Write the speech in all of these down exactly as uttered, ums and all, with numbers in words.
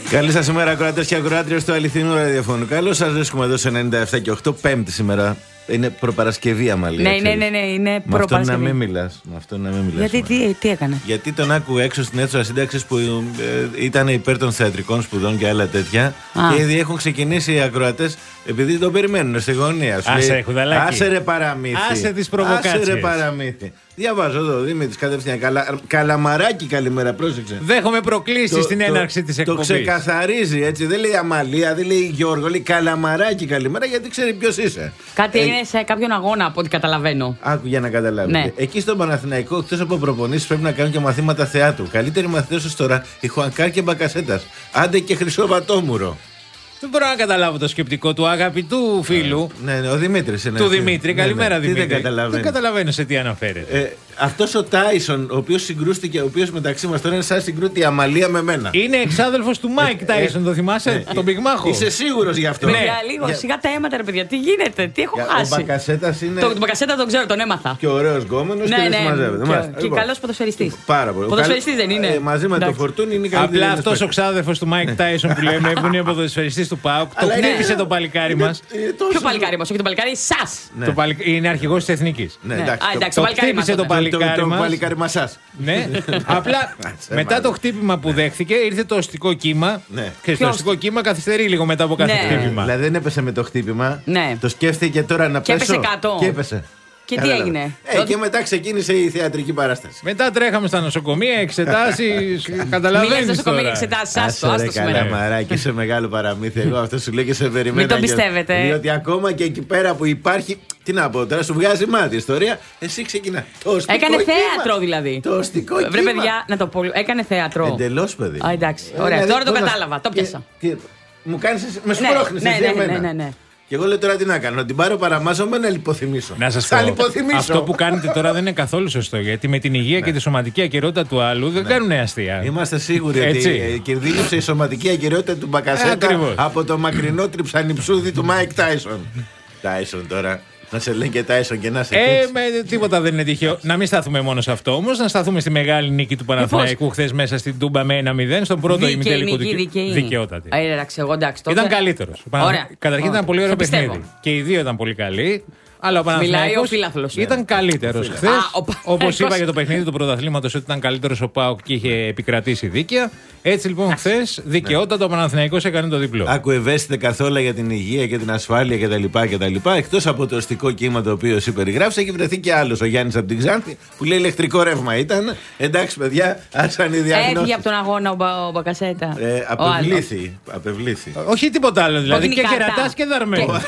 Καλή σας ημέρα, ακροατές και ακροάτριες του αληθινού ραδιοφώνου. Καλώς σας βρίσκουμε εδώ σε ενενήντα επτά και οκτώ, Πέμπτη σήμερα. Είναι προπαρασκευή, Αμαλία. Ναι, ναι, ναι, ναι, είναι προπαρασκευή. Με αυτό να μην μιλάς. Με αυτό να μην μιλάς. Γιατί, τι, τι έκανε. Γιατί τον άκουγα έξω στην αίθουσα σύνταξης που ε, ήταν υπέρ των θεατρικών σπουδών και άλλα τέτοια. Α. Και ήδη έχουν ξεκινήσει οι ακροατές, επειδή τον περιμένουν στη γωνία. Άσε, χουδαλάκι. Άσε ρε παραμύθι. Άσε τις προβοκάτσιες. Άσε ρε παραμύθι. Διαβάζω εδώ, Δημήτρης κατευθείαν. Καλα... Καλαμαράκι, καλημέρα, πρόσεξε. Δέχομαι προκλήσεις στην έναρξη της εκπομπής. Το ξεκαθαρίζει έτσι. Δεν λέει Αμαλία, δεν λέει Γιώργο, λέει Καλαμαράκι, καλημέρα, γιατί ξέρει ποιος είσαι. Κάτι ε... είναι σε κάποιον αγώνα, από ό,τι καταλαβαίνω. Άκου για να καταλάβετε. Ναι. Εκεί στον Παναθηναϊκό, εκτός από προπονήσεις, πρέπει να κάνουν και μαθήματα θεάτρου. Καλύτεροι μαθητές ως τώρα, η Χουανκάρ και Μπακασέτας. Άντε και Χρυσοβατόμουρο. Δεν μπορώ να καταλάβω το σκεπτικό του αγαπητού φίλου. Ναι, ναι, ο Δημήτρης είναι. Του Δημήτρη, ναι, καλημέρα ναι, Δημήτρη. Δεν καταλαβαίνω. Δεν καταλαβαίνω σε τι αναφέρεται. Ε, αυτός ο Τάισον, ο οποίος συγκρούστηκε, ο οποίος μεταξύ μας τώρα είναι σαν συγκρούτη η Αμαλία με μένα. Είναι εξάδελφος του Μάικ Τάισον, το θυμάσαι, ε, τον πυγμάχο. Είσαι σίγουρος γι' αυτό? Ναι, λίγο, για... σιγά τα αίματα, ρε παιδιά, τι γίνεται, τι έχω για, χάσει. Ο Μπακασέτας είναι. Το, το Μπακασέτα τον ξέρω, τον έμαθα. Και ωραίος γκόμενος, ναι, και ναι, δεν συμμαζεύεται. Και, και καλός ποδοσφαιριστής. Πάρα πολύ. Ποδοσφαιριστής δεν είναι. Ε, μαζί με το Φορτούνι είναι καλύτερο. Απλά αυτός ο ξάδερφος του Μάικ Τάισον που λέμε που είναι ποδοσφαιριστής του ΠΑΟΚ, το χτύπησε το παλικάρι μας. Ποιο παλικάρι μας, όχι το παλικάρι σας. Είναι αρχηγός της Εθνικής. Το χτύπησε το παλικάρι μας. Το παλικάρι μας σας. Ναι, απλά μετά το χτύπημα που δέχθηκε ήρθε το οστικό κύμα. Και το οστικό κύμα καθυστερεί λίγο μετά από κάθε χτύπημα. Δηλαδή δεν έπεσε με το χτύπημα. Το σκέφτηκε τώρα να πέσω. Και έπεσε κάτω. Και έπεσε. Και τι έγινε. Ε, τότε... Και μετά ξεκίνησε η θεατρική παράσταση. Μετά τρέχαμε στα νοσοκομεία, εξετάσεις. Καταλαβαίνεις. Μιλάς νοσοκομεία, εξετάσεις. Άστο, άστο σήμερα. Καλαμαράκι, είσαι μεγάλο παραμύθι. Εγώ αυτό σου λέω και σε περιμένω. Μην το πιστεύετε. Διότι ακόμα και εκεί πέρα που υπάρχει. Τι να πω τώρα, σου βγάζει μάτι η ιστορία. Εσύ ξεκινά. Έκανε θέατρο δηλαδή. Το οστικό κύμα. Βρε παιδιά, να το πω. Έκανε θέατρο. Εντελώς, παιδί. Α, εντάξει. Ωραία, τώρα το κατάλαβα. Το πιάσα. Μου κάνει. Με σπρώχνει. Ναι, ναι, ναι. Και εγώ λέω τώρα τι να κάνω, να την πάρω παραμάζωμα να λιποθυμίσω. Να σας πω, αυτό που κάνετε τώρα δεν είναι καθόλου σωστό. Γιατί με την υγεία ναι. και τη σωματική ακερότητα του άλλου δεν ναι. κάνουν αστεία. Είμαστε σίγουροι ότι κινδύνευσε η σωματική ακερότητα του Μπακασέτα ε, από το μακρινό τριψανιψούδι του Μάικ Τάισον. Τάισον τώρα. Να σε λένε και Τάισον και να σε ε, με, τίποτα δεν είναι τυχαίο. Να μην σταθούμε μόνο σε αυτό όμως, να σταθούμε στη μεγάλη νίκη του Παναθηναϊκού χθες μέσα στην Τούμπα με ένα μηδέν στον πρώτο ημιτελικό δικαιότατη. Ήταν καλύτερος. Καταρχήν ήταν πολύ ωραίο παιχνίδι. Και οι δύο ήταν πολύ καλοί. Αλλά ο Παναθηναϊκός ήταν καλύτερος χθες. Όπως είπα για το παιχνίδι του πρωταθλήματος ότι ήταν καλύτερος ο ΠΑΟΚ και είχε επικρατήσει δίκαια. Έτσι λοιπόν χθες δικαιότατα ο Παναθηναϊκός έκανε το διπλό. Άκου ευαίσθητε καθόλου για την υγεία και την ασφάλεια κτλ. Εκτός από το οστικό κύμα το οποίο εσύ περιγράφεις, έχει βρεθεί και άλλος ο Γιάννης από την Ξάνθη που λέει ηλεκτρικό ρεύμα ήταν. Εντάξει παιδιά, άσαν οι διαγνώσεις. Έφυγε από τον αγώνα ο Μπακασέτα. Ε, απευλήθη, απευλήθη. Όχι τίποτα άλλο δηλαδή. Και κερατάς και δαρμένο.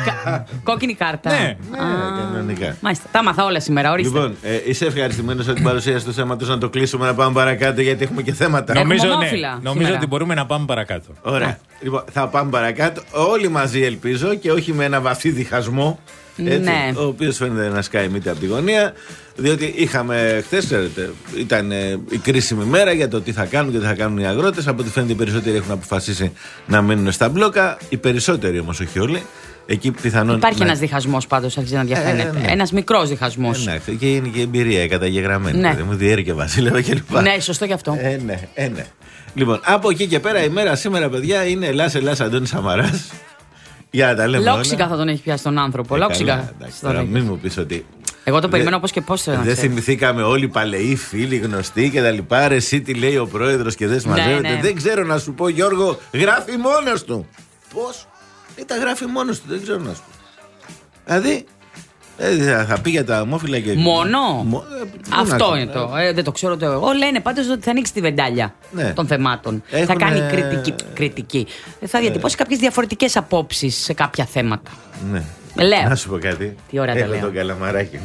Κόκκινη κάρτα. Ναι, κανονικά. Μάλιστα, τα μάθα όλα σήμερα, ορίστε. Λοιπόν, ε, είσαι ευχαριστημένος από την παρουσίαση του θέματος, να το κλείσουμε να πάμε παρακάτω, γιατί έχουμε και θέματα. Νομίζω, ναι, νομίζω ότι μπορούμε να πάμε παρακάτω. Ωραία. Λοιπόν, θα πάμε παρακάτω. Όλοι μαζί ελπίζω και όχι με ένα βαθύ διχασμό. Έτσι, ναι. Ο οποίος φαίνεται να σκάει μύτη από τη γωνία. Διότι είχαμε χθες, ξέρετε, ήταν ε, η κρίσιμη μέρα για το τι θα κάνουν και τι θα κάνουν οι αγρότες. Από ό,τι φαίνεται οι περισσότεροι έχουν αποφασίσει να μείνουν στα μπλόκα. Οι περισσότεροι όμως, όχι όλοι. Εκεί πιθανόν, υπάρχει ναι. ένας διχασμός πάντως, αρχίζει να διαφαίνεται. Ε, ναι. Ένας μικρός διχασμός. Ε, ναι, και είναι και εμπειρία καταγεγραμμένη. Ναι. Μου διέρη και Βασίλευα κλπ. Ναι, σωστό και αυτό. Ε, ναι, ε, ναι. Λοιπόν, από εκεί και πέρα η μέρα σήμερα, παιδιά, είναι Ελλάς, Ελλάς, Αντώνης Σαμαράς. Για να τα λέμε. Λόξιγκα θα τον έχει πιάσει τον άνθρωπο. Ε, Λόξιγκα. Τώρα μην μου πεις ότι. Εγώ το περιμένω πώς και πώς. Δεν θυμηθήκαμε όλοι παλαιοί, φίλοι, γνωστοί και τα λοιπά. Ρε, εσύ τι λέει ο πρόεδρος και δεν συμμαζεύεται. Ναι, ναι. Δεν ξέρω να σου πω, Γιώργο, γράφει μόνος του. Πώς? Ε, τα γράφει μόνος του, δεν ξέρω να σου πω. Δηλαδή, ε, θα πει για τα ομόφυλα και. Μόνο. Μο... Ε, αυτό είναι το. Ε, δεν το ξέρω το εγώ. Λένε πάντως ότι θα ανοίξει τη βεντάλια ναι. των θεμάτων. Έχουν... Θα κάνει κριτική. κριτική. Θα διατυπώσει ε... κάποιες διαφορετικές απόψεις σε κάποια θέματα. Ναι. Λέω. Να σου πω κάτι. Τι ωραία τα λέω. Έχω τον Καλαμαράκι.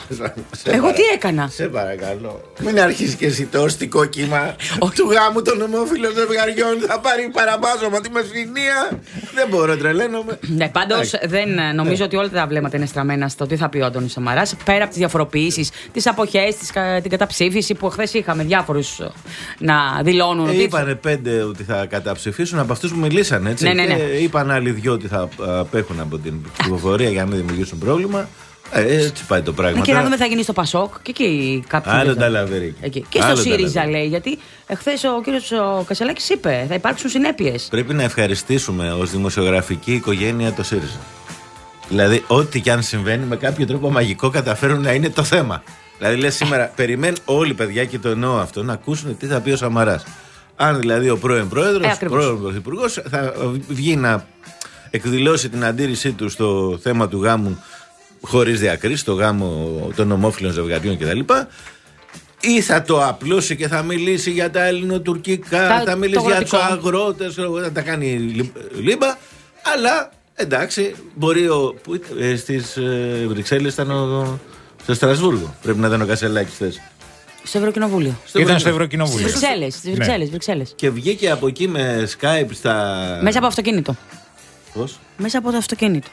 Εγώ τι έκανα. Σε παρακαλώ. Μην αρχίσει και εσύ το οστικό κύμα του γάμου των ομόφυλων ζευγαριών. Θα πάρει παραμάζωμα τη μεσηνία. Δεν μπορώ, τρελαίνομαι. Ναι, πάντως δεν νομίζω ότι όλα τα βλέμματα είναι στραμμένα στο τι θα πει ο Αντώνης Σαμαράς. Πέρα από τις διαφοροποιήσεις, τις αποχές, την καταψήφιση που χθες είχαμε διάφορους να δηλώνουν. Ε, είπανε πέντε ότι θα καταψηφίσουν από αυτούς που μιλήσαν, έτσι. Ναι, ναι, ναι. Και είπαν άλλοι δυο ότι θα απέχουν από την ψηφοφορία για να μην δημιουργήσουν πρόβλημα. Ε, έτσι πάει το πράγμα. Ναι, και να δούμε τι θα γίνει στο Πασόκ και εκεί κάποιοι. Άλλο τα λαβέρι. Και στο ΣΥΡΙΖΑ λέει, γιατί εχθές ο κύριος Κασελάκης είπε θα υπάρξουν συνέπειες. Πρέπει να ευχαριστήσουμε ως δημοσιογραφική οικογένεια το ΣΥΡΙΖΑ. Δηλαδή, ό,τι και αν συμβαίνει, με κάποιο τρόπο μαγικό καταφέρουν να είναι το θέμα. Δηλαδή, λες σήμερα, περιμένουν όλοι παιδιά, και το εννοώ αυτό, να ακούσουν τι θα πει ο Σαμαράς. Αν δηλαδή ο πρώην πρόεδρος, ο πρώην πρωθυπουργός θα βγει να εκδηλώσει την αντίρρησή του στο θέμα του γάμου χωρίς διακρίσεις, το γάμο των ομόφυλων ζευγαριών κτλ. Ή θα το απλώσει και θα μιλήσει για τα ελληνοτουρκικά, θα, θα μιλήσει για τους αγρότες, θα τα κάνει λίμπα, αλλά εντάξει, μπορεί ο, που, ε, στις ε, Βρυξέλλες ήταν ο, στο Στρασβούργο, πρέπει να ήταν ο Κασελάκης θες. Στο Ευρωκοινοβούλιο. Στο Ήταν στο Ευρωκοινοβούλιο. Στις Βρυξέλλες, στις Βρυξέλλες, Βρυξέλλες. Και βγήκε από εκεί με Skype στα... Μέσα από αυτοκίνητο. Πώς? Μέσα από το αυτοκίνητο.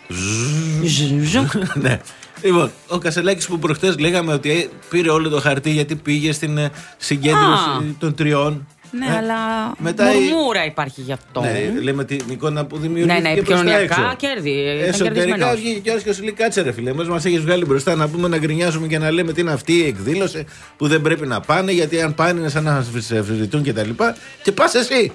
Ναι. Λοιπόν, ο Κασελάκης που προχτές λέγαμε ότι πήρε όλο το χαρτί γιατί πήγε στην συγκέντρωση των τριών. Ναι, ε, αλλά μετά μουρμούρα η... υπάρχει γι' αυτό. Ναι, λέμε την εικόνα που δημιουργήθηκε. Ναι, ναι, επικοινωνιακά κέρδη. Εσωτερικά βγήκε και ο και σου λέει κάτσε ρε φίλε, μας έχεις βγάλει μπροστά να πούμε να γκρινιάζουμε και να λέμε τι είναι αυτή η εκδήλωση που δεν πρέπει να πάνε, γιατί αν πάνε είναι σαν να αμφισβητούν και τα λοιπά. Και πας εσύ.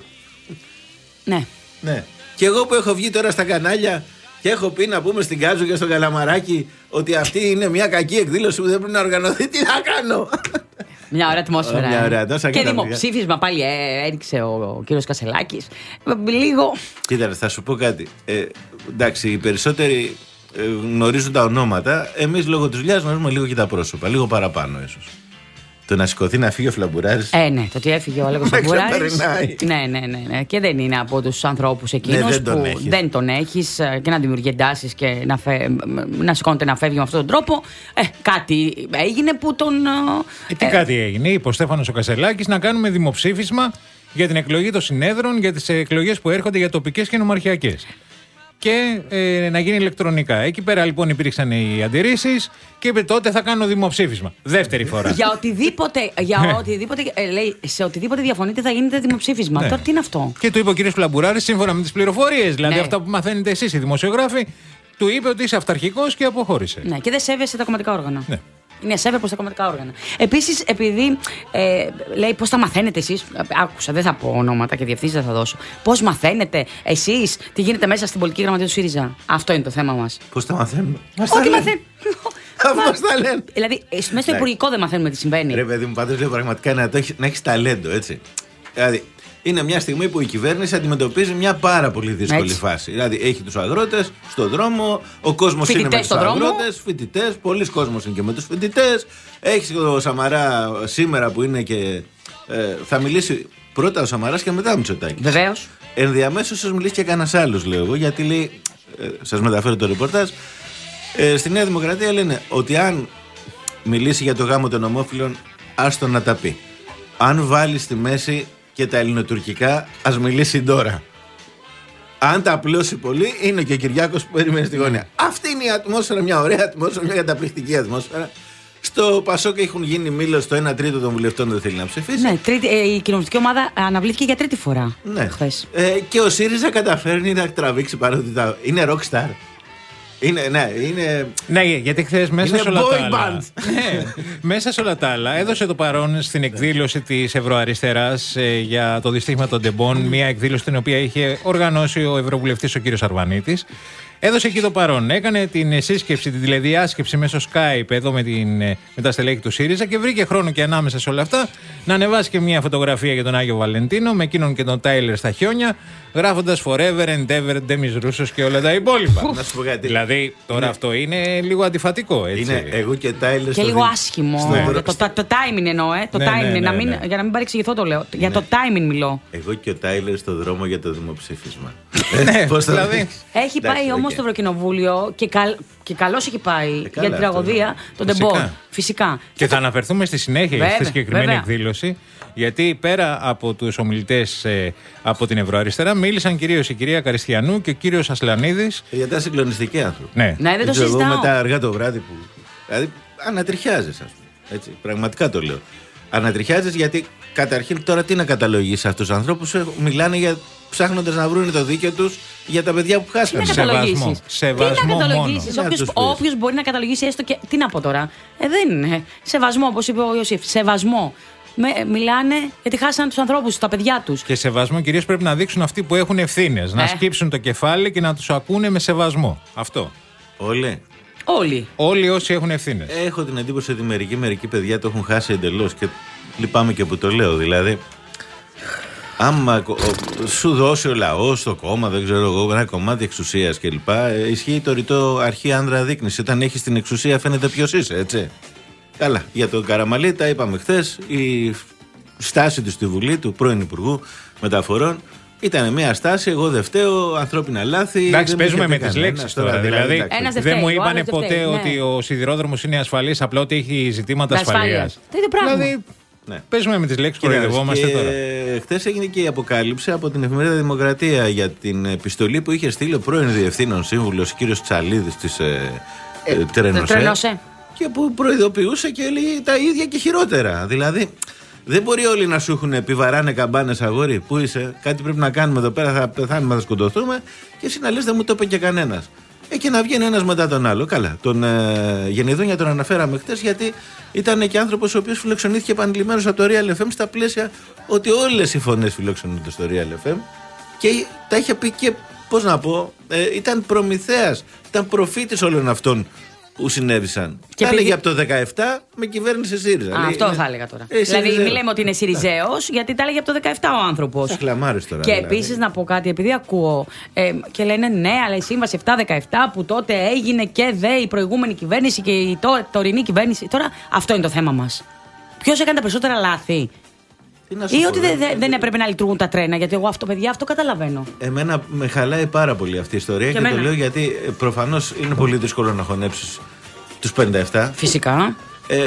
Ναι. Ναι. Και εγώ που έχω βγει τώρα στα κανάλια και έχω πει να πούμε στην Κάτζο και στο Καλαμαράκι ότι αυτή είναι μια κακή εκδήλωση που δεν πρέπει να οργανωθεί, τι θα κάνω. Μια ωραία ατμόσφαιρα. Μια ωραία, τόσα και δημοψήφισμα πάλι ε, έριξε ο, ο κύριος Κασελάκης. Λίγο. Κοίτα, θα σου πω κάτι. Ε, εντάξει, οι περισσότεροι ε, γνωρίζουν τα ονόματα. Εμείς λόγω της δουλειάς γνωρίζουμε λίγο και τα πρόσωπα. Λίγο παραπάνω ίσως. Το να σηκωθεί να φύγει ο Φλαμπουράρης. Ε, ναι, το ότι έφυγε ο Αλέκος Φλαμπουράρης. Ναι, ναι, ναι, ναι. Και δεν είναι από τους ανθρώπους εκείνους ναι, δεν που τον δεν τον έχεις και να δημιουργεί εντάσεις και να, φε... να σηκώνεται να φεύγει με αυτόν τον τρόπο. Ε, κάτι έγινε που τον. Ε, τι ε... κάτι έγινε. Είπε ο Στέφανος ο Κασελάκης να κάνουμε δημοψήφισμα για την εκλογή των συνέδρων, για τις εκλογές που έρχονται για τοπικές και νομαρχιακές. Και ε, να γίνει ηλεκτρονικά. Εκεί πέρα λοιπόν υπήρξαν οι αντιρρήσεις και είπε τότε θα κάνω δημοψήφισμα. Δεύτερη φορά. Για οτιδήποτε, για οτιδήποτε ε, λέει, σε οτιδήποτε διαφωνείτε θα γίνεται δημοψήφισμα. Ναι. Τώρα τι είναι αυτό. Και του είπε ο κ. Φλαμπουράρης σύμφωνα με τις πληροφορίες, δηλαδή ναι. αυτά που μαθαίνετε εσείς οι δημοσιογράφοι, του είπε ότι είσαι αυταρχικός και αποχώρησε. Ναι, και δεν σέβεσαι τα κομματικά όργανα. Ναι. Είναι ασέβεια προς τα κομματικά όργανα. Επίσης, επειδή ε, λέει πώς τα μαθαίνετε εσείς, άκουσα, δεν θα πω ονόματα και διευθύνσεις δεν θα δώσω. Πώς μαθαίνετε εσείς τι γίνεται μέσα στην πολιτική γραμματεία του ΣΥΡΙΖΑ. Αυτό είναι το θέμα μας. Πώς τα μαθαίνουμε. Ό,τι μαθαίνουμε. Πώς τα λένε. Δηλαδή, μέσα στο υπουργικό δεν μαθαίνουμε τι συμβαίνει. Ρε παιδί μου, πάντως λέω πραγματικά να, το έχεις, να έχεις ταλέντο, έτσι. Δηλαδή, είναι μια στιγμή που η κυβέρνηση αντιμετωπίζει μια πάρα πολύ δύσκολη έτσι. φάση. Δηλαδή, έχει τους αγρότες στον δρόμο, ο κόσμος είναι με τους αγρότες, φοιτητές, πολλοί κόσμος είναι και με τους φοιτητές. Έχει το Σαμαρά σήμερα που είναι και. Ε, θα μιλήσει πρώτα ο Σαμαράς και μετά ο Μητσοτάκης. Βεβαίως. Ενδιαμέσως σας μιλήσει και κανένας άλλος, λέω εγώ, γιατί λέει. Ε, σας μεταφέρω το ρεπορτάζ. Ε, στη Νέα Δημοκρατία λένε ότι αν μιλήσει για το γάμο των ομόφυλων, άστο να τα πει. Αν βάλει στη μέση και τα ελληνοτουρκικά, ας μιλήσει τώρα. Αν τα απλώσει πολύ, είναι και ο Κυριάκος που περιμένει στη γωνία. Αυτή είναι η ατμόσφαιρα, μια ωραία ατμόσφαιρα, μια καταπληκτική ατμόσφαιρα. Στο Πασόκ έχουν γίνει μήλος, στο ένα τρίτο των βουλευτών δεν θέλει να ψηφίσει. Ναι, τρίτη, ε, η κοινοβουλευτική ομάδα αναβλήθηκε για τρίτη φορά. Ναι. Ε, και ο ΣΥΡΙΖΑ καταφέρνει να τραβήξει παρότι τα... είναι rockstar. Είναι, ναι, είναι... ναι, γιατί χθες μέσα σε όλα τα άλλα. ναι, μέσα σε όλα τα άλλα έδωσε το παρόν στην εκδήλωση της Ευρωαριστεράς ε, για το δυστύχημα των Ντεμπών, μια εκδήλωση την οποία είχε οργανώσει ο Ευρωβουλευτής ο κύριος Αρβανίτης. Έδωσε εκεί το παρόν. Έκανε την σύσκεψη, την τηλεδιάσκεψη μέσω Skype εδώ με, την, με τα στελέχη του ΣΥΡΙΖΑ και βρήκε χρόνο και ανάμεσα σε όλα αυτά να ανεβάσει και μια φωτογραφία για τον Άγιο Βαλεντίνο με εκείνον και τον Τάιλερ στα χιόνια, γράφοντας Forever and ever, Ντέμις Ρούσος και όλα τα υπόλοιπα. Να σου πω κάτι. Δηλαδή τώρα ναι. αυτό είναι λίγο αντιφατικό. Έτσι. Είναι εγώ και Τάιλερ. Και λίγο άσχημο. Ναι. Το, το, το timing εννοώ, ε. Το ναι, timing, ναι, ναι, ναι, ναι. Να μην, για να μην παρεξηγηθώ το λέω. Ναι. Για το timing μιλώ. Εγώ και ο Τάιλερ στο δρόμο για το δημοψήφισμα. Πώς θα δει. Έχει πάει όμως στο Ευρωκοινοβούλιο και, καλ, και καλώς έχει πάει ε, για την τραγωδία των Ντεμπών. Φυσικά. Και θα αναφερθούμε στη συνέχεια βέβαια, στη συγκεκριμένη βέβαια. εκδήλωση, γιατί πέρα από τους ομιλητές ε, από την Ευρωαριστερά μίλησαν κυρίως η κυρία Καριστιανού και ο κύριος Ασλανίδης. Για τα συγκλονιστικοί άνθρωποι. Ναι, ναι δεν το συζητάω. Εγώ μετά αργά το βράδυ που. Δηλαδή ανατριχιάζεις, ας πούμε. Έτσι, πραγματικά το λέω. Ανατριχιάζεις γιατί καταρχήν τώρα τι να καταλογίσεις αυτούς τους ανθρώπους, μιλάνε για ψάχνοντας να βρουν το δίκαιο τους για τα παιδιά που χάσανε. Τι να καταλογίσεις. Σεβασμό. Τι να καταλογίσεις. Όποιος μπορεί να καταλογίσει έστω και. Τι να πω τώρα. Ε, δεν είναι. Σεβασμό, όπως είπε ο Ιωσήφ. Σεβασμό. Με, μιλάνε γιατί χάσανε τους ανθρώπους, τα παιδιά τους. Και σεβασμό κυρίως πρέπει να δείξουν αυτοί που έχουν ευθύνες. Ε. Να σκύψουν το κεφάλι και να τους ακούνε με σεβασμό. Αυτό. Όλοι. Όλοι. Όλοι όσοι έχουν ευθύνες. Έχω την εντύπωση ότι μερικοί, μερικοί παιδιά το έχουν χάσει εντελώς και λυπάμαι και που το λέω. Δηλαδή, άμα σου δώσει ο λαός, το κόμμα, δεν ξέρω εγώ, ένα κομμάτι εξουσίας κλπ. Ισχύει το ρητό αρχή άνδρα δείκνης. Όταν έχεις την εξουσία, φαίνεται ποιος είσαι, έτσι. Καλά. Για τον Καραμαλή τα είπαμε χθες. Η στάση του στη Βουλή, του πρώην Υπουργού Μεταφορών, ήταν μια στάση, εγώ δεν φταίω, ανθρώπινα λάθη. Εντάξει, παίζουμε με τις λέξεις τώρα. Δηλαδή, δεν μου είπανε ποτέ ναι. ότι ο σιδηρόδρομος είναι ασφαλής, απλά ότι έχει ζητήματα ασφαλείας. Δηλαδή, ναι. Παίζουμε με τις λέξεις, κοροϊδευόμαστε τώρα. Χθες έγινε και η αποκάλυψη από την εφημερίδα Δημοκρατία για την επιστολή που είχε στείλει ο πρώην Διευθύνων Σύμβουλος, ο κ. Τσαλίδης της ε, ε, Τρένοσέ. Και που προειδοποιούσε και έλεγε τα ίδια και χειρότερα. Δηλαδή, δεν μπορεί όλοι να σου έχουν επιβαράνε καμπάνες, αγόρι. Πού είσαι, κάτι πρέπει να κάνουμε εδώ πέρα, θα πεθάνουμε, θα σκοτωθούμε. Και εσύ να λες, δεν μου το είπε και κανένας. Ε, και να βγαίνει ένας μετά τον άλλο. Καλά. Τον ε, Γενιδούνια τον αναφέραμε χτες, γιατί ήταν και άνθρωπος ο οποίος φιλοξενήθηκε επανειλημμένος από το Real εφ εμ στα πλαίσια ότι όλες οι φωνές φιλοξενούνται στο Real εφ εμ. Και τα είχε πει και, πώς να πω, ε, ήταν προμηθέας, ήταν προφήτης όλων αυτών που συνέβησαν. Και τα έλεγε πήγε... από το δεκαεπτά με κυβέρνηση ΣΥΡΙΖΑ. Α, αυτό είναι... θα έλεγα τώρα. Ε, δηλαδή, μην λέμε ότι είναι ΣΥΡΙΖΑΕΟΣ, γιατί τα έλεγε από το δεκαεπτά ο άνθρωπος. Τα χλαμάρες τώρα. Και δηλαδή. επίσης να πω κάτι, επειδή ακούω ε, και λένε ναι, αλλά η σύμβαση επτά δεκαεπτά που τότε έγινε και δε η προηγούμενη κυβέρνηση και η τωρινή κυβέρνηση. Τώρα αυτό είναι το θέμα μας. Ποιος έκανε τα περισσότερα λάθη. Ή ότι δε, δε, δεν έπρεπε να λειτουργούν τα τρένα, γιατί εγώ αυτό, παιδιά, αυτό καταλαβαίνω. Εμένα με χαλάει πάρα πολύ αυτή η ιστορία και, και το λέω γιατί προφανώς είναι πολύ δύσκολο να χωνέψεις τους πενήντα επτά. Φυσικά. Ε,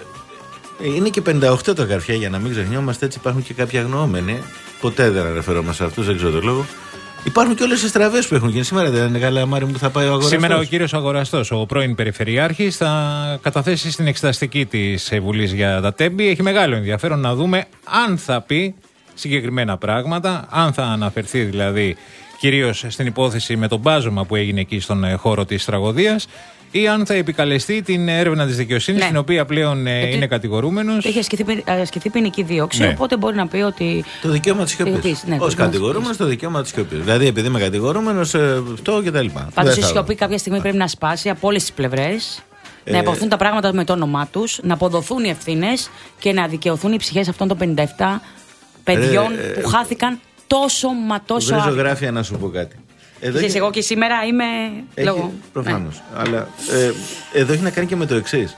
είναι και πενήντα οκτώ τα καρφιά, για να μην ξεχνιόμαστε, έτσι υπάρχουν και κάποιοι αγνοούμενοι. Ποτέ δεν αναφερόμαστε σε αυτούς, δεν ξέρω το λόγο. Υπάρχουν και όλες τις στραβές που έχουν γίνει. Σήμερα δεν είναι καλά, Μάρη μου, που θα πάει ο αγοραστός. Σήμερα ο κύριος Αγοραστός, ο πρώην Περιφερειάρχης, θα καταθέσει στην εξεταστική της Βουλής για τα Τέμπη. Έχει μεγάλο ενδιαφέρον να δούμε αν θα πει συγκεκριμένα πράγματα, αν θα αναφερθεί δηλαδή κυρίως στην υπόθεση με τον μπάζωμα που έγινε εκεί στον χώρο της τραγωδίας, ή αν θα επικαλεστεί την έρευνα της δικαιοσύνης, ναι, στην οποία πλέον ε, είναι κατηγορούμενος. Έχει ασκηθεί, ασκηθεί ποινική δίωξη, ναι, οπότε μπορεί να πει ότι. Το δικαίωμα της σιωπής. Ναι, ως κατηγορούμενος, το δικαίωμα της σιωπής. Δηλαδή, επειδή είμαι κατηγορούμενος, ε, αυτό κτλ. Πάντως η σιωπή κάποια στιγμή πρέπει να σπάσει από όλες τις πλευρές. Ε, να υποθούν τα πράγματα με το όνομά τους, να αποδοθούν οι ευθύνες και να δικαιωθούν οι ψυχές αυτών των πενήντα επτά παιδιών ε, ε, που χάθηκαν τόσο μα τόσο. Βρε ζωγράφια, να σου πω κάτι. Εδώ και... εγώ και σήμερα είμαι λόγω. Προφανώς. Ναι. Αλλά ε, εδώ έχει να κάνει και με το εξής.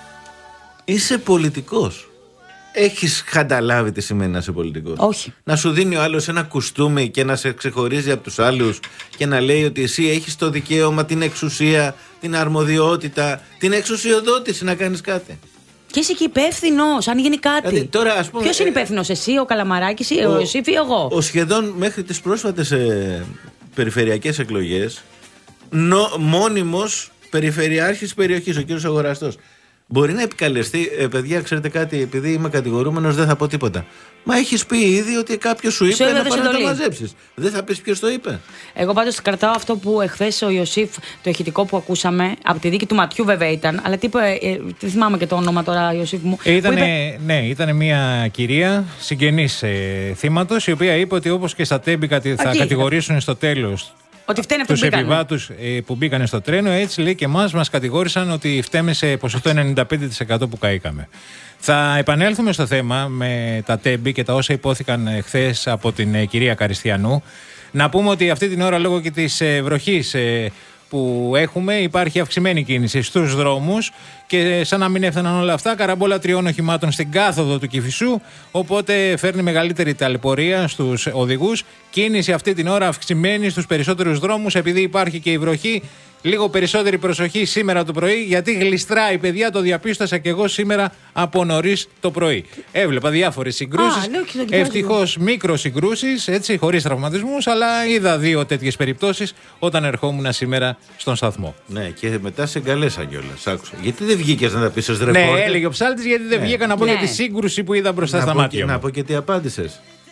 Είσαι πολιτικός. Έχεις καταλάβει τι σημαίνει να είσαι πολιτικός? Όχι. Να σου δίνει ο άλλος ένα κουστούμι και να σε ξεχωρίζει από τους άλλους και να λέει ότι εσύ έχεις το δικαίωμα, την εξουσία, την αρμοδιότητα, την εξουσιοδότηση να κάνεις κάτι. Και είσαι και υπεύθυνος, αν γίνει κάτι. Δηλαδή, τώρα, πούμε, ποιος είναι υπεύθυνος, εσύ, ο Καλαμαράκης, ο, ο Ιωσήφ ή εγώ? Ο σχεδόν μέχρι τις πρόσφατες ε, περιφερειακές εκλογές νο, μόνιμος περιφερειάρχης περιοχής, ο κύριος Αγοραστός. Μπορεί να επικαλεστεί, ε, παιδιά, ξέρετε κάτι, επειδή είμαι κατηγορούμενος, δεν θα πω τίποτα. Μα έχεις πει ήδη ότι κάποιος σου είπε σου να πάει να το μαζέψεις. Δεν θα πεις ποιος το είπε. Εγώ πάντως κρατάω αυτό που εχθές ο Ιωσήφ, το ηχητικό που ακούσαμε, από τη δίκη του Ματιού βέβαια ήταν, αλλά τι είπε, ε, δεν θυμάμαι και το όνομα τώρα, Ιωσήφ μου. Ήτανε, είπε... Ναι, ήταν μια κυρία συγγενής ε, θύματος, η οποία είπε ότι όπως και στα Τέμπη θα Ακή, κατηγορήσουν στο τέλος τους επιβάτους ε, που μπήκαν στο τρένο, έτσι λέει και εμάς μας κατηγόρησαν ότι φταίμε σε ποσοστό ενενήντα πέντε τοις εκατό που καήκαμε. Θα επανέλθουμε στο θέμα με τα Τέμπη και τα όσα υπόθηκαν χθες από την ε, κυρία Καριστιανού. Να πούμε ότι αυτή την ώρα, λόγω και της ε, βροχής ε, που έχουμε, υπάρχει αυξημένη κίνηση στους δρόμους και σαν να μην έφταναν όλα αυτά, καραμπόλα τριών οχημάτων στην κάθοδο του Κηφισού, οπότε φέρνει μεγαλύτερη ταλαιπωρία στους οδηγούς. Κίνηση αυτή την ώρα αυξημένη στους περισσότερους δρόμους, επειδή υπάρχει και η βροχή. Λίγο περισσότερη προσοχή σήμερα το πρωί, γιατί γλιστράει, παιδιά, το διαπίστωσα και εγώ σήμερα από νωρίς το πρωί. Έβλεπα διάφορες συγκρούσεις. Ευτυχώς μικροσυγκρούσεις, έτσι, χωρίς τραυματισμούς, αλλά είδα δύο τέτοιες περιπτώσεις όταν ερχόμουν σήμερα στον σταθμό. Ναι, και μετά σε εγκαλέσα κιόλας. Άκουσα. Γιατί δεν βγήκες να τα πεις ως ρεπόρτερ? Ναι, έλεγε ο ψάλτης, γιατί δεν ναι. βγήκα να πω ναι. για τη σύγκρουση που είδα μπροστά να στα μάτια και, μου. Να πω και τι απάντησες.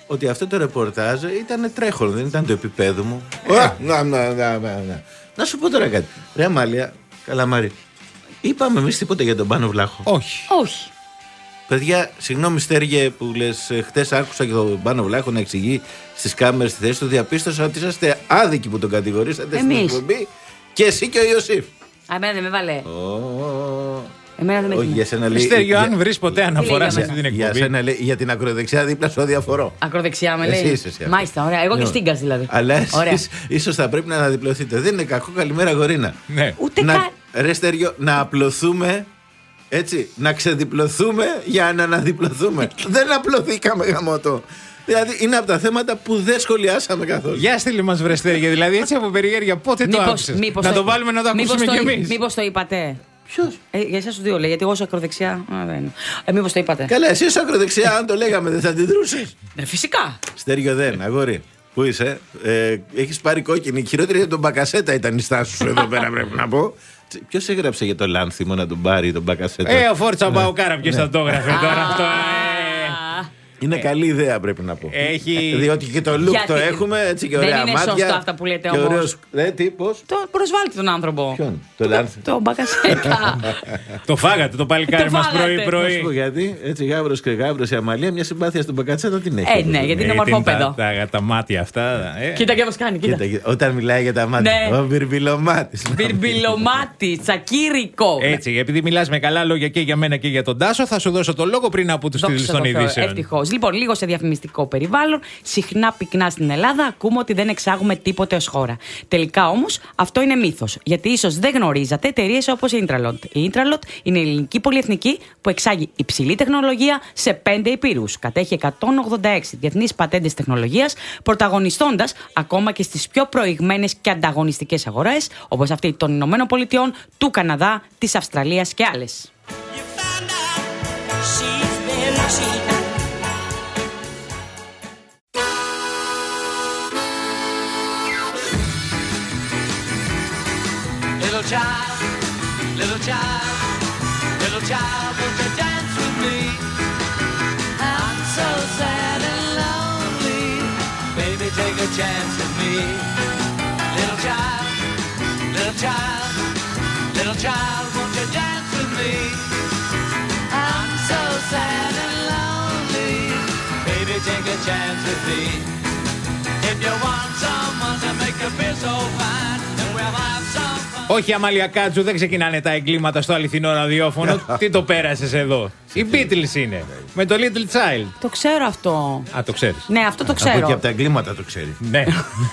ότι αυτό το ρεπορτάζ ήταν τρέχον, δεν ήταν το επίπεδο μου. Να, να, να, να. Να σου πω τώρα κάτι. Ρε Αμάλια, Καλαμάρη, είπαμε εμείς τίποτα για τον Πάνο Βλάχο? Όχι. Όχι. Παιδιά, συγγνώμη Στέργε που λες, χτες άκουσα και τον Πάνο Βλάχο να εξηγεί στις κάμερες τη θέση του, διαπίστωσα ότι είσαστε άδικοι που τον κατηγορήσατε στην εκπομπή και εσύ και ο Ιωσήφ. Α, εμένα δεν με βάλε. Oh. Εμένα δεν με Όχι, για σένα λέει. Στέργιο, αν βρει ποτέ αναφορά σε αυτή την εκπομπή. Για σένα λέει, για την ακροδεξιά δίπλα σου αδιαφορώ. Ακροδεξιά με λέει. Εσύ είσαι εσύ. Μάλιστα, ωραία. Εγώ και Στίγκας δηλαδή. Αλλά εσείς ίσως θα πρέπει να αναδιπλωθείτε. Δεν είναι κακό, καλημέρα γορίνα. Ναι. Ούτε να, καν. Ρε Στέργιο, να απλωθούμε. Έτσι, να ξεδιπλωθούμε για να αναδιπλωθούμε. Δεν απλωθήκαμε γαμώτο. Δηλαδή είναι από τα θέματα που δεν σχολιάσαμε καθόλου. Για στείλε μας βρε Στέργιο, δηλαδή έτσι από περιέργεια πότε μήπως, το άκουσες? Μήπως να το, το βάλουμε να το ακούσουμε κι εμείς. Μήπως το είπατε? Ποιος? Ε, για εσάς τους δύο λέει, γιατί εγώ όσο ακροδεξιά. Α, δεν. Ε, μήπως το είπατε? Καλά, εσύ όσο ακροδεξιά, αν το λέγαμε, δεν θα αντιδρούσες? Ε, φυσικά. Στέργιο δεν, αγόρι. Πού είσαι? Ε, έχεις πάρει κόκκινη. Χειρότερη για τον Μπακασέτα ήταν η στάση σου εδώ πέρα, πρέπει να πω. Ποιος έγραψε για το Λάνθιμο να τον πάρει τον Μπακασέτα? Ε, ο Φόρτσα Μπαουκάρα, ποιος θα το έγραφε τώρα αυτό? Είναι καλή ιδέα, πρέπει να πω. Έχει... Διότι και το look το έχουμε, έτσι και ωραία μάτια. Δεν είναι σωστό αυτά που λέτε όμως. Ωραίος... Ε, τι, πώς? Το προσβάλλετε τον άνθρωπο. Ποιον? Το Λάνθιμο. Το Μπακασέτα. Το φάγατε το παλικάρι μας πρωί-πρωί. Γιατί έτσι γάβρος και γάβρος η Αμαλία, μια συμπάθεια στον Μπακασέτα την έχει? Ε, ναι, γιατί είναι μορφόπεδο. Τα μάτια αυτά. Κοίτα και πώς κάνει. Όταν μιλάει για τα μάτια. Ο Μπιρμπιλομάτης. Μπιρμπιλομάτη, τσακίρικο. Έτσι, επειδή μιλάς με καλά λόγια και για μένα και για τον Τάσο, θα σου δώσω το λόγο πριν από τους τίτλους των ειδήσεων. Ευτυχώς. Λοιπόν, λίγο σε διαφημιστικό περιβάλλον. Συχνά πυκνά στην Ελλάδα ακούμε ότι δεν εξάγουμε τίποτε ως χώρα. Τελικά όμως αυτό είναι μύθος. Γιατί ίσως δεν γνωρίζατε εταιρείες όπως η Intralot. Η Intralot είναι η ελληνική πολυεθνική που εξάγει υψηλή τεχνολογία σε πέντε υπήρους. Κατέχει εκατόν ογδόντα έξι διεθνείς πατέντες τεχνολογίας, πρωταγωνιστώντας ακόμα και στις πιο προηγμένες και ανταγωνιστικές αγορές, όπως αυτή των Ηνωμένων Πολιτειών, του Καναδά, της Αυστραλίας και άλλες. Little child, little child, little child, won't you dance with me? I'm so sad and lonely, baby, take a chance with me. Little child, little child, little child, won't you dance with me? I'm so sad and lonely, baby, take a chance with me. If you want someone to make you feel so fine, then we'll have some. Όχι, Αμάλια Κάτσου, δεν ξεκινάνε τα εγκλήματα στο αληθινό ραδιόφωνο. Τι το πέρασες εδώ? Οι Beatles είναι. Με το Little Child. Το ξέρω αυτό. Α, το ξέρεις. Ναι, αυτό το ξέρω. Από και από τα εγκλήματα το ξέρει. Ναι.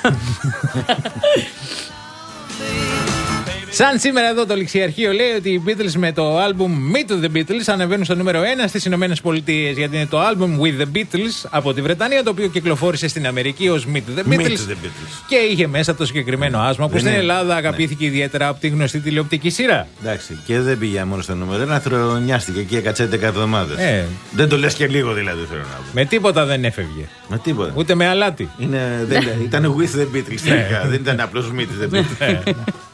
Σαν σήμερα εδώ το ληξιαρχείο λέει ότι οι Beatles με το album Meet the Beatles ανεβαίνουν στο νούμερο ένα στις Ηνωμένες Πολιτείες, γιατί είναι το album With the Beatles από τη Βρετανία, το οποίο κυκλοφόρησε στην Αμερική ως Meet the Beatles, Meet the Beatles. Και είχε μέσα το συγκεκριμένο άσμα που στην Ελλάδα αγαπήθηκε ναι. ιδιαίτερα από τη γνωστή τηλεοπτική σειρά. Εντάξει, και δεν πήγε μόνο στο νούμερο ένα, θρονιάστηκε και έκατσε έντεκα εβδομάδες. Ε. Δεν το λες και λίγο δηλαδή, θέλω να πω. Με τίποτα δεν έφευγε. Με τίποτα. Ούτε με αλάτι. Είναι, δεν, ήταν With the Beatles, δεν ήταν απλώς Meet the Beatles.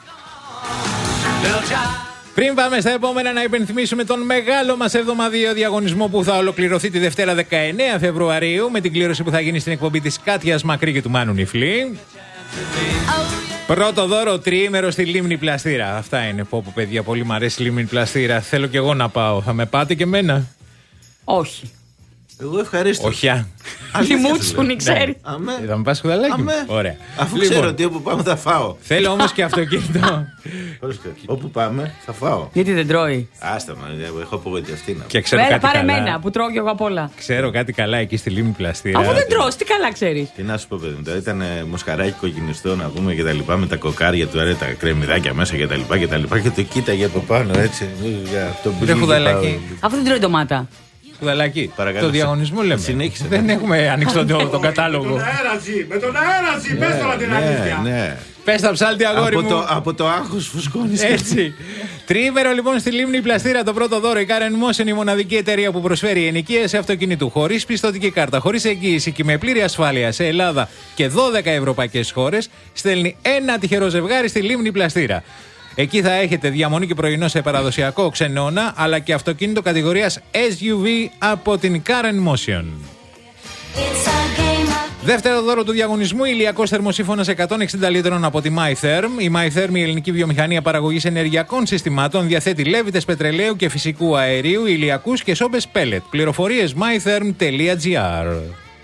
Πριν πάμε στα επόμενα, να υπενθυμίσουμε τον μεγάλο μας εβδομαδιαίο διαγωνισμό που θα ολοκληρωθεί τη Δευτέρα δεκαεννέα Φεβρουαρίου με την κλήρωση που θα γίνει στην εκπομπή της Κάτιας Μακρύ και του Μάνου Νιφλή. Πρώτο δώρο, τριήμερο στη Λίμνη Πλαστήρα. Αυτά είναι. Πω πω παιδιά, πολύ μου αρέσει η Λίμνη Πλαστήρα. Θέλω κι εγώ να πάω. Θα με πάτε και εμένα? Όχι. Εγώ ευχαρίστω. Όχι, α. Λιμούτσουνι, ξέρει. Ναι. Θα με πας κουδαλάκι μου. Ωραία. Αφού λοιπόν, ξέρω ότι όπου πάμε θα φάω. Θέλω όμως και αυτοκίνητο. Όπου πάμε θα φάω. Γιατί δεν τρώει? Άστα μα, έχω απογοητευτεί να και ξέρω κάτι πάρε καλά. Μένα που τρώω κι εγώ απ' όλα. Ξέρω κάτι καλά εκεί στη Λίμνη Πλαστήρα. Αφού δεν τρως, τι καλά ξέρεις. Τι να σου πω, παιδί μου, τώρα ήταν μοσχαράκι κοκκινιστό να πούμε και τα λοιπά, με τα κοκάρια του, αρέ, τα κρεμμυδάκια μέσα και τα λοιπά και τα λοιπά και το κοίταγε από πάνω έτσι. Δεν χουδαλάκι. Αφού δεν τρώει ντομάτα. Κουδαλάκι. Το διαγωνισμό λέμε. Συνέχισε. Δεν έχουμε ανοίξει τον κατάλογο. Με τον αέραζι, με τον αέραζι, πες τώρα την αλήθεια. Ναι. Πες τα ψάλτη, αγόρι από μου. Το, από το άγχος φουσκώνεις. Έτσι. Τριήμερο λοιπόν στη Λίμνη Πλαστήρα το πρώτο δώρο. Η Karen Moss είναι η μοναδική εταιρεία που προσφέρει ενοικίαση αυτοκινήτου χωρίς πιστωτική κάρτα, χωρίς εγγύηση και με πλήρη ασφάλεια σε Ελλάδα και δώδεκα ευρωπαϊκές χώρες. Στέλνει ένα τυχερό ζευγάρι στη Λίμνη Πλαστήρα. Εκεί θα έχετε διαμονή και πρωινό σε παραδοσιακό ξενώνα, αλλά και αυτοκίνητο κατηγορίας ες γιου βι από την Karen Motion. Δεύτερο δώρο του διαγωνισμού, ηλιακός θερμοσύφωνας εκατόν εξήντα λίτρων από τη MyTherm. Η MyTherm, η ελληνική βιομηχανία παραγωγής ενεργειακών συστημάτων, διαθέτει λέβητες πετρελαίου και φυσικού αερίου, ηλιακούς και σόμπες pellet. Πληροφορίες mytherm τελεία gr.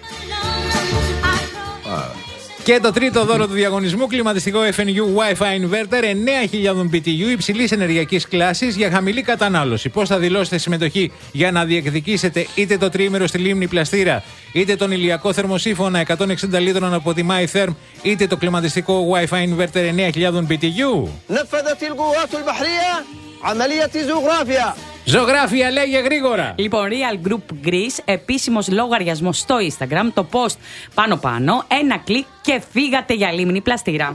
Και το τρίτο δώρο του διαγωνισμού, κλιματιστικό εφ εν γιου Wi-Fi Inverter εννέα χιλιάδες μπι τι γιου υψηλής ενεργειακής κλάσης για χαμηλή κατανάλωση. Πώς θα δηλώσετε συμμετοχή για να διεκδικήσετε είτε το τριήμερο στη Λίμνη Πλαστήρα, είτε τον ηλιακό θερμοσύφωνα εκατόν εξήντα λίτρων από τη MyTherm, είτε το κλιματιστικό Wi-Fi Inverter εννέα χιλιάδες μπι τι γιου. Ζωγράφια, λέγε γρήγορα. Λοιπόν, Real Group Greece, επίσημος λογαριασμός στο Instagram, το post πάνω πάνω, ένα κλικ και φύγατε για Λίμνη Πλαστήρα.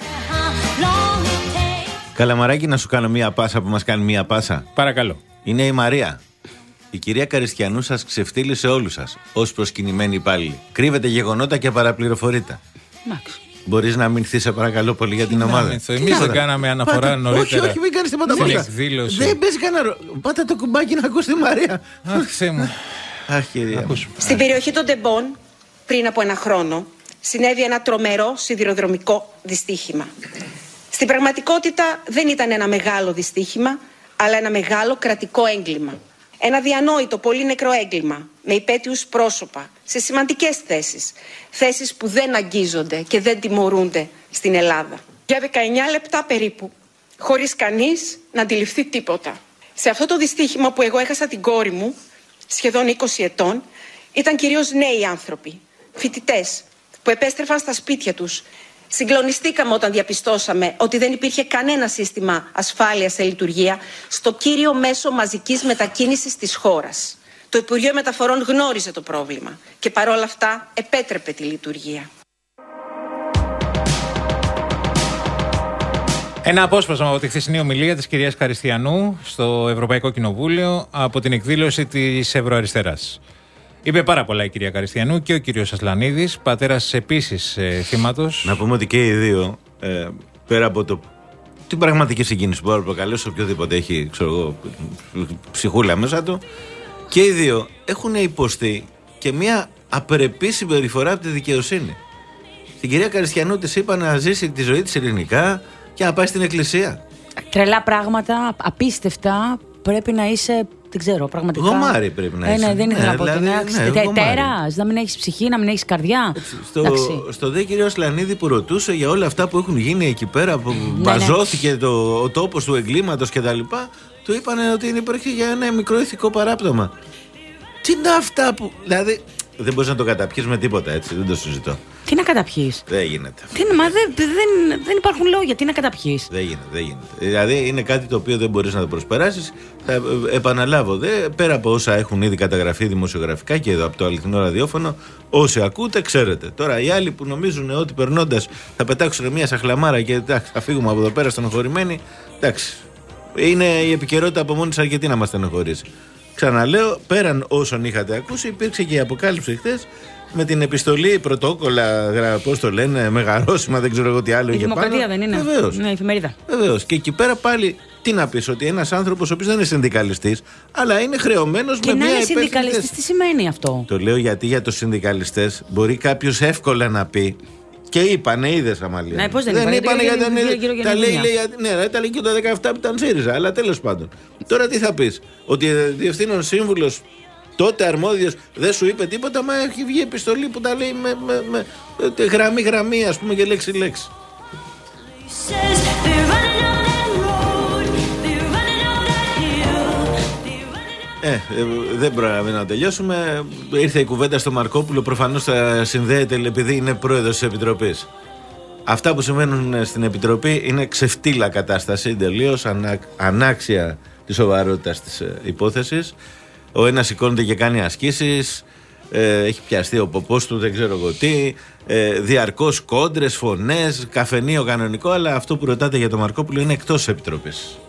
Καλαμαράκι, να σου κάνω μία πάσα που μας κάνει μία πάσα. Παρακαλώ. Είναι η Μαρία. Η κυρία Καριστιανού σας ξεφτύλισε όλους σας ως προσκυνημένοι υπάλληλοι. Κρύβεται γεγονότα και παραπληροφορείτε. Μάξ. Μπορείς να αμυνθείς, σε παρακαλώ πολύ, για την ομάδα. Εμείς δεν κάναμε αναφορά Πάτε, νωρίτερα. Όχι, όχι, μην κάνεις τίποτα στην εκδήλωση. Δεν παίζει κανένα. Πάτε το κουμπάκι να ακούς τη Μαρία. Αχ, Θεέ μου. Αχ, κυρία. Στην περιοχή των Τεμπών, πριν από ένα χρόνο, συνέβη ένα τρομερό σιδηροδρομικό δυστύχημα. Στην πραγματικότητα δεν ήταν ένα μεγάλο δυστύχημα, αλλά ένα μεγάλο κρατικό έγκλημα. Ένα διανόητο πολύ νεκρό έγκλημα, με υπαίτιους πρόσωπα, σε σημαντικές θέσεις. Θέσεις που δεν αγγίζονται και δεν τιμωρούνται στην Ελλάδα. Για δεκαεννιά λεπτά περίπου, χωρίς κανείς να αντιληφθεί τίποτα. Σε αυτό το δυστύχημα που εγώ έχασα την κόρη μου, σχεδόν είκοσι ετών, ήταν κυρίως νέοι άνθρωποι, φοιτητές, που επέστρεφαν στα σπίτια τους. Συγκλονιστήκαμε όταν διαπιστώσαμε ότι δεν υπήρχε κανένα σύστημα ασφάλειας σε λειτουργία στο κύριο μέσο μαζικής μετακίνησης της χώρας. Το Υπουργείο Μεταφορών γνώριζε το πρόβλημα και παρόλα αυτά επέτρεπε τη λειτουργία. Ένα απόσπασμα από τη χθεσινή ομιλία της κυρίας Καριστιανού στο Ευρωπαϊκό Κοινοβούλιο από την εκδήλωση της Ευρωαριστεράς. Είπε πάρα πολλά η κυρία Καριστιανού και ο κύριος Ασλανίδης, πατέρας επίσης ε, θύματος. Να πούμε ότι και οι δύο, ε, πέρα από το, την πραγματική συγκίνηση που μπορεί να προκαλέσει οποιοδήποτε έχει, ξέρω εγώ, ψυχούλα μέσα του, και οι δύο έχουν υποστεί και μια απρεπή συμπεριφορά από τη δικαιοσύνη. Την κυρία Καριστιανού της είπα να ζήσει τη ζωή της ειρηνικά και να πάει στην εκκλησία. Τρελά πράγματα, απίστευτα. Πρέπει να είσαι, δεν ξέρω, πραγματικά. Γομάρι πρέπει να είσαι. Ε, ναι, δεν ήθελα να πω την άξιση. Τέρας, να μην έχεις ψυχή, να μην έχεις καρδιά. Στο, στο δε κύριο Σλανίδη που ρωτούσε για όλα αυτά που έχουν γίνει εκεί πέρα, που ναι, μπαζώθηκε ναι. το, ο τόπος του εγκλήματος κτλ. Του είπανε ότι υπάρχει για ένα μικρό ηθικό παράπτωμα. Τι είναι αυτά που. Δηλαδή, δεν μπορείς να το καταπιείς με τίποτα, έτσι, δεν το συζητώ. Τι να καταπιείς. Δεν γίνεται. Τι, μα δεν, δεν, δεν υπάρχουν λόγια. Τι να καταπιείς. Δεν γίνεται, δεν γίνεται. Δηλαδή είναι κάτι το οποίο δεν μπορείς να το προσπεράσεις. Θα επαναλάβω, δε, πέρα από όσα έχουν ήδη καταγραφεί δημοσιογραφικά και εδώ από το αληθινό ραδιόφωνο, όσοι ακούτε, ξέρετε. Τώρα οι άλλοι που νομίζουν ότι περνώντας θα πετάξουν μια σαχλαμάρα και εντάξει, θα φύγουμε από εδώ πέρα στενοχωρημένοι, εντάξει. Είναι η επικαιρότητα από μόνη της αρκετή να μας στενοχωρήσει. Ξαναλέω, πέραν όσων είχατε ακούσει, υπήρξε και η αποκάλυψη χθες με την επιστολή, πρωτόκολλα, πώς το λένε, μεγαρόσημα, δεν ξέρω εγώ τι άλλο. Η Δημοκρατία δεν είναι. Βεβαίως. Ναι, η εφημερίδα. Βεβαίως. Και εκεί πέρα πάλι, τι να πεις, ότι ένας άνθρωπος ο οποίος δεν είναι συνδικαλιστής, αλλά είναι χρεωμένος με μια επέκταση. Και να είναι συνδικαλιστής, τι σημαίνει αυτό. Το λέω γιατί για τους συνδικαλιστές μπορεί κάποιος εύκολα να πει. Και είπανε, είδες Αμαλία. Ναι, πώς δεν, δεν είπανε για τα ναι, λέει, λέει, ναι, τα λέει και το δεκαεπτά που ήταν ΣΥΡΙΖΑ, αλλά τέλος πάντων. Τώρα τι θα πεις, ότι διευθύνων σύμβουλος τότε αρμόδιος δεν σου είπε τίποτα, μα έχει βγει επιστολή που τα λέει με, με, με, με γραμμή γραμμή, ας πούμε, και λέξη λέξη. Ε, ε, δεν προλαβαίνω να τελειώσουμε. Ήρθε η κουβέντα στο Μαρκόπουλο. Προφανώς θα συνδέεται επειδή είναι πρόεδρος της Επιτροπής. Αυτά που συμβαίνουν στην Επιτροπή είναι ξεφτύλα κατάσταση, τελείως ανά, ανάξια της σοβαρότητας της ε, υπόθεσης. Ο ένας σηκώνεται και κάνει ασκήσεις, ε, έχει πιαστεί ο ποπός του, δεν ξέρω εγώ τι, ε, διαρκώς κόντρες, φωνές, καφενείο κανονικό, αλλά αυτό που ρωτάτε για τον Μαρκόπουλο είναι εκτός της Επιτροπής.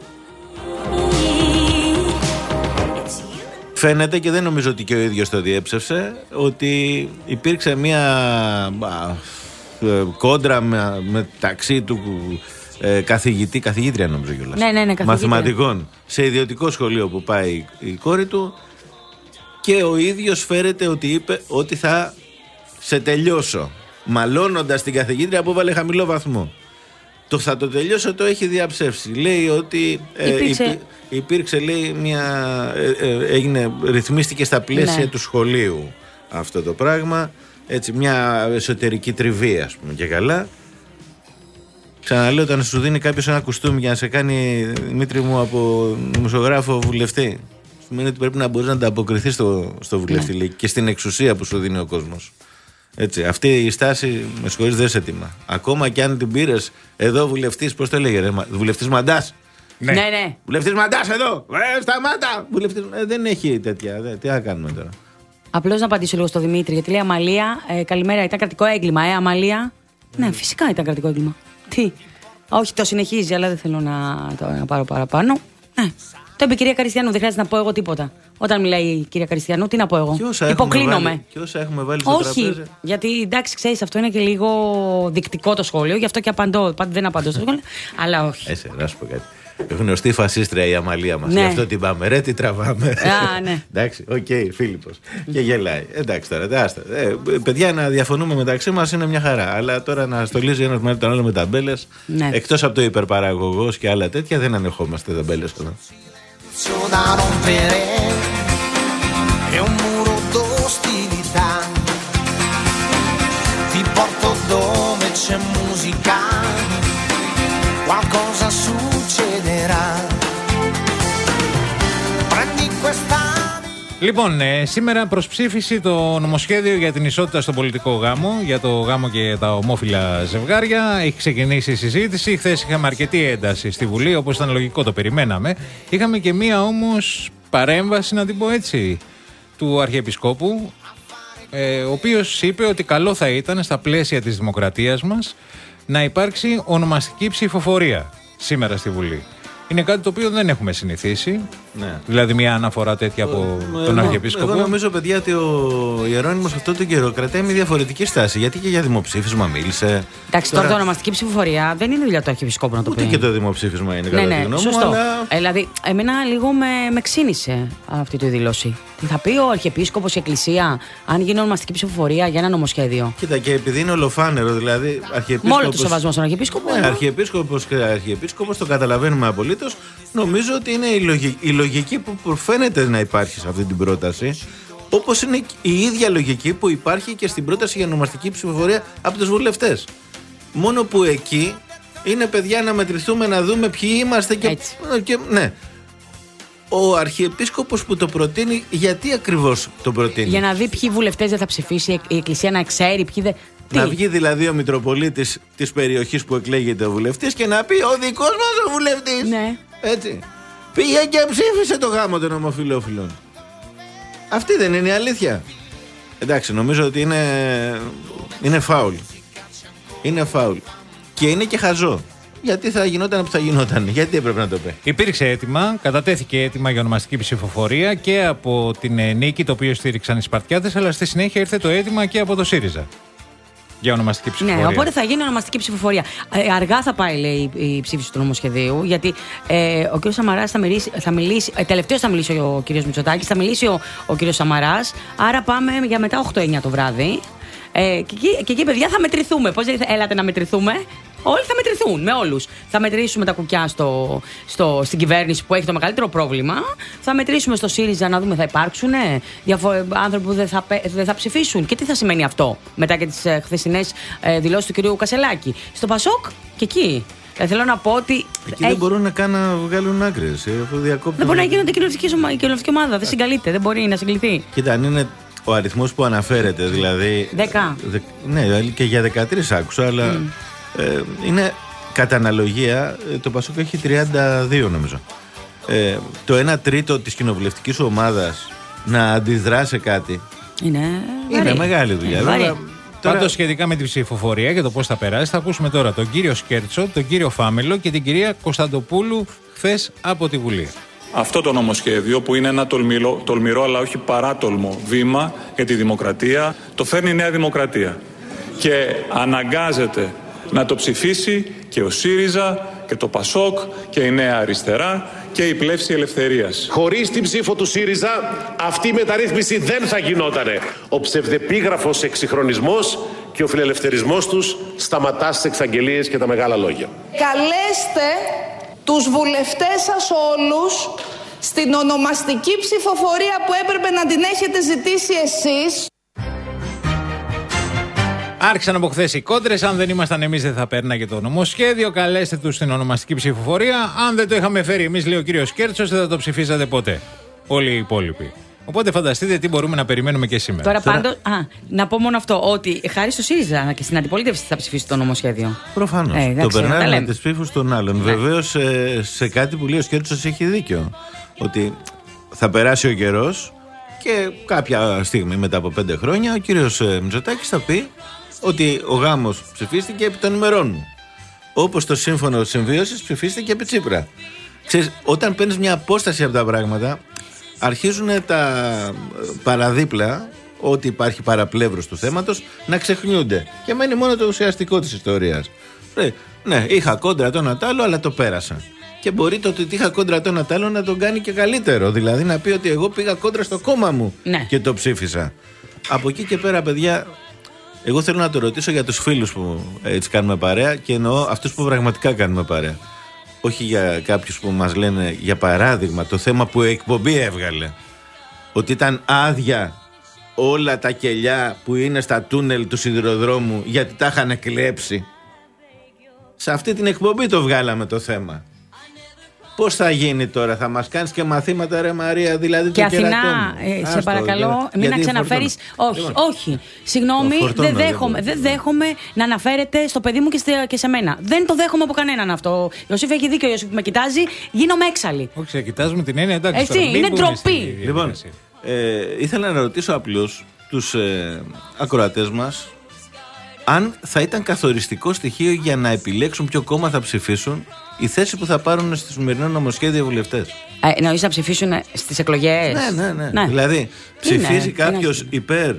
Φαίνεται, και δεν νομίζω ότι και ο ίδιος το διέψευσε, ότι υπήρξε μια α, κόντρα με, μεταξύ του ε, καθηγητή, καθηγήτρια νομίζω κιόλας, ναι, ναι, ναι, μαθηματικών σε ιδιωτικό σχολείο που πάει η κόρη του, και ο ίδιος φέρεται ότι είπε ότι θα σε τελειώσω, μαλώνοντας την καθηγήτρια που έβαλε χαμηλό βαθμό. Το θα το τελειώσω το έχει διαψεύσει. Λέει ότι ε, υπήρξε... Υπή, υπήρξε λέει μια ε, ε, έγινε, ρυθμίστηκε στα πλαίσια ναι. του σχολείου αυτό το πράγμα. Έτσι, μια εσωτερική τριβή, ας πούμε, και καλά. Ξαναλέω, όταν σου δίνει κάποιος ένα κουστούμι για να σε κάνει, Δημήτρη μου, από δημοσιογράφο βουλευτή, σημαίνει ότι πρέπει να μπορείς να ανταποκριθείς στο, στο βουλευτή, ναι. λέει, και στην εξουσία που σου δίνει ο κόσμος. Έτσι, αυτή η στάση, με συγχωρείς, δεν σε τιμά. Ακόμα και αν την πήρες εδώ βουλευτής, πώς το έλεγε, ρε, βουλευτής Μαντάς. Ναι, ναι. ναι. Βουλευτής Μαντάς εδώ! Ε, σταμάτα! Βουλευτής... Ε, δεν έχει τέτοια. Δε, τι θα κάνουμε τώρα. Απλώς να απαντήσω λίγο στο Δημήτρη, γιατί λέει Αμαλία, ε, καλημέρα, ήταν κρατικό έγκλημα, ε, Αμαλία. Mm. Ναι, φυσικά ήταν κρατικό έγκλημα. Τι. Όχι, το συνεχίζει, αλλά δεν θέλω να, το, να πάρω παραπάνω. Ναι. Το είπε η κυρία Καριστιανού, δεν χρειάζεται να πω εγώ τίποτα. Όταν μιλάει η κυρία Καριστιανού, τι να πω εγώ. Υποκλίνομαι. Και όσα έχουμε βάλει στο Όχι, τραπέζι. Γιατί εντάξει, ξέρεις, αυτό είναι και λίγο δεικτικό το σχόλιο, γι' αυτό και απαντώ. Πάντα δεν απαντώ στο σχόλιο, αλλά όχι. Έσαι, να σου πω κάτι. Γνωστή φασίστρια η Αμαλία μας. Ναι. Γι' αυτό την πάμε. Ρε, τι τραβάμε. Α, ναι. Εντάξει, οκ, okay, Φίλιππος. Και γελάει. Εντάξει τώρα, άστα. Ε, παιδιά, να διαφωνούμε μεταξύ μας είναι μια χαρά. Αλλά τώρα να στολίζει ένας με τον άλλο με ταμπέλες. Ναι. Εκτός από το υπερπαραγωγός και άλλα τέτοια, δεν ανεχόμαστε ταμπέλες εδώ. Qualcosa succederà. Prendi questa. Λοιπόν, ε, σήμερα προς ψήφιση το νομοσχέδιο για την ισότητα στον πολιτικό γάμο, για το γάμο και τα ομόφυλα ζευγάρια. Έχει ξεκινήσει η συζήτηση. Χθες είχαμε αρκετή ένταση στη Βουλή, όπως ήταν λογικό, το περιμέναμε. Είχαμε και μία όμως παρέμβαση, να την πω έτσι, του Αρχιεπισκόπου, ε, ο οποίος είπε ότι καλό θα ήταν στα πλαίσια της δημοκρατίας μας να υπάρξει ονομαστική ψηφοφορία σήμερα στη Βουλή. Είναι κάτι το οποίο δεν έχουμε συνηθίσει. Ναι. Δηλαδή, μια αναφορά τέτοια από ε, τον εγώ, Αρχιεπίσκοπο. Εγώ νομίζω, παιδιά, ότι ο Ιερώνυμος αυτόν τον καιρό κρατάει μια διαφορετική στάση. Γιατί και για δημοψήφισμα μίλησε. Εντάξει, τώρα, τώρα το ονομαστική ψηφοφορία δεν είναι δουλειά του Αρχιεπισκόπου να το πει. Ούτε και το δημοψήφισμα είναι, κατά ναι, τη γνώμη μου. Σωστό. Αλλά... Ε, δηλαδή, εμένα λίγο με, με ξύνησε αυτή τη δήλωση. Τι θα πει ο Αρχιεπίσκοπος, η Εκκλησία, αν γίνει ονομαστική ψηφοφορία για ένα νομοσχέδιο. Κοίτα, και επειδή είναι ολοφάνερο, δηλαδή. Με όλο το σεβασμό στον Αρχιεπίσκοπο. Ναι, Αρχιεπίσκοπος και Αρχιεπίσκοπος, το καταλαβαίνουμε απολύτως. Νομίζω ότι είναι η λογική, η λογική που φαίνεται να υπάρχει σε αυτή την πρόταση. Όπως είναι η ίδια λογική που υπάρχει και στην πρόταση για ονομαστική ψηφοφορία από τους βουλευτές. Μόνο που εκεί είναι, παιδιά, να μετρηθούμε, να δούμε ποιοι είμαστε και, και ναι. Ο Αρχιεπίσκοπος που το προτείνει, γιατί ακριβώς το προτείνει? Για να δει ποιοι βουλευτές δεν θα ψηφίσει, η Εκκλησία να ξέρει ποιοι δεν. Να βγει δηλαδή ο Μητροπολίτης της περιοχής που εκλέγεται ο βουλευτής και να πει ο δικός μας ο βουλευτής. Ναι. Έτσι. Πήγε και ψήφισε το γάμο των ομοφυλόφιλων. Αυτή δεν είναι η αλήθεια? Εντάξει, νομίζω ότι είναι, είναι φάουλ. Είναι φάουλ. Και είναι και χαζό. Γιατί θα γινόταν που θα γινόταν? Γιατί έπρεπε να το πει? Υπήρξε αίτημα, κατατέθηκε αίτημα για ονομαστική ψηφοφορία και από την Νίκη, το οποίο στήριξαν οι Σπαρτιάτες, αλλά στη συνέχεια ήρθε το αίτημα και από το ΣΥΡΙΖΑ για ονομαστική ψηφοφορία. Ναι, οπότε θα γίνει ονομαστική ψηφοφορία. Ε, αργά θα πάει, λέει, η ψήφιση του νομοσχεδίου, γιατί ε, ο κ. Σαμαράς θα μιλήσει, θα μιλήσει ε, τελευταίος θα μιλήσει ο κ. Μητσοτάκης, θα μιλήσει ο, ο κ. Σαμαράς, άρα πάμε για μετά οκτώ εννιά το βράδυ. Ε, και, εκεί, και εκεί, παιδιά, θα μετρηθούμε. Πώς δεν έλατε να μετρηθούμε? Όλοι θα μετρηθούν, με όλους. Θα μετρήσουμε τα κουκιά στο, στο, στην κυβέρνηση που έχει το μεγαλύτερο πρόβλημα. Θα μετρήσουμε στο ΣΥΡΙΖΑ να δούμε, θα υπάρξουν διαφο- άνθρωποι που δεν θα, δεν θα ψηφίσουν. Και τι θα σημαίνει αυτό μετά και τις ε, χθεσινές ε, δηλώσεις του κ. Κασελάκη. Στο ΠΑΣΟΚ και εκεί. Ε, θέλω να πω ότι. Εκεί έχει... δεν μπορούν να, κάνουν, να βγάλουν άκρες. Ε, δεν μπορεί να γίνονται κοινωνική ομάδα. Δεν συγκαλείται, δεν μπορεί να συγκληθεί. Κοίτα, αν είναι ο αριθμός που αναφέρεται, δηλαδή. δέκα. Δε, ναι, και για δεκατρείς άκουσα, αλλά. Mm. Ε, είναι κατά αναλογία, το ΠΑΣΟΚ έχει τριάντα δύο νομίζω. Ε, το ένα τρίτο της κοινοβουλευτικής ομάδας να αντιδρά σε κάτι είναι, είναι βαρύ. Μεγάλη δουλειά. Τώρα... Πάντως, σχετικά με την ψηφοφορία και το πώς θα περάσει, θα ακούσουμε τώρα τον κύριο Σκέρτσο, τον κύριο Φάμελο και την κυρία Κωνσταντοπούλου χθες από τη Βουλή. Αυτό το νομοσχέδιο, που είναι ένα τολμηρό, τολμηρό αλλά όχι παράτολμο βήμα για τη δημοκρατία, το φέρνει η Νέα Δημοκρατία και αναγκάζεται να το ψηφίσει και ο ΣΥΡΙΖΑ και το ΠΑΣΟΚ και η Νέα Αριστερά και η Πλεύση Ελευθερίας. Χωρίς την ψήφο του ΣΥΡΙΖΑ αυτή η μεταρρύθμιση δεν θα γινότανε. Ο ψευδεπίγραφος εξυγχρονισμός και ο φιλελευθερισμός τους σταματά στις εξαγγελίες και τα μεγάλα λόγια. Καλέστε τους βουλευτές σας όλους στην ονομαστική ψηφοφορία που έπρεπε να την έχετε ζητήσει εσείς. Άρχισαν από χθες οι κόντρες. Αν δεν ήμασταν εμείς, δεν θα πέρναγε το νομοσχέδιο. Καλέστε τους στην ονομαστική ψηφοφορία. Αν δεν το είχαμε φέρει εμείς, λέει ο κύριος Κέρτσος, δεν θα το ψηφίσατε ποτέ. Όλοι οι υπόλοιποι. Οπότε φανταστείτε τι μπορούμε να περιμένουμε και σήμερα. Τώρα, Τώρα... πάντως, α, να πω μόνο αυτό, ότι χάρη στο ΣΥΡΙΖΑ και στην αντιπολίτευση θα ψηφίσει το νομοσχέδιο. Προφανώς. Ε, το περνάνε τις ψήφους των άλλων. Ναι. Βεβαίως, ε, σε κάτι που λέει ο Κέρτσος έχει δίκιο. Ότι θα περάσει ο καιρός και κάποια στιγμή μετά από πέντε χρόνια ο κύριος Μητσοτάκης θα πει ότι ο γάμος ψηφίστηκε επί των ημερών μου. Όπως το σύμφωνο συμβίωσης ψηφίστηκε επί Τσίπρα. Ξέρεις, όταν παίρνεις μια απόσταση από τα πράγματα, αρχίζουν τα παραδίπλα, ότι υπάρχει παραπλεύρος του θέματος, να ξεχνιούνται. Και μένει μόνο το ουσιαστικό της ιστορίας. Ε, ναι, είχα κόντρα τον Ατάλο, αλλά το πέρασα. Και μπορεί το ότι είχα κόντρα τον Ατάλο να τον κάνει και καλύτερο. Δηλαδή να πει ότι εγώ πήγα κόντρα στο κόμμα μου, ναι, και το ψήφισα. Από εκεί και πέρα, παιδιά, εγώ θέλω να το ρωτήσω για τους φίλους που έτσι κάνουμε παρέα, και εννοώ αυτούς που πραγματικά κάνουμε παρέα. Όχι για κάποιους που μας λένε, για παράδειγμα, το θέμα που η εκπομπή έβγαλε. Ότι ήταν άδεια όλα τα κελιά που είναι στα τούνελ του σιδηροδρόμου γιατί τα είχαν κλέψει. Σε αυτή την εκπομπή το βγάλαμε το θέμα. Πώς θα γίνει τώρα, θα μας κάνεις και μαθήματα, ρε Μαρία, δηλαδή και το Αθηνά, ε, σε παρακαλώ, μην να ξαναφέρεις. Όχι, λοιπόν, όχι. Συγγνώμη, δεν δέχομαι, δεν δέχομαι να αναφέρετε στο παιδί μου και, στε, και σε μένα. Δεν το δέχομαι από κανέναν αυτό. Ιωσήφ έχει δίκιο, ο Ιωσήφ με κοιτάζει, γίνομαι έξαλλη. Όχι, σε κοιτάζουμε την έννοια, εντάξει. Έτσι, τώρα, είναι ντροπή. Λοιπόν, ε, ήθελα να ρωτήσω απλώς τους ε, ακροατές μας αν θα ήταν καθοριστικό στοιχείο για να επιλέξουν ποιο κόμμα θα ψηφίσουν η θέση που θα πάρουν στο σημερινό νομοσχέδιο βουλευτές. Ε, εννοείς να ψηφίσουν στις εκλογές? Ναι, ναι, ναι. ναι. Δηλαδή, ψηφίζει κάποιος υπέρ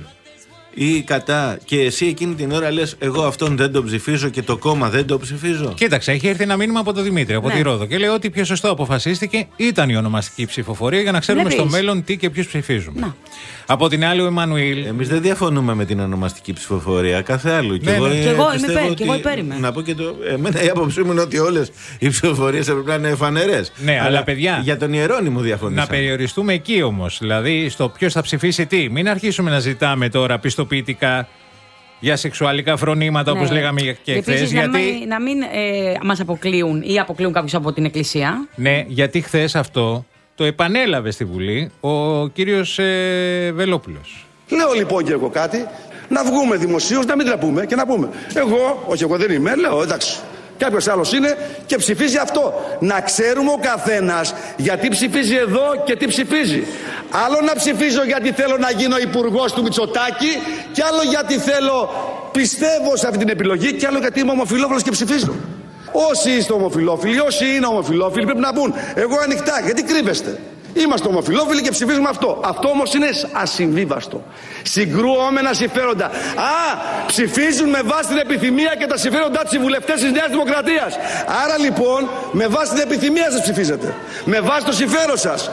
ή κατά και εσύ εκείνη την ώρα λες εγώ αυτόν δεν τον ψηφίζω και το κόμμα δεν το ψηφίζω. Κοίταξε, έχει έρθει ένα μήνυμα από τον Δημήτρη, από ναι. τη Ρόδο, και λέει ότι πιο σωστό αποφασίστηκε ήταν η ονομαστική ψηφοφορία για να ξέρουμε Βλέπεις. στο μέλλον τι και ποιους ψηφίζουμε. Να. Από την άλλη, ο Εμμανουήλ. Εμείς δεν διαφωνούμε με την ονομαστική ψηφοφορία, κάθε άλλο. Ναι, και, εγώ, ναι. και εγώ είμαι υπέρ, και εγώ υπέρ είμαι. Να πω και το. Εμένα η άποψή μου είναι ότι όλες οι ψηφοφορίες έπρεπε να είναι φανερές. Ναι, αλλά, αλλά παιδιά. Για τον Ιερώνυμο διαφωνήσαμε. Να περιοριστούμε εκεί όμως. Δηλαδή, στο ποιος θα ψηφίσει τι. Μην αρχίσουμε να ζητάμε τώρα πιστοποιητικά για σεξουαλικά φρονήματα, ναι. όπως λέγαμε και χθες. Γιατί... Να μην, να μην ε, μας αποκλείουν ή αποκλείουν κάποιους από την Εκκλησία. Ναι, γιατί χθες αυτό το επανέλαβε στη Βουλή ο κύριος ε, Βελόπουλος. Λέω λοιπόν και εγώ κάτι, να βγούμε δημοσίως, να μην τραπούμε και να πούμε εγώ, όχι εγώ δεν είμαι, λέω εντάξει, κάποιος άλλος είναι και ψηφίζει αυτό. Να ξέρουμε ο καθένας γιατί ψηφίζει εδώ και τι ψηφίζει. Άλλο να ψηφίζω γιατί θέλω να γίνω υπουργός του Μητσοτάκη και άλλο γιατί θέλω, πιστεύω σε αυτή την επιλογή και άλλο γιατί είμαι ομοφυλόφιλος και ψηφίζω. Όσοι είστε ομοφυλόφιλοι, όσοι είναι ομοφυλόφιλοι πρέπει να πούν εγώ ανοιχτά, γιατί κρύβεστε. Είμαστε ομοφυλόφιλοι και ψηφίζουμε αυτό. Αυτό όμως είναι ασυμβίβαστο. Συγκρουόμενα συμφέροντα. Α, ψηφίζουν με βάση την επιθυμία και τα συμφέροντά τους οι βουλευτές της Νέας Δημοκρατίας. Άρα λοιπόν, με βάση την επιθυμία σας ψηφίζετε. Με βάση το συμφέρον σας.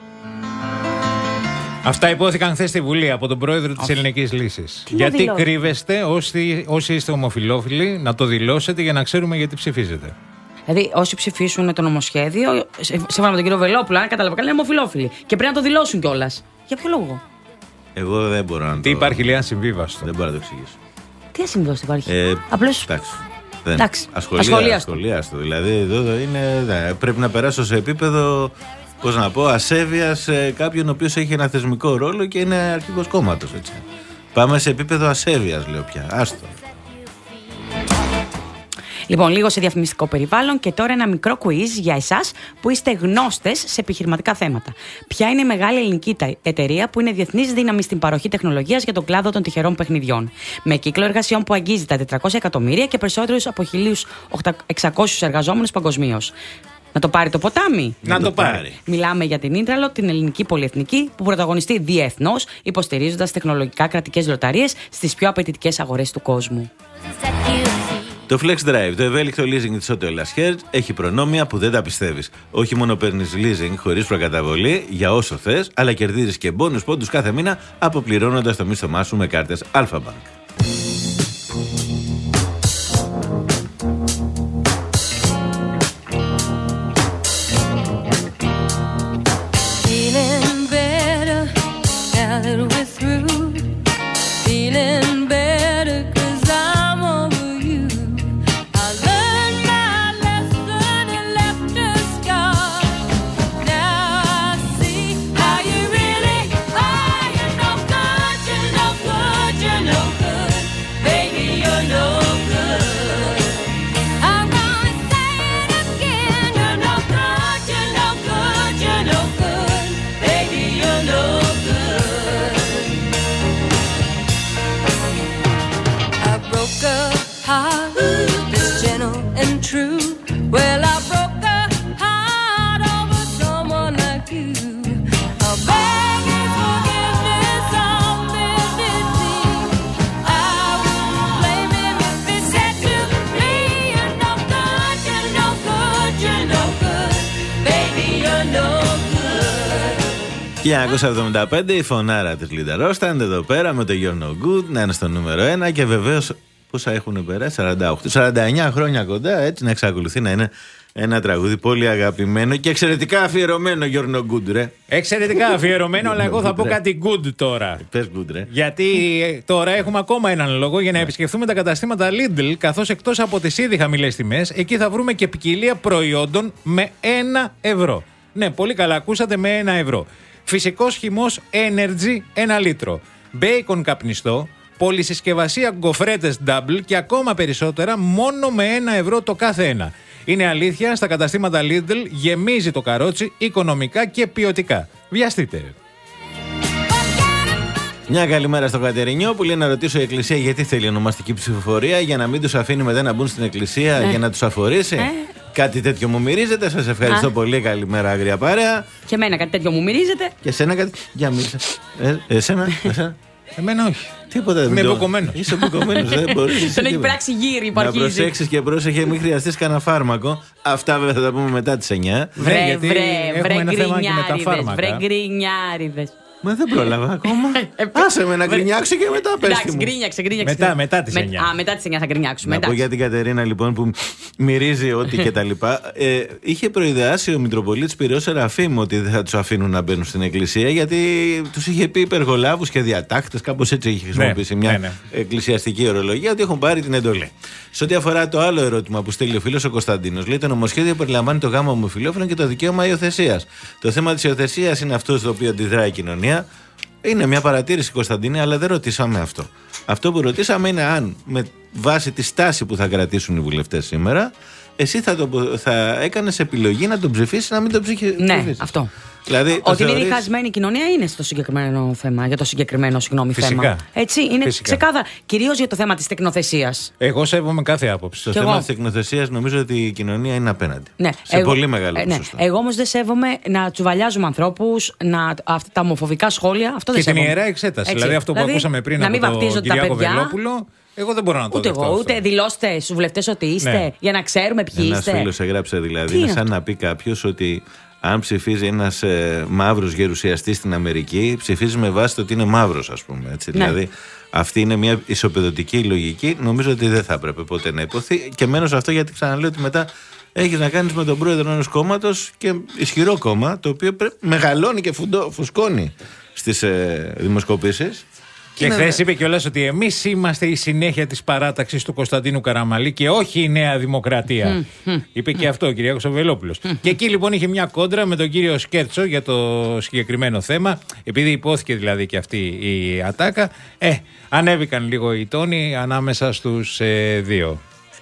Αυτά υπόθηκαν χθες στη Βουλή από τον πρόεδρο της Ελληνικής Λύσης. Γιατί δηλώ. κρύβεστε όσοι, όσοι είστε ομοφυλόφιλοι, να το δηλώσετε για να ξέρουμε γιατί ψηφίζετε. Δηλαδή, όσοι ψηφίσουν το νομοσχέδιο, σύμφωνα με τον κύριο Βελόπουλο, αν κατάλαβα καλά, είναι ομοφυλόφιλοι. Και πρέπει να το δηλώσουν κιόλας. Για ποιο λόγο? Εγώ δεν μπορώ να το. Τι υπάρχει, λέει, ασυμβίβαστο. Δεν μπορώ να το εξηγήσω. Τι ασυμβίβαστο υπάρχει? Ε, Απλώς. Εντάξει. Εντάξει. Ασχολίαστο. Ασχολίαστο. Δηλαδή, εδώ είναι, ναι, πρέπει να περάσω σε επίπεδο, πώς να πω, ασέβειας κάποιον ο οποίος έχει ένα θεσμικό ρόλο και είναι αρχηγός κόμματος. Έτσι. Πάμε σε επίπεδο ασέβειας, λέω πια. Άστο. Λοιπόν, λίγο σε διαφημιστικό περιβάλλον και τώρα ένα μικρό quiz για εσάς που είστε γνώστες σε επιχειρηματικά θέματα. Ποια είναι η μεγάλη ελληνική εταιρεία που είναι διεθνής δύναμη στην παροχή τεχνολογίας για τον κλάδο των τυχερών παιχνιδιών, με κύκλο εργασιών που αγγίζει τα τετρακόσια εκατομμύρια και περισσότερους από χίλιους εξακόσιους εργαζόμενους παγκοσμίως? Να το πάρει το ποτάμι. Να το πάρει. Μιλάμε για την Ίντραλο, την ελληνική πολυεθνική που πρωταγωνιστεί διεθνώς, υποστηρίζοντας τεχνολογικά κρατικές λοταρίες στις πιο απαιτητικές αγορές του κόσμου. Το Flex Drive, το ευέλικτο leasing της Auto Hellas Hertz, έχει προνόμια που δεν τα πιστεύεις. Όχι μόνο παίρνεις leasing χωρίς προκαταβολή για όσο θες, αλλά κερδίζεις και μπόνους πόντους κάθε μήνα αποπληρώνοντας το μίσθωμά σου με κάρτες Alpha Bank. χίλια εννιακόσια εβδομήντα πέντε η φωνάρα της Λίντα Ρόσταντ εδώ πέρα με το You're No Good να είναι στο νούμερο ένα και βεβαίως πόσα έχουν περάσει, σαράντα οκτώ, σαράντα εννιά χρόνια κοντά, έτσι να εξακολουθεί να είναι ένα τραγούδι πολύ αγαπημένο και εξαιρετικά αφιερωμένο You're No Good, ρε. Εξαιρετικά αφιερωμένο, αλλά εγώ θα πω κάτι good τώρα. Πες good, ρε. Γιατί τώρα έχουμε ακόμα έναν λόγο για να επισκεφθούμε τα καταστήματα Lidl, καθώς εκτός από τις ήδη χαμηλές τιμές, εκεί θα βρούμε και ποικιλία προϊόντων με ένα ευρώ. Ναι, πολύ καλά, ακούσατε, με ένα ευρώ. Φυσικός χυμός Energy ένα λίτρο. Μπέικον καπνιστό. Πολυσυσκευασία γκοφρέτες double και ακόμα περισσότερα μόνο με ένα ευρώ το κάθε ένα. Είναι αλήθεια, στα καταστήματα Lidl γεμίζει το καρότσι οικονομικά και ποιοτικά. Βιαστείτε. Μια καλημέρα στο Κατερινιό που λέει να ρωτήσω η Εκκλησία γιατί θέλει ονομαστική ψηφοφορία για να μην τους αφήνει μετά να μπουν στην Εκκλησία ε. για να τους αφορήσει. Ε. Κάτι τέτοιο μου μυρίζεται. Σας ευχαριστώ Α. πολύ. Καλημέρα, άγρια παρέα. Και εμένα κάτι τέτοιο μου μυρίζεται. Και εσένα κάτι. Για μίλησα. Ε, εσένα. εσένα. Εμένα όχι. Τίποτα δεν. Είμαι μπουκωμένος. Είσαι μπουκωμένος. Δεν μπορείς. Τον έχει πράξει γύρι, υπαρχίζει. Να προσέξεις και πρόσεχε, μην χρειαστείς κανένα φάρμακο. Αυτά βέβαια θα τα πούμε μετά τις εννιά. Βρε, βρε, βρε γκρινιάριδες. Βρε γκρινιάριδες. Μα δεν πρόλαβα ακόμα. Άσε με να γκρινιάξω και μετά πες. Εντάξει, γκρίνιαξε, γκρίνιαξε. Μετά, μετά τις εννιά. Α, μετά τις εννιά θα γκρινιάξουμε. Να πω για την Κατερίνα λοιπόν που μυρίζει ό,τι και τα λοιπά. Ε, είχε προειδεάσει ο Μητροπολίτης Πειραιώς Σεραφείμ ότι δεν θα τους αφήνουν να μπαίνουν στην εκκλησία γιατί τους είχε πει υπεργολάβους και διατάκτες, κάπως έτσι είχε χρησιμοποιήσει ναι, μια ναι, ναι. εκκλησιαστική ορολογία, ότι έχουν πάρει την εντολή. Σε ό,τι αφορά το άλλο ερώτημα που στέλνει ο φίλος ο Κωνσταντίνος, λέει: το νομοσχέδιο περιλαμβάνει το γάμο ομοφυλόφιλων και το δικαίωμα υιοθεσίας. Το θέμα της υιοθεσίας είναι αυτό στο οποίο αντιδράει η κοινωνία. Είναι μια παρατήρηση, Κωνσταντίνη, αλλά δεν ρωτήσαμε αυτό. Αυτό που ρωτήσαμε είναι αν με βάση τη στάση που θα κρατήσουν οι βουλευτές σήμερα, εσύ θα, το, θα έκανες επιλογή να τον ψηφίσεις, να μην τον ψηφίσεις. Ναι, αυτό. Δηλαδή, ότι θεωρείς... είναι διχασμένη η κοινωνία είναι στο συγκεκριμένο θέμα, για το συγκεκριμένο συγγνώμη, θέμα. Έτσι, είναι ξεκάθαρα. Κυρίως για το θέμα της τεκνοθεσίας. Εγώ σέβομαι κάθε άποψη. Στο θέμα της τεκνοθεσίας νομίζω ότι η κοινωνία είναι απέναντι. Ναι. Σε εγώ, πολύ μεγάλο ναι. ποσοστό. Εγώ όμως δεν σέβομαι να τσουβαλιάζουμε ανθρώπους, να, αυτά τα ομοφοβικά σχόλια. Αυτό και δεν την σέβομαι. ιερά εξέταση. Δηλαδή, δηλαδή αυτό που δηλαδή, ακούσαμε πριν από τον Κυριάκο Βελόπουλο. Εγώ δεν μπορώ να το ούτε δεχτώ. Εγώ, ούτε δηλώστε στους βουλευτές ότι είστε, ναι. για να ξέρουμε ποιοι Ένας είστε. Ένας φίλος έγραψε δηλαδή, είναι σαν να πει κάποιος ότι αν ψηφίζει ένας ε, μαύρος γερουσιαστής στην Αμερική, ψηφίζει με βάση το ότι είναι μαύρος, ας πούμε. Έτσι. Ναι. Δηλαδή, αυτή είναι μια ισοπεδωτική λογική. Νομίζω ότι δεν θα έπρεπε ποτέ να υποθεί. Και μένω σε αυτό γιατί ξαναλέω ότι μετά έχεις να κάνεις με τον πρόεδρο ενός κόμματος και ισχυρό κόμμα, το οποίο μεγαλώνει και φουντώ, φουσκώνει στις ε, δημοσκοπήσεις. Και χθε είπε κιόλας ότι εμείς είμαστε η συνέχεια της παράταξης του Κωνσταντίνου Καραμαλή και όχι η Νέα Δημοκρατία. Mm, mm, είπε mm. και αυτό ο Κυριάκος Βελόπουλος. Mm, και εκεί λοιπόν είχε μια κόντρα με τον κύριο Σκέρτσο για το συγκεκριμένο θέμα. Επειδή υπόθηκε δηλαδή και αυτή η ατάκα, ε, ανέβηκαν λίγο οι τόνοι ανάμεσα στους ε, δύο.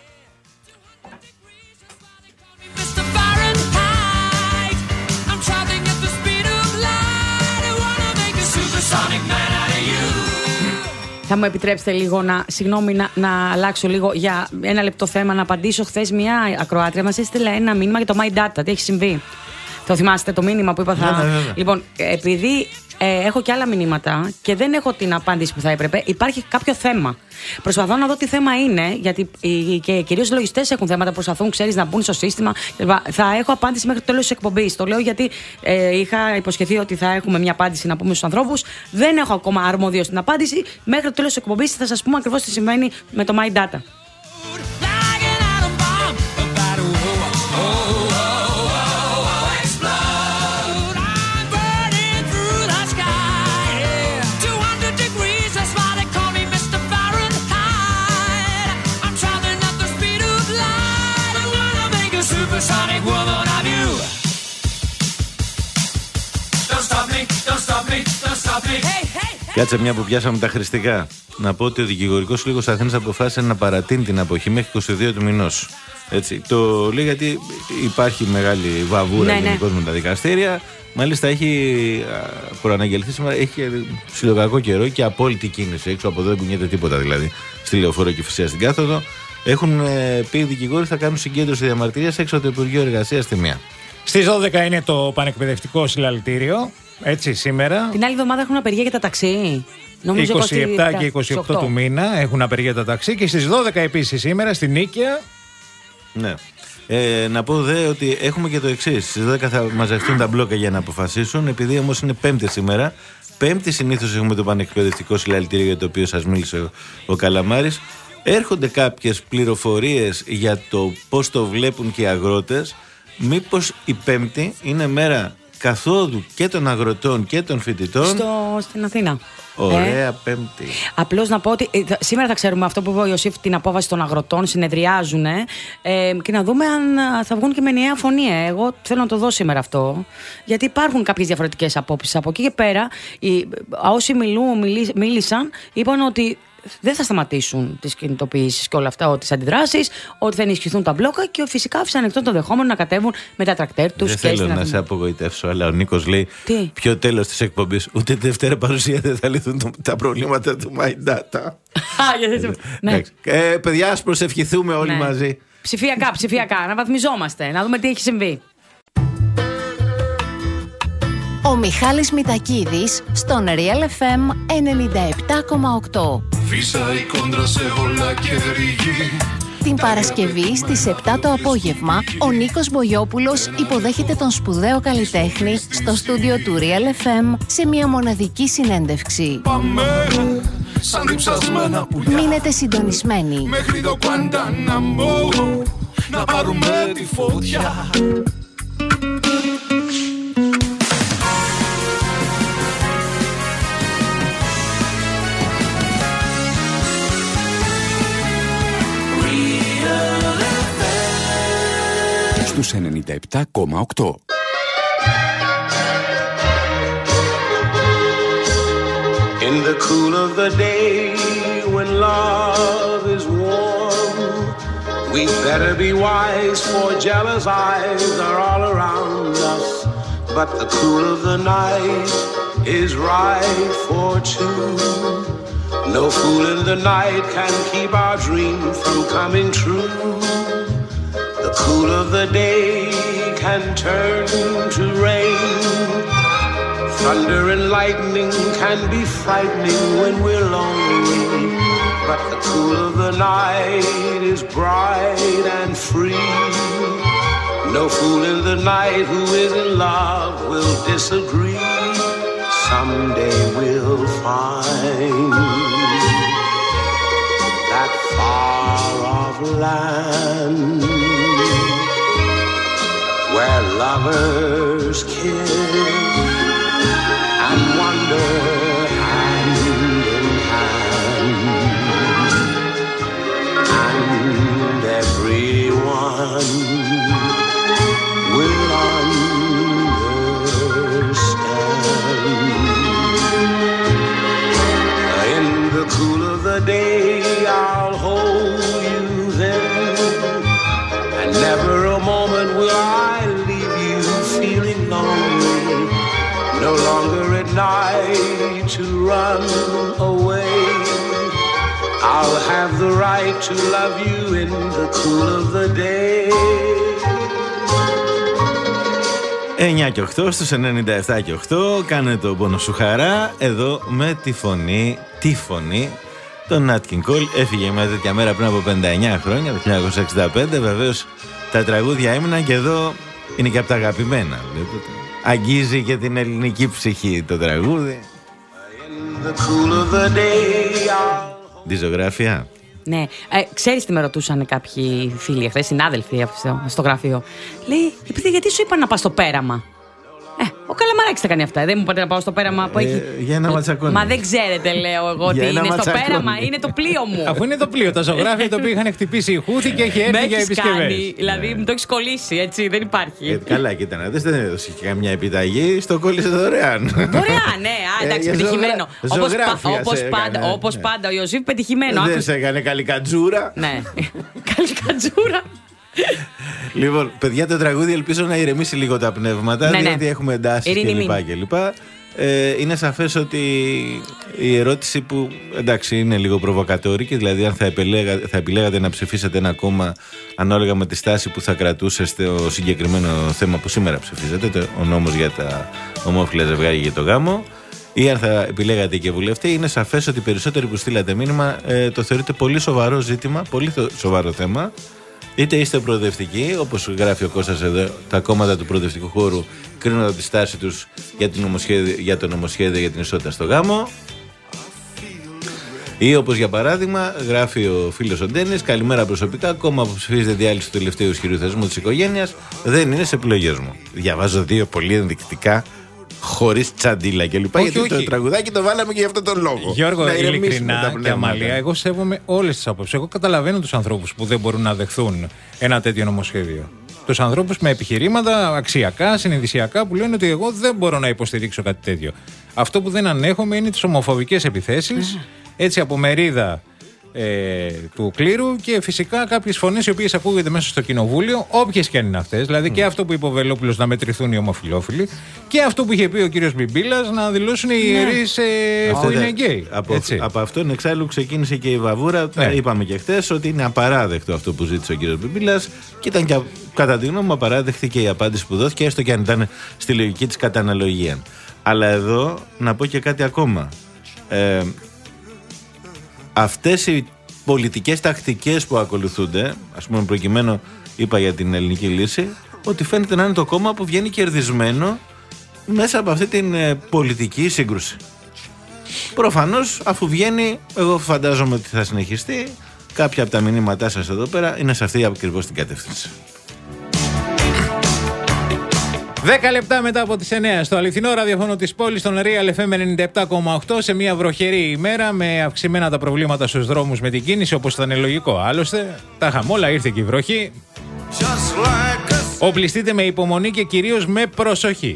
Θα μου επιτρέψετε λίγο να, συγγνώμη, να, να αλλάξω λίγο για ένα λεπτό θέμα, να απαντήσω. Χθες μια ακροάτρια μας έστειλε ένα μήνυμα για το My Data, τι έχει συμβεί. Το θυμάστε το μήνυμα που είπα θα. Ναι, ναι, ναι. Λοιπόν, επειδή ε, έχω και άλλα μηνύματα και δεν έχω την απάντηση που θα έπρεπε, υπάρχει κάποιο θέμα. Προσπαθώ να δω τι θέμα είναι, γιατί και κυρίως οι λογιστές έχουν θέματα, προσπαθούν, ξέρεις, να μπουν στο σύστημα. Θα έχω απάντηση μέχρι το τέλος της εκπομπής. Το λέω γιατί ε, είχα υποσχεθεί ότι θα έχουμε μια απάντηση να πούμε στους ανθρώπους. Δεν έχω ακόμα αρμόδιο στην απάντηση. Μέχρι το τέλος της εκπομπής θα σας πούμε ακριβώς τι συμβαίνει με το My Data. Κάτσε μια που πιάσαμε τα χρηστικά. Να πω ότι ο Δικηγορικός Σύλλογος Αθήνας αποφάσισε να παρατείνει την αποχή μέχρι είκοσι δύο του μηνός. Έτσι. Το λέει γιατί υπάρχει μεγάλη βαβούρα, ναι, γενικώς, ναι, με τα δικαστήρια. Μάλιστα έχει προαναγγελθεί σήμερα, έχει ψιλοκακό καιρό και απόλυτη κίνηση έξω από εδώ, δεν κουνιέται τίποτα δηλαδή. Στη Λεωφόρο και Φυσία στην κάθοδο. Έχουν πει οι δικηγόροι θα κάνουν συγκέντρωση διαμαρτυρίας έξω από το Υπουργείο Εργασίας στη μία. Στις δώδεκα είναι το πανεκπαιδευτικό συλλαλητήριο. Έτσι, σήμερα. Την άλλη εβδομάδα έχουν απεργία για τα ταξί. Νομίζω είκοσι επτά και είκοσι οκτώ του μήνα έχουν απεργία τα ταξί και στις δώδεκα επίσης σήμερα στην Νίκαια. Ναι. Ε, να πω δε ότι έχουμε και το εξής. Στις δώδεκα θα μαζευτούν τα μπλόκα για να αποφασίσουν. Επειδή όμως είναι Πέμπτη σήμερα, Πέμπτη συνήθως έχουμε το πανεκπαιδευτικό συλλαλητήριο για το οποίο σας μίλησε ο, ο Καλαμάρης. Έρχονται κάποιες πληροφορίες για το πώς το βλέπουν και οι αγρότες. Μήπως η Πέμπτη είναι μέρα καθόδου και των αγροτών και των φοιτητών. Στο, στην Αθήνα. Ωραία, ε, Πέμπτη. Απλώς να πω ότι ε, σήμερα θα ξέρουμε αυτό που είπε ο Ιωσήφ, την απόφαση των αγροτών. Συνεδριάζουν ε, και να δούμε αν θα βγουν και με ενιαία φωνή. Ε. Εγώ θέλω να το δω σήμερα αυτό. Γιατί υπάρχουν κάποιες διαφορετικές απόψεις. Από εκεί και πέρα, οι, όσοι μιλούν, μιλή, μίλησαν, είπαν ότι δεν θα σταματήσουν τις κινητοποιήσεις και όλα αυτά, τις αντιδράσεις, ότι θα ενισχυθούν τα μπλόκα και φυσικά άφησαν ανοιχτό το δεχόμενο να κατέβουν με τα τρακτέρ τους. Δεν θέλω να Αθήνα. Σε απογοητεύσω, αλλά ο Νίκος λέει τι? Πιο τέλος της εκπομπής, ούτε Δευτέρα παρουσία δεν θα λυθούν τα προβλήματα του My Data. Ναι. ε, παιδιά, ας προσευχηθούμε όλοι, ναι, μαζί. Ψηφιακά, ψηφιακά, να βαθμιζόμαστε, να δούμε τι έχει συμβεί. Ο Μιχάλης Μητακίδης στον Real εφ εμ ενενήντα επτά κόμμα οκτώ. Φύσα η κόντρα σε όλα και ρηγή. Την Παρασκευή στις επτά το απόγευμα, ο Νίκος Μπογιόπουλος υποδέχεται τον σπουδαίο καλλιτέχνη στο στούντιο του Real εφ εμ σε μια μοναδική συνέντευξη. Πάμε, σαν διψασμένα πουλιά. Μείνετε συντονισμένοι. Μέχρι το Κουαντάναμο, να πάρουμε τη φωτιά. Στους ενενήντα επτά κόμμα οκτώ. In the cool of the day when love is warm, we better be wise, for jealous eyes are all around us. But the cool of the night is right for two. No fool in the night can keep our dream from coming true. The cool of the day can turn to rain. Thunder and lightning can be frightening when we're lonely. But the cool of the night is bright and free. No fool in the night who is in love will disagree. Someday we'll find that far-off land where lovers kiss and wander hand in hand, and everyone will understand. In the cool of the day, I'll hold you then, and never a moment will I leave you feeling lonely. No longer at night to run away. I'll have the right to love you in the cool of the day. εννιά και οκτώ στους ενενήντα επτά και οκτώ. Κάνε το πόνο σου χαρά. Εδώ με τη φωνή, τη φωνή τον Nat King Cole. Έφυγε μια τέτοια μέρα πριν από πενήντα εννιά χρόνια, το χίλια εννιακόσια εξήντα πέντε. Βεβαίως τα τραγούδια έμειναν και εδώ είναι και από τα αγαπημένα. Αγγίζει και την ελληνική ψυχή το τραγούδι. Τη ζωγραφία. Ναι, ε, ξέρεις τι με ρωτούσαν κάποιοι φίλοι χθες, συνάδελφοι στο γραφείο. Λέει, επειδή γιατί σου είπαν να πας στο πέραμα. Ε, ο Καλαμαράκης θα κάνει αυτά. Δεν μου είπατε να πάω στο πέραμα που έχει. Ε, για ένα ματσακόνι. Μα δεν ξέρετε, λέω εγώ, ότι είναι στο πέραμα, είναι το πλοίο μου. Αφού είναι το πλοίο, τα ζωγράφια το οποίο είχαν χτυπήσει οι Χούθη και έχει έρθει για επισκευές. Δηλαδή, μου το έχει κολλήσει, έτσι, δεν υπάρχει. Ε, καλά, κοίτα να δεις, δεν έδωσε και καμιά επιταγή, στο κόλλησε δωρεάν. Δωρεάν, ναι, εντάξει, πετυχημένο. Όπως πάντα, ο Ιωσήφ πετυχημένο. Δεν σε έκανε καλή κατζούρα. Ναι, καλή κατζούρα. Λοιπόν, παιδιά, το τραγούδι ελπίζω να ηρεμήσει λίγο τα πνεύματα, ναι, διότι ναι. έχουμε εντάσεις κλπ. Ε, είναι σαφές ότι η ερώτηση που εντάξει είναι λίγο προβοκατόρικη, δηλαδή αν θα, επιλέγα, θα επιλέγατε να ψηφίσετε ένα κόμμα ανάλογα με τη στάση που θα κρατούσε στο συγκεκριμένο θέμα που σήμερα ψηφίζετε, το, ο νόμος για τα ομόφυλα ζευγάρια για το γάμο, ή αν θα επιλέγατε και βουλευτή, είναι σαφές ότι οι περισσότεροι που στείλατε μήνυμα ε, το θεωρείτε πολύ σοβαρό ζήτημα, πολύ σοβαρό θέμα. Είτε είστε προοδευτικοί, όπως γράφει ο Κώστας εδώ, τα κόμματα του προοδευτικού χώρου κρίνονται τη στάση τους για, την νομοσχέδιο, για το νομοσχέδιο για την ισότητα στο γάμο. Ή όπως για παράδειγμα γράφει ο φίλος ο Ντένις, καλημέρα προσωπικά, κόμμα που ψηφίζεται διάλυση του τελευταίου ισχυρού θεσμού της οικογένειας δεν είναι σε επιλογές μου. Διαβάζω δύο πολύ ενδεικτικά, χωρίς τσαντίλα κλπ. Γιατί όχι. Το τραγουδάκι το βάλαμε και για αυτόν τον λόγο. Γιώργο, ειλικρινά και Αμαλία, εγώ σέβομαι όλες τις απόψεις. Εγώ καταλαβαίνω τους ανθρώπους που δεν μπορούν να δεχθούν ένα τέτοιο νομοσχέδιο. Τους ανθρώπους με επιχειρήματα αξιακά, συνειδησιακά, που λένε ότι εγώ δεν μπορώ να υποστηρίξω κάτι τέτοιο. Αυτό που δεν ανέχομαι είναι τις ομοφοβικές επιθέσεις, έτσι από μερίδα Ε, του κλήρου και φυσικά κάποιες φωνές οι οποίες ακούγονται μέσα στο κοινοβούλιο, όποιες και αν είναι αυτές. Δηλαδή mm. και αυτό που είπε ο Βελόπουλος να μετρηθούν οι ομοφυλόφιλοι και αυτό που είχε πει ο κύριος Μπιμπίλας να δηλώσουν οι ιερείς ε, που είναι γκέι. Από, από αυτόν εξάλλου ξεκίνησε και η βαβούρα. Ναι. Είπαμε και χθες ότι είναι απαράδεκτο αυτό που ζήτησε ο κύριος Μπιμπίλας και ήταν και κατά τη γνώμη μου απαράδεκτη και η απάντηση που δόθηκε, έστω και αν ήταν στη λογική της κατά αναλογία. Αλλά εδώ να πω και κάτι ακόμα. Ε, Αυτές οι πολιτικές τακτικές που ακολουθούνται, ας πούμε προκειμένου είπα για την ελληνική λύση, ότι φαίνεται να είναι το κόμμα που βγαίνει κερδισμένο μέσα από αυτή την ε, πολιτική σύγκρουση. Προφανώς αφού βγαίνει, εγώ φαντάζομαι ότι θα συνεχιστεί, κάποια από τα μηνύματά σας εδώ πέρα είναι σε αυτή ακριβώς την κατεύθυνση. Δέκα λεπτά μετά από τις εννιά στο αληθινό ραδιοφώνο της πόλης, στον Real εφ εμ ενενήντα επτά κόμμα οκτώ, σε μια βροχερή ημέρα με αυξημένα τα προβλήματα στους δρόμους με την κίνηση, όπως ήταν λογικό. Άλλωστε, τα χαμόλα, ήρθε και η βροχή. Οπλιστείτε με υπομονή και κυρίως με προσοχή.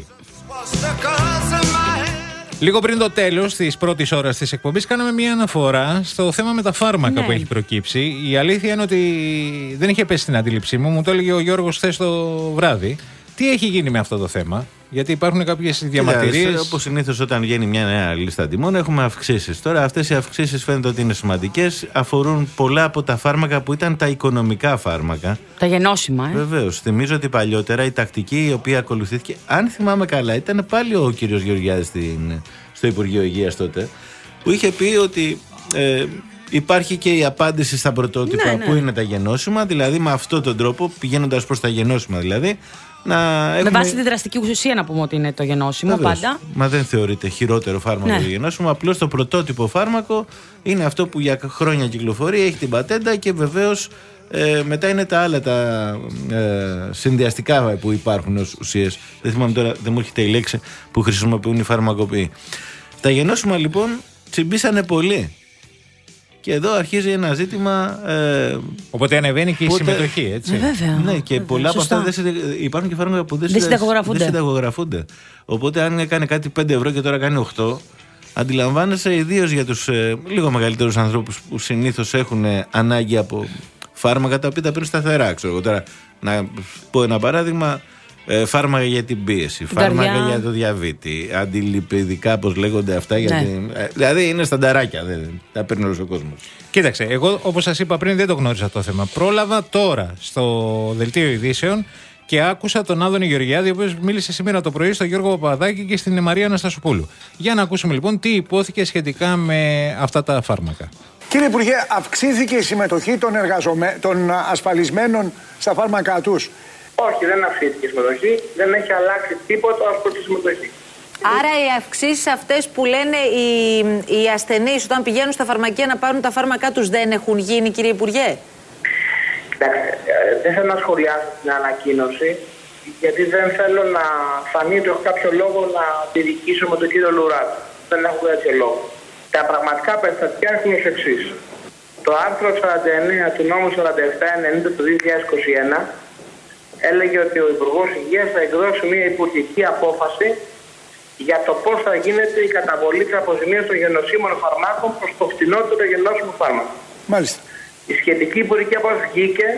Λίγο πριν το τέλος της πρώτης ώρας της εκπομπής, κάναμε μια αναφορά στο θέμα με τα φάρμακα, ναι, που έχει προκύψει. Η αλήθεια είναι ότι δεν είχε πέσει στην αντίληψή μου, μου το έλεγε ο Γιώργος χθες το βράδυ. Τι έχει γίνει με αυτό το θέμα, γιατί υπάρχουν κάποιες διαμαρτυρίες. Όπως συνήθως όταν βγαίνει μια νέα λίστα τιμών έχουμε αυξήσεις. Τώρα αυτές οι αυξήσεις φαίνεται ότι είναι σημαντικές, αφορούν πολλά από τα φάρμακα που ήταν τα οικονομικά φάρμακα. Τα γενώσιμα, ε. Βεβαίως. Θυμίζω ότι παλιότερα η τακτική η οποία ακολουθήθηκε, αν θυμάμαι καλά, ήταν πάλι ο κύριος Γεωργιάδης στην, στο Υπουργείο Υγείας τότε, που είχε πει ότι ε, υπάρχει και η απάντηση στα πρωτότυπα, ναι, ναι, που είναι τα γενώσιμα, δηλαδή με αυτόν τον τρόπο, πηγαίνοντας προς τα γενώσιμα δηλαδή. Να έχουμε... Με βάση τη δραστική ουσία να πούμε ότι είναι το γενώσιμο. Βεβαίως. Πάντα. Μα δεν θεωρείται χειρότερο φάρμακο, ναι, το γενώσιμο. Απλώς το πρωτότυπο φάρμακο είναι αυτό που για χρόνια κυκλοφορεί, έχει την πατέντα και βεβαίως ε, μετά είναι τα άλλα τα ε, συνδυαστικά που υπάρχουν ως ουσίες. Δεν θυμάμαι τώρα, δεν μου έρχεται η λέξη που χρησιμοποιούν οι φαρμακοποιοί. Τα γενώσιμα λοιπόν τσιμπήσανε πολύ. Και εδώ αρχίζει ένα ζήτημα. Ε, Οπότε ανεβαίνει και η πότε... συμμετοχή, έτσι. Ε, βέβαια. Ναι, και βέβαια. πολλά Σωστά. από αυτά δεν, υπάρχουν και φάρμακα που δεν, δεν, συνταγογραφούνται. δεν συνταγογραφούνται. Οπότε, αν έκανε κάτι πέντε ευρώ και τώρα κάνει οκτώ, αντιλαμβάνεσαι ιδίως για τους ε, λίγο μεγαλύτερους ανθρώπους που συνήθως έχουν ε, ανάγκη από φάρμακα τα οποία τα παίρνουν σταθερά. Ξέρω εγώ τώρα, να πω ένα παράδειγμα. Ε, φάρμακα για την πίεση, την φάρμακα καρδιά, για το διαβήτη, αντιλιπιδικά, πώς λέγονται αυτά. Για ναι. την... ε, δηλαδή είναι στανταράκια, δεν τα παίρνει όλος ο κόσμος. Κοίταξε, εγώ όπως σας είπα πριν δεν το γνώριζα το θέμα. Πρόλαβα τώρα στο δελτίο ειδήσεων Και άκουσα τον Άδωνη Γεωργιάδη, ο οποίος μίλησε σήμερα το πρωί στον Γιώργο Παπαδάκη και στην Μαρία Αναστασοπούλου. Για να ακούσουμε λοιπόν τι υπόθηκε σχετικά με αυτά τα φάρμακα. Κύριε Υπουργέ, αυξήθηκε η συμμετοχή των, εργαζομέ... των ασφαλισμένων στα φάρμακά τους? Όχι, δεν αυξήθηκε η συμμετοχή, δεν έχει αλλάξει τίποτα ως προς τη συμμετοχή. Άρα οι αυξήσεις αυτές που λένε οι, οι ασθενείς όταν πηγαίνουν στα φαρμακεία να πάρουν τα φάρμακά τους δεν έχουν γίνει, κύριε Υπουργέ? Κοιτάξτε, δεν θέλω να σχολιάσω την ανακοίνωση, γιατί δεν θέλω να φανεί ότι έχω κάποιο λόγο να τη δικήσω με τον κύριο Λουράτ. Δεν έχω τέτοιο λόγο. Τα πραγματικά περιστατικά έχουν ως εξής. Το άρθρο σαράντα εννέα του νόμου σαράντα επτά ενενήντα του δύο χιλιάδες είκοσι ένα έλεγε ότι ο Υπουργός Υγείας θα εκδώσει μια υπουργική απόφαση για το πώς θα γίνεται η καταβολή της αποζημίας των γεννοσύμων φαρμάκων προς το φτηνότερο γεννόσιμο φάρμακο. Μάλιστα. Η σχετική υπουργική απόφαση βγήκε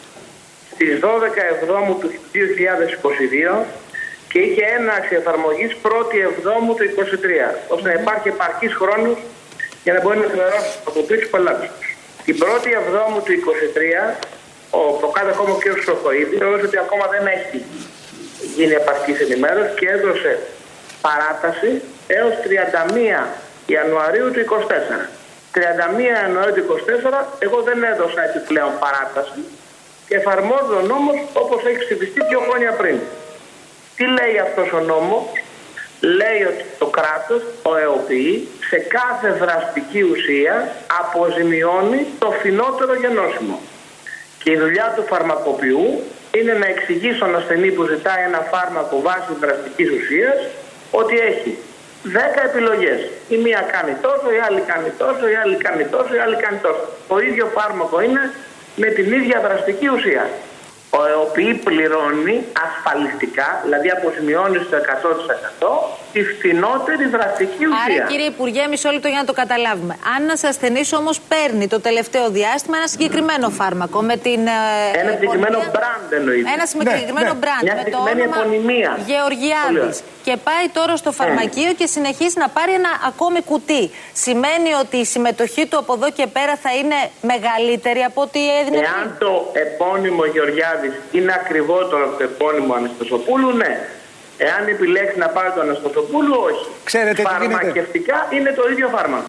στις δώδεκα Εβδόμου του δύο χιλιάδες είκοσι δύο και είχε έναρξη εφαρμογής πρώτη Εβδόμου του είκοσι τρία, ώστε να υπάρχει επαρκής χρόνος για να μπορεί να ενημερώσει από τους πελάτες τους. Την πρώτη Εβδόμου του είκοσι τρία, ο προκάτοχος μου κ. Σοφοίδη θεώρησε ότι ακόμα δεν έχει γίνει επαρκής ενημέρωση και έδωσε παράταση έως τριάντα μία Ιανουαρίου του είκοσι τέσσερα. τριάντα μία Ιανουαρίου του είκοσι τέσσερα εγώ δεν έδωσα επιπλέον παράταση και εφαρμόζω ο νόμος όπως έχει ψηφιστεί δύο χρόνια πριν. Τι λέει αυτός ο νόμος? Λέει ότι το κράτος, ο ΕΟΠΗ, σε κάθε δραστική ουσία αποζημιώνει το φθηνότερο γεννόσιμο. Και η δουλειά του φαρμακοποιού είναι να εξηγεί στον ασθενή που ζητάει ένα φάρμακο βάσει δραστικής ουσίας ότι έχει δέκα επιλογές. Η μία κάνει τόσο, η άλλη κάνει τόσο, η άλλη κάνει τόσο, η άλλη κάνει τόσο. Το ίδιο φάρμακο είναι με την ίδια δραστική ουσία. Ο ΕΟΠΗ πληρώνει ασφαλιστικά, δηλαδή αποζημιώνει στο εκατό τοις εκατό τη φθηνότερη δραστική ουσία. Άρα, κύριε Υπουργέ, μισό λεπτό για να το καταλάβουμε. Αν ένας ασθενής όμως παίρνει το τελευταίο διάστημα ένα συγκεκριμένο φάρμακο με την. Ένα συγκεκριμένο μπραντ εννοείται. Ένα συγκεκριμένο ναι, μπραντ ναι. με το όνομα Γεωργιάδης. Και πάει τώρα στο φαρμακείο και συνεχίζει να πάρει ένα ακόμη κουτί. Σημαίνει ότι η συμμετοχή του από εδώ και πέρα θα είναι μεγαλύτερη από ό,τι έδινε. Εάν το επώνυμο Γεωργιάδης είναι ακριβότερο από το επώνυμο Αναστασοπούλου, ναι. Εάν επιλέξει να πάρει τον Αναστασοπούλου, όχι. Ξέρετε, φαρμακευτικά είναι το ίδιο φάρμακο.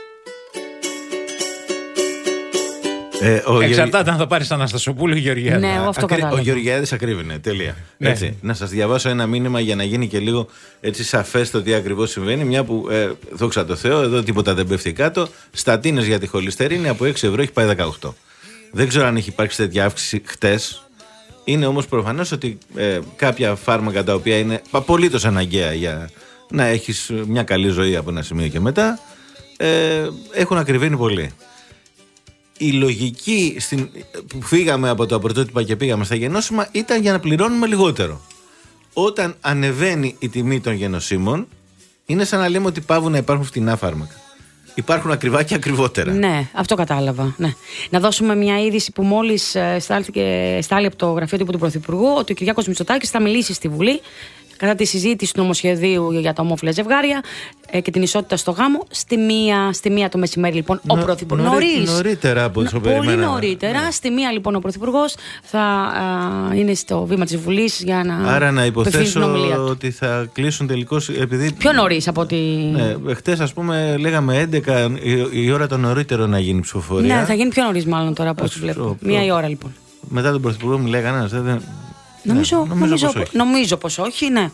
Ε, ο Εξαρτάται Γεωργ... αν θα πάρει Αναστασοπούλου ή Γεωργιάδη. Ναι, αυτό Ακρι... Ο Γεωργιάδης ακρίβεινε. Τέλεια. Ναι. Έτσι. Να σας διαβάσω ένα μήνυμα για να γίνει και λίγο έτσι σαφές το τι ακριβώς συμβαίνει. Μια που, ε, δόξα τω Θεώ, εδώ τίποτα δεν πέφτει κάτω. Στατίνες για τη χολυστερίνη από έξι ευρώ έχει πάει δεκαοκτώ. Δεν ξέρω αν έχει υπάρξει τέτοια αύξηση χτες. Είναι όμως προφανώς ότι ε, κάποια φάρμακα τα οποία είναι απολύτως αναγκαία για να έχεις μια καλή ζωή από ένα σημείο και μετά ε, έχουν ακριβήνει πολύ. Η λογική στην, που φύγαμε από τα πρωτότυπα και πήγαμε στα γεννόσιμα ήταν για να πληρώνουμε λιγότερο. Όταν ανεβαίνει η τιμή των γεννοσύμων είναι σαν να λέμε ότι πάβουν να υπάρχουν φτηνά φάρμακα. Υπάρχουν ακριβά και ακριβότερα. Ναι, αυτό κατάλαβα. Ναι. Να δώσουμε μια είδηση που μόλις στάλθηκε από το γραφείο τύπου του Πρωθυπουργού, ότι ο Κυριάκος Μητσοτάκης θα μιλήσει στη Βουλή κατά τη συζήτηση του νομοσχεδίου για τα ομόφυλα ζευγάρια ε, και την ισότητα στο γάμο. Στη μία, στη μία το μεσημέρι, λοιπόν, ο Πρωθυπουργός. Νωρί, νωρίτερα από όσο περιμέναμε. Πολύ νωρίτερα. Ναι. Στη μία, λοιπόν, ο Πρωθυπουργός θα α, είναι στο βήμα της Βουλής για να. Άρα να υποθέσω ότι θα κλείσουν τελικώς. Επειδή... Πιο νωρίς από ότι. Ναι, χτες, ας πούμε, λέγαμε έντεκα η, η ώρα το νωρίτερο να γίνει ψηφοφορία. Ναι, θα γίνει πιο νωρίς, μάλλον τώρα από όσο βλέπω. Μία η ώρα, λοιπόν. Μετά τον Πρωθυπουργό μιλάει κανένας. Δεν... Νομίζω, ναι, νομίζω, νομίζω, πως νομίζω πως όχι, ναι.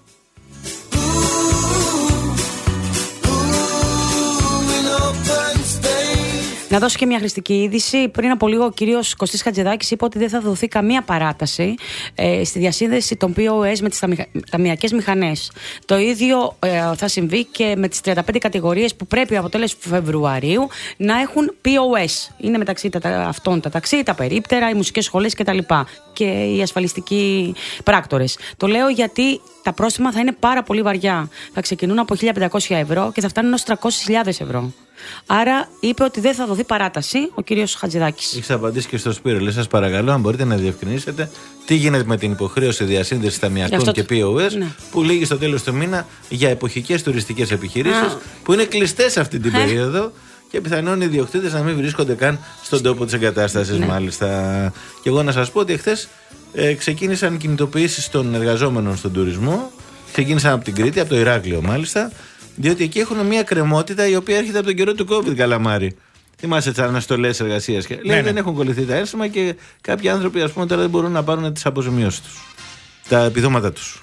Να δώσω και μια χρηστική είδηση. Πριν από λίγο ο κύριος Κωστής Χατζηδάκης είπε ότι δεν θα δοθεί καμία παράταση ε, στη διασύνδεση των πι ο ες με τις ταμειακές μηχανές. Το ίδιο ε, θα συμβεί και με τις τριάντα πέντε κατηγορίες που πρέπει από τέλος Φεβρουαρίου να έχουν πι ο ες. Είναι μεταξύ τα, αυτών τα ταξί, τα περίπτερα, οι μουσικές σχολές κτλ. Και οι ασφαλιστικοί πράκτορες. Το λέω γιατί τα πρόστιμα θα είναι πάρα πολύ βαριά. Θα ξεκινούν από χίλια πεντακόσια ευρώ και θα φτάνουν ως τριακόσιες χιλιάδες ευρώ. Άρα είπε ότι δεν θα δοθεί παράταση ο κύριος Χατζηδάκης. Έχεις απαντήσει και στο Σπύρο. Λέει, σας παρακαλώ, αν μπορείτε να διευκρινίσετε τι γίνεται με την υποχρέωση διασύνδεσης ταμειακών και πι ο ες, ναι, που λήγει στο τέλος του μήνα για εποχικές τουριστικές επιχειρήσεις που είναι κλειστές αυτή την περίοδο. Και πιθανόν οι ιδιοκτήτες να μην βρίσκονται καν στον τόπο της εγκατάστασης, ναι, μάλιστα. Και εγώ να σας πω ότι εχθές ε, ξεκίνησαν κινητοποιήσεις των εργαζόμενων στον τουρισμό. Ξεκίνησαν από την Κρήτη, από το Ηράκλειο μάλιστα, διότι εκεί έχουν μια κρεμότητα η οποία έρχεται από τον καιρό του COVID, Καλαμάρη. Θυμάσαι τι αναστολές εργασίας. Ναι, λέει ναι. Δεν έχουν κολληθεί τα ένσημα και κάποιοι άνθρωποι, ας πούμε, τώρα δεν μπορούν να πάρουν τις αποζημιώσεις τους, τα επιδόματα τους.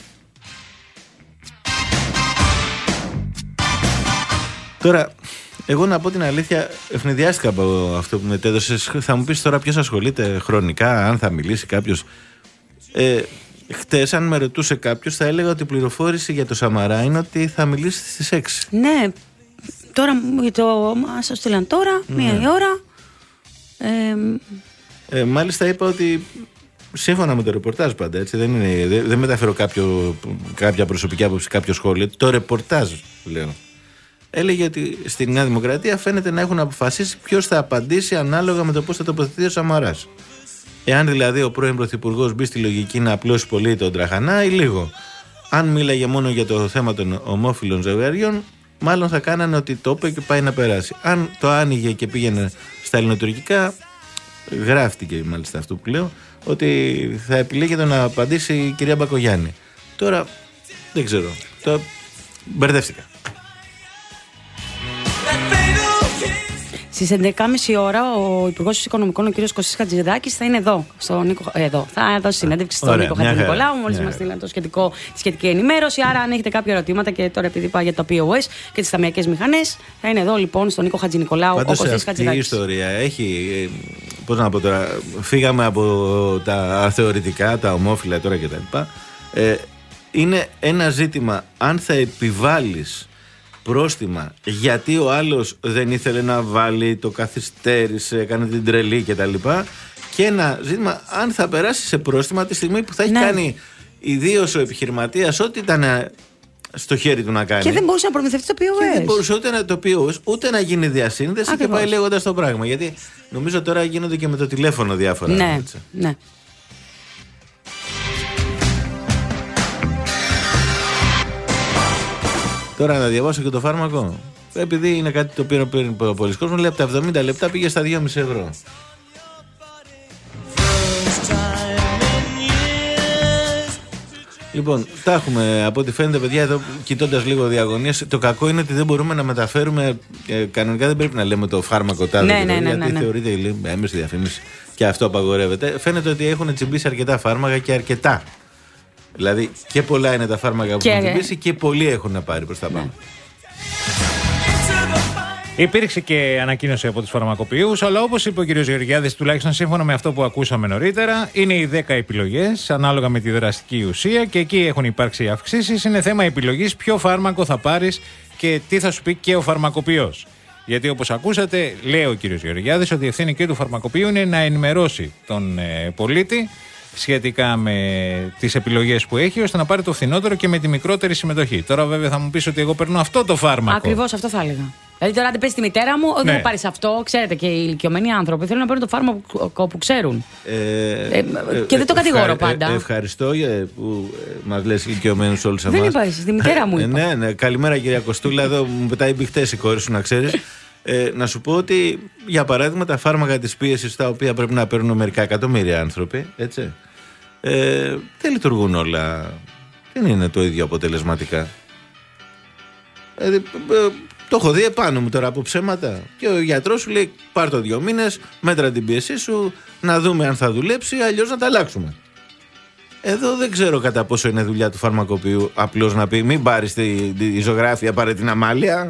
Τώρα, εγώ να πω την αλήθεια, ευνηδιάστηκα από αυτό που μετέδωσες. Θα μου πεις τώρα ποιος ασχολείται χρονικά, αν θα μιλήσει κάποιος. Ε, χτες, αν με ρωτούσε κάποιος, θα έλεγα ότι η πληροφόρηση για το Σαμαρά είναι ότι θα μιλήσει στις έξι. Ναι, τώρα το μας στείλαν τώρα, ναι. μία η ώρα. Ε, ε, μάλιστα είπα ότι σύμφωνα με το ρεπορτάζ πάντα, έτσι, δεν, είναι, δεν, δεν μεταφέρω κάποιο, κάποια προσωπική άποψη, κάποιο σχόλιο. Το ρεπορτάζ λέω. Έλεγε ότι στη Νέα Δημοκρατία φαίνεται να έχουν αποφασίσει ποιος θα απαντήσει ανάλογα με το πώς θα τοποθετηθεί ο Σαμαράς. Εάν δηλαδή ο πρώην Πρωθυπουργός μπει στη λογική να απλώσει πολύ τον τραχανά ή λίγο. Αν μίλαγε μόνο για το θέμα των ομόφυλων ζευγαριών, μάλλον θα κάνανε ότι το είπε και πάει να περάσει. Αν το άνοιγε και πήγαινε στα ελληνοτουρκικά, γράφτηκε μάλιστα αυτό που λέω, ότι θα επιλέγεται να απαντήσει η κυρία Μπακογιάννη. Τώρα δεν ξέρω. Τώρα μπερδεύτηκα. Στις έντεκα και μισή ώρα ο Υπουργός Οικονομικών, ο κ. Κωστής Χατζηδάκης, θα είναι εδώ, στο Νίκο, εδώ. Θα δώσει συνέντευξη στον Νίκο Χατζηνικολάου. Μόλις μας στείλαν το σχετικό, τη σχετική ενημέρωση. Άρα, αν έχετε κάποια ερωτήματα, και τώρα επειδή είπα για το πι ο ες και τις ταμιακές μηχανές, θα είναι εδώ λοιπόν στον Νίκο Χατζηνικολάου ο Κωστής Χατζηδάκης. Αυτή η ιστορία έχει. Πώς να πω τώρα, φύγαμε από τα θεωρητικά, τα ομόφυλα τώρα κτλ. Ε, είναι ένα ζήτημα αν θα επιβάλλεις πρόστιμα γιατί ο άλλος δεν ήθελε να βάλει, το καθυστέρησε, έκανε την τρελή κτλ. Και ένα ζήτημα αν θα περάσει σε πρόστιμα τη στιγμή που θα έχει ναι. κάνει ιδίως ο επιχειρηματίας ό,τι ήταν στο χέρι του να κάνει. Και δεν μπορούσε να προμηθευτεί το πι ο ες. Και δεν μπορούσε ούτε να το πι ο ες, ούτε να γίνει διασύνδεση. Ακριβώς. Και πάει λέγοντας το πράγμα. Γιατί νομίζω τώρα γίνονται και με το τηλέφωνο διάφορα. Ναι, έτσι. Ναι. Τώρα να διαβάσω και το φάρμακο. Επειδή είναι κάτι το οποίο παίρνει πολλοί κόσμος, λέει από τα εβδομήντα λεπτά πήγε στα δυόμισι ευρώ. Λοιπόν, τα έχουμε από ό,τι φαίνεται, παιδιά, εδώ κοιτώντας λίγο διαγωνίες. Το κακό είναι ότι δεν μπορούμε να μεταφέρουμε. Ε, κανονικά δεν πρέπει να λέμε το φάρμακο τάδε, ναι, ναι, ναι, γιατί ναι, ναι. θεωρείται η έμεση διαφήμιση και αυτό απαγορεύεται. Φαίνεται ότι έχουν τσιμπήσει αρκετά φάρμακα και αρκετά. Δηλαδή και πολλά είναι τα φάρμακα που έχουν τσιμπήσει και πολλοί έχουν να πάρει προς τα πάνω. Ναι. Υπήρξε και ανακοίνωση από τους φαρμακοποιούς, αλλά όπως είπε ο κ. Γεωργιάδης, τουλάχιστον σύμφωνα με αυτό που ακούσαμε νωρίτερα, είναι οι δέκα επιλογές ανάλογα με τη δραστική ουσία και εκεί έχουν υπάρξει αυξήσεις. Είναι θέμα επιλογής ποιο φάρμακο θα πάρεις και τι θα σου πει και ο φαρμακοποιός. Γιατί όπως ακούσατε, λέει ο κ. Γεωργιάδης ότι η ευθύνη και του φαρμακοποιού είναι να ενημερώσει τον ε, πολίτη σχετικά με τις επιλογές που έχει, ώστε να πάρει το φθηνότερο και με τη μικρότερη συμμετοχή. Τώρα, βέβαια, θα μου πεις ότι εγώ παίρνω αυτό το φάρμακο. Ακριβώς αυτό θα έλεγα. Δηλαδή, τώρα, αν πες στη μητέρα μου, δεν ναι. θα πάρεις αυτό. Ξέρετε, και οι ηλικιωμένοι άνθρωποι θέλουν να παίρνουν το φάρμακο που ξέρουν. Ε, ε, και ε, δεν το κατηγορώ πάντα. Ε, ευχαριστώ που μας λες ηλικιωμένους όλους εμάς. Δεν είπα, στη μητέρα μου είπα. Ναι, ναι. Καλημέρα, κυρία Κωστούλα. Εδώ μου πετάει μπιχτές η κόρη σου, να ξέρεις. Ε, να σου πω ότι, για παράδειγμα, τα φάρμακα της πίεσης, τα οποία πρέπει να παίρνουν μερικά εκατομμύρια άνθρωποι, έτσι. Ε, δεν λειτουργούν όλα. Δεν είναι το ίδιο αποτελεσματικά. Ε, ε, το έχω δει επάνω μου τώρα από ψέματα. Και ο γιατρός σου λέει: πάρ' το δύο μήνες, μέτρα την πίεσή σου, να δούμε αν θα δουλέψει, αλλιώς να τα αλλάξουμε. Εδώ δεν ξέρω κατά πόσο είναι δουλειά του φαρμακοποιού απλώς να πει: μην πάρεις τη, τη, τη ζωγράφια, πάρε την αμάλια.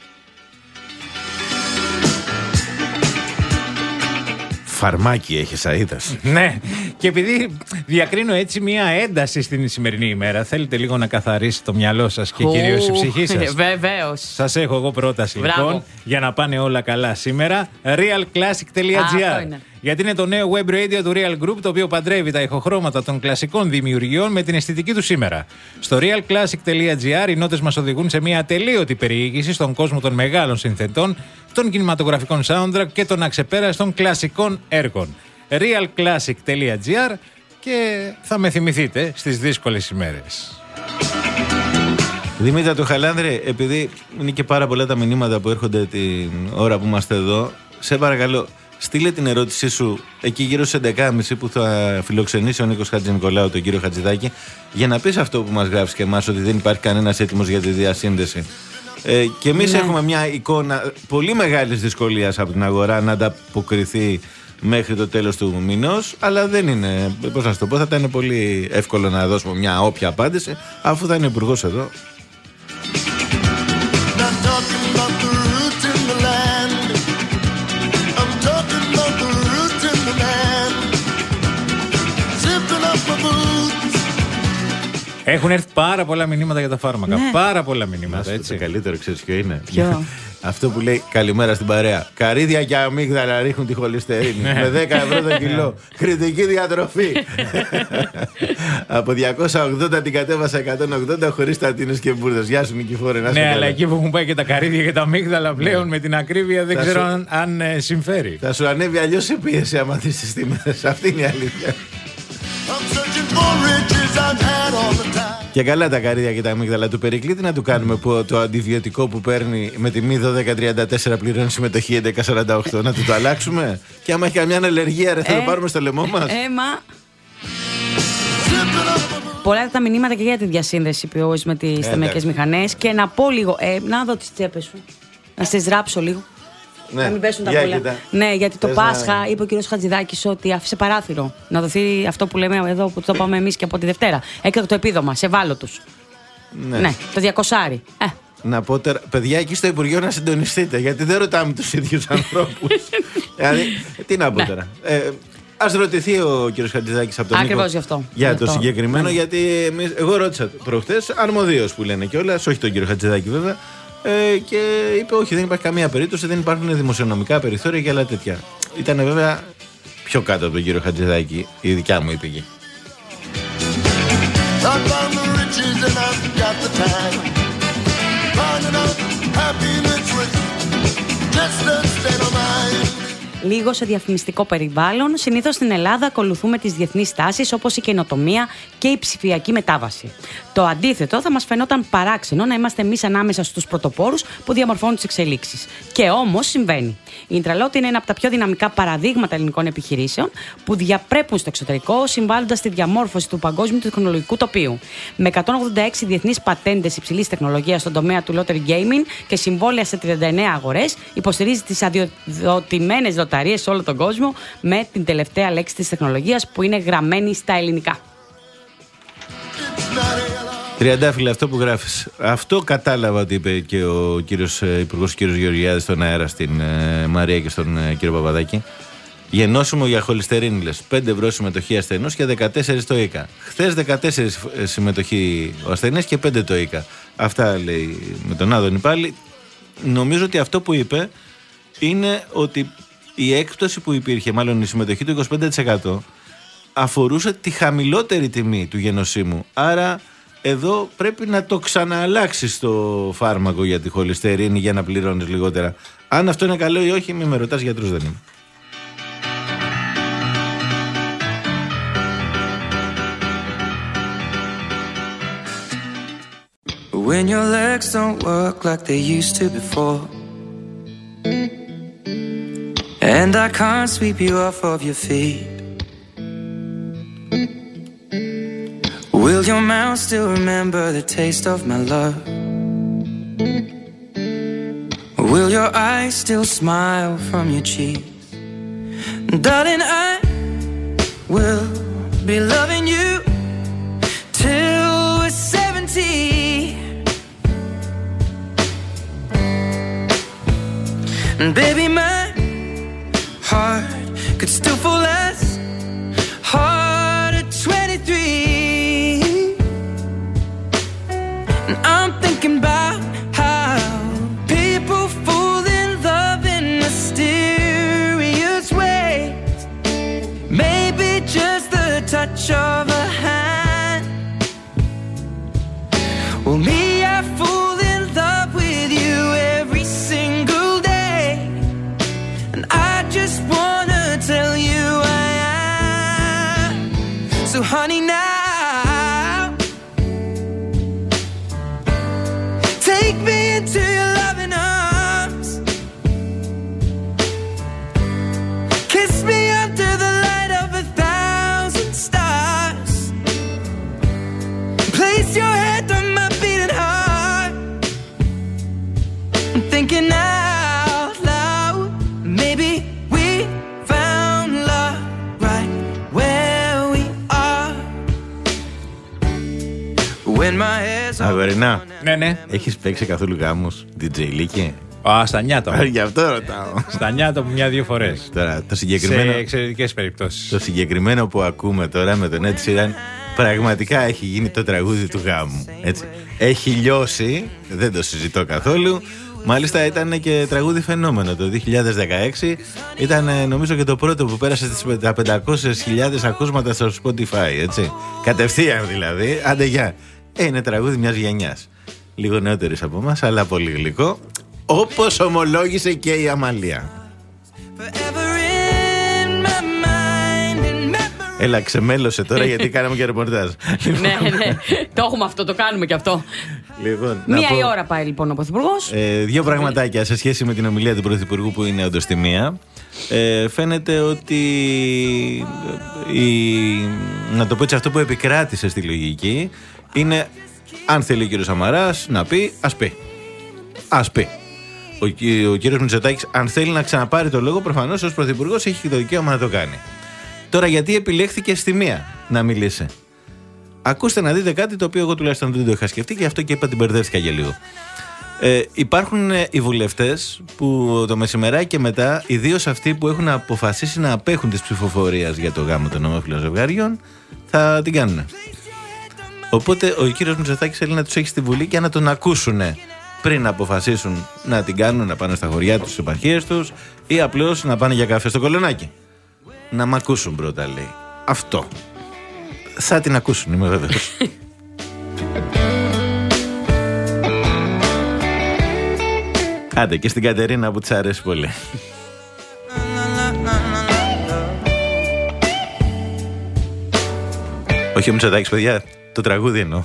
Φαρμάκι έχει, Σαΐδας. Ναι, και επειδή διακρίνω έτσι μια ένταση στην σημερινή ημέρα, θέλετε λίγο να καθαρίσει το μυαλό σας και κυρίως η ψυχή σας. Βεβαίως. Σας έχω εγώ πρόταση λοιπόν, για να πάνε όλα καλά σήμερα. real classic τελεία gr. Γιατί είναι το νέο web radio του Real Group, το οποίο παντρεύει τα ηχοχρώματα των κλασικών δημιουργιών με την αισθητική του σήμερα. Στο real classic τελεία gr οι νότες μας οδηγούν σε μια ατελείωτη περιήγηση στον κόσμο των μεγάλων συνθετών, των κινηματογραφικών soundtrack και των αξεπέραστων κλασικών έργων. real classic τελεία gr και θα με θυμηθείτε στις δύσκολες ημέρες. Δημήτρα του Χαλάνδρε, επειδή είναι και πάρα πολλά τα μηνύματα που έρχονται την ώρα που είμαστε εδώ, σε παρακαλώ, στείλε την ερώτησή σου εκεί γύρω στις έντεκα και μισή που θα φιλοξενήσει ο Νίκος Χατζηνικολάου τον κύριο Χατζηδάκη, για να πεις αυτό που μας γράφεις και εμάς, ότι δεν υπάρχει κανένας έτοιμος για τη διασύνδεση. Ε, και εμείς ναι. έχουμε μια εικόνα πολύ μεγάλης δυσκολίας από την αγορά να ανταποκριθεί μέχρι το τέλος του μηνός, αλλά δεν είναι, πώς να σου το πω, θα ήταν πολύ εύκολο να δώσουμε μια όποια απάντηση, αφού θα είναι ο υπουργός εδώ. Έχουν έρθει πάρα πολλά μηνύματα για τα φάρμακα. Ναι. Πάρα πολλά μηνύματα. Έτσι. Το καλύτερο ξέρεις ποιο είναι? Ποιο? Αυτό που λέει καλημέρα στην παρέα. Καρύδια και αμύγδαλα ρίχνουν τη χολυστερίνη. Με δέκα ευρώ το κιλό. Κριτική διατροφή. Από διακόσια ογδόντα την κατέβασα εκατόν ογδόντα χωρίς τατίνες και μπουρδες. Γεια σου Νικηφόρε. Ναι, αλλά εκεί που έχουν πάει και τα καρύδια και τα αμύγδαλα πλέον ναι. με την ακρίβεια δεν θα ξέρω σου... αν, αν ε, συμφέρει. Θα σου ανέβει αλλιώς η πίεση άμα δεις τις τιμές. Αυτή είναι η αλήθεια. Και καλά τα καρύδια και τα αμύγδαλα του Περικλή, τι να του κάνουμε που το αντιβιωτικό που παίρνει με τιμή δώδεκα τριάντα τέσσερα πληρώνει συμμετοχή έντεκα σαράντα οκτώ, να του το αλλάξουμε? Και άμα έχει καμιά αλλεργία ρε θα ε, το πάρουμε στο λαιμό μας. Ε, μα... Πολλά τα μηνύματα και για τη διασύνδεση ποιός με τις στεμιακές μηχανές. Και να πω λίγο, ε, να δω τις τσέπες σου, να στις ράψω λίγο. Ναι. Να μην πέσουν τα πολλά. Ναι, γιατί το Θες Πάσχα να... είπε ο κ. Χατζηδάκης ότι άφησε παράθυρο. Να δοθεί αυτό που λέμε εδώ που το πάμε εμείς και από τη Δευτέρα. Έκτακτο επίδομα σε ευάλωτους. Ναι. ναι, το διακοσάρι. Ε. Να πω τώρα, παιδιά, εκεί στο Υπουργείο να συντονιστείτε, γιατί δεν ρωτάμε τους ίδιους ανθρώπους. Δηλαδή, τι να πω ναι. τώρα. Ε, ας ρωτηθεί ο κ. Χατζηδάκης από τον Νίκο γι' αυτό. για γι το αυτό. συγκεκριμένο, ναι. γιατί εμείς, εγώ ρώτησα προχτές, αρμοδίως που λένε κιόλας, όχι τον κ. Χατζηδάκη βέβαια. Ε, και είπε όχι, δεν υπάρχει καμία περίπτωση, δεν υπάρχουν δημοσιονομικά περιθώρια και άλλα τέτοια. Ήταν βέβαια πιο κάτω από τον κύριο Χατζηδάκη, η δικιά μου είπε εκεί. Λίγο σε διαφημιστικό περιβάλλον. Συνήθως στην Ελλάδα ακολουθούμε τις διεθνείς τάσεις όπως η καινοτομία και η ψηφιακή μετάβαση. Το αντίθετο θα μας φαινόταν παράξενο να είμαστε εμείς ανάμεσα στους πρωτοπόρους που διαμορφώνουν τις εξελίξεις. Και όμως συμβαίνει. Η Intralot είναι ένα από τα πιο δυναμικά παραδείγματα ελληνικών επιχειρήσεων που διαπρέπουν στο εξωτερικό, συμβάλλοντας στη διαμόρφωση του παγκόσμιου τεχνολογικού τοπίου. Με εκατόν ογδόντα έξι διεθνείς πατέντες υψηλής τεχνολογίας στον τομέα του lottery gaming και συμβόλαια σε τριάντα εννέα αγορές, υποστηρίζει τις αδειοδοτημένες λοταρίες σε όλο τον κόσμο με την τελευταία λέξη της τεχνολογίας που είναι γραμμένη στα ελληνικά. Τριαντάφυλλα, αυτό που γράφεις. Αυτό κατάλαβα ότι είπε και ο κύριος Υπουργός, κύριος Γεωργιάδης, στον αέρα στην ε, Μαρία και στον ε, κύριο Παπαδάκη. Γενώσιμο για χολυστερίνη, λες. πέντε ευρώ συμμετοχή ασθενούς και δεκατέσσερα το ΙΚΑ. Χθες δεκατέσσερα συμμετοχή ο ασθενής και πέντε το ΙΚΑ. Αυτά λέει με τον Άδωνη πάλι. Νομίζω ότι αυτό που είπε είναι ότι η έκπτωση που υπήρχε, μάλλον η συμμετοχή του είκοσι πέντε τοις εκατό, αφορούσε τη χαμηλότερη τιμή του γενοσύμου. Άρα εδώ πρέπει να το ξανααλλάξεις το φάρμακο για τη χολυστερίνη για να πληρώνεις λιγότερα. Αν αυτό είναι καλό ή όχι, μη με ρωτάς, γιατρός δεν είμαι. When your legs don't work like they used to before, and I can't sweep you off of your feet, will your mouth still remember the taste of my love? Will your eyes still smile from your cheeks? Darling, I will be loving you till we're seventy. And baby, my heart could still fall as hard at twenty-three. And I'm thinking about how people fall in love in mysterious ways. Maybe just the touch of a hand. Well, me, I fall in love with you every single day. And I just wanna tell you I kiss your head on my beating heart. I'm thinking out loud, maybe we found love right where we are. When my head's Αβερινά, ναι, ναι. Έχεις παίξει καθόλου γάμους ντι τζέι Λίκη? Α, στα νιάτα. Γι' αυτό ρωτάω. Στα νιάτα μου μια-δύο φορές. Τώρα, το συγκεκριμένο, σε εξαιρετικές περιπτώσεις. Το συγκεκριμένο που ακούμε τώρα με τον Ed Sheeran πραγματικά έχει γίνει το τραγούδι του γάμου. Έτσι. Έχει λιώσει, δεν το συζητώ καθόλου. Μάλιστα ήταν και τραγούδι φαινόμενο το δύο χιλιάδες δεκαέξι. Ήταν νομίζω και το πρώτο που πέρασε στις τα πεντακόσιες χιλιάδες ακούσματα στο Spotify. Έτσι. Κατευθείαν δηλαδή. Άντε γεια. Ε, είναι τραγούδι μιας γενιάς. Λίγο νεότερης από εμάς, αλλά πολύ γλυκό. Όπως ομολόγησε και η Αμαλία. Έλα, ξεμέλωσε τώρα γιατί κάναμε και ρεπορτάζ. Ναι, ναι. Το έχουμε αυτό, το κάνουμε και αυτό. Λοιπόν, μία πω, η ώρα πάει λοιπόν ο Πρωθυπουργός. Ε, δύο πραγματάκια σε σχέση με την ομιλία του Πρωθυπουργού που είναι όντως τιμία. Ε, φαίνεται ότι η, να το πω έτσι, αυτό που επικράτησε στη λογική είναι αν θέλει ο κύριος Σαμαράς να πει, ας πει. Ας πει. Ο, ο κύριος Μητσοτάκης, αν θέλει να ξαναπάρει το λόγο, προφανώς ως Πρωθυπουργός έχει και το δικαίωμα να το κάνει. Τώρα, γιατί επιλέχθηκε στη μία να μιλήσει? Ακούστε να δείτε κάτι το οποίο εγώ τουλάχιστον δεν το είχα σκεφτεί και αυτό και είπα την μπερδεύτηκα για λίγο. Ε, υπάρχουν ε, οι βουλευτές που το μεσημεράκι και μετά, ιδίως αυτοί που έχουν αποφασίσει να απέχουν της ψηφοφορίας για το γάμο των ομόφυλων ζευγαριών, θα την κάνουν. Οπότε ο κύριος Μητσοτάκης θέλει να τους έχει στη Βουλή και να τον ακούσουν πριν να αποφασίσουν να την κάνουν, να πάνε στα χωριά τους, στις επαρχίες τους ή απλώς να πάνε για καφέ στο Κολονάκι. Να μ' ακούσουν πρώτα, λέει. Αυτό. Θα την ακούσουν, είμαι βέβαιος. Άντε και στην Κατερίνα που της αρέσει πολύ. Όχι ο Μητσοτάκης, παιδιά, το τραγούδι εννοώ.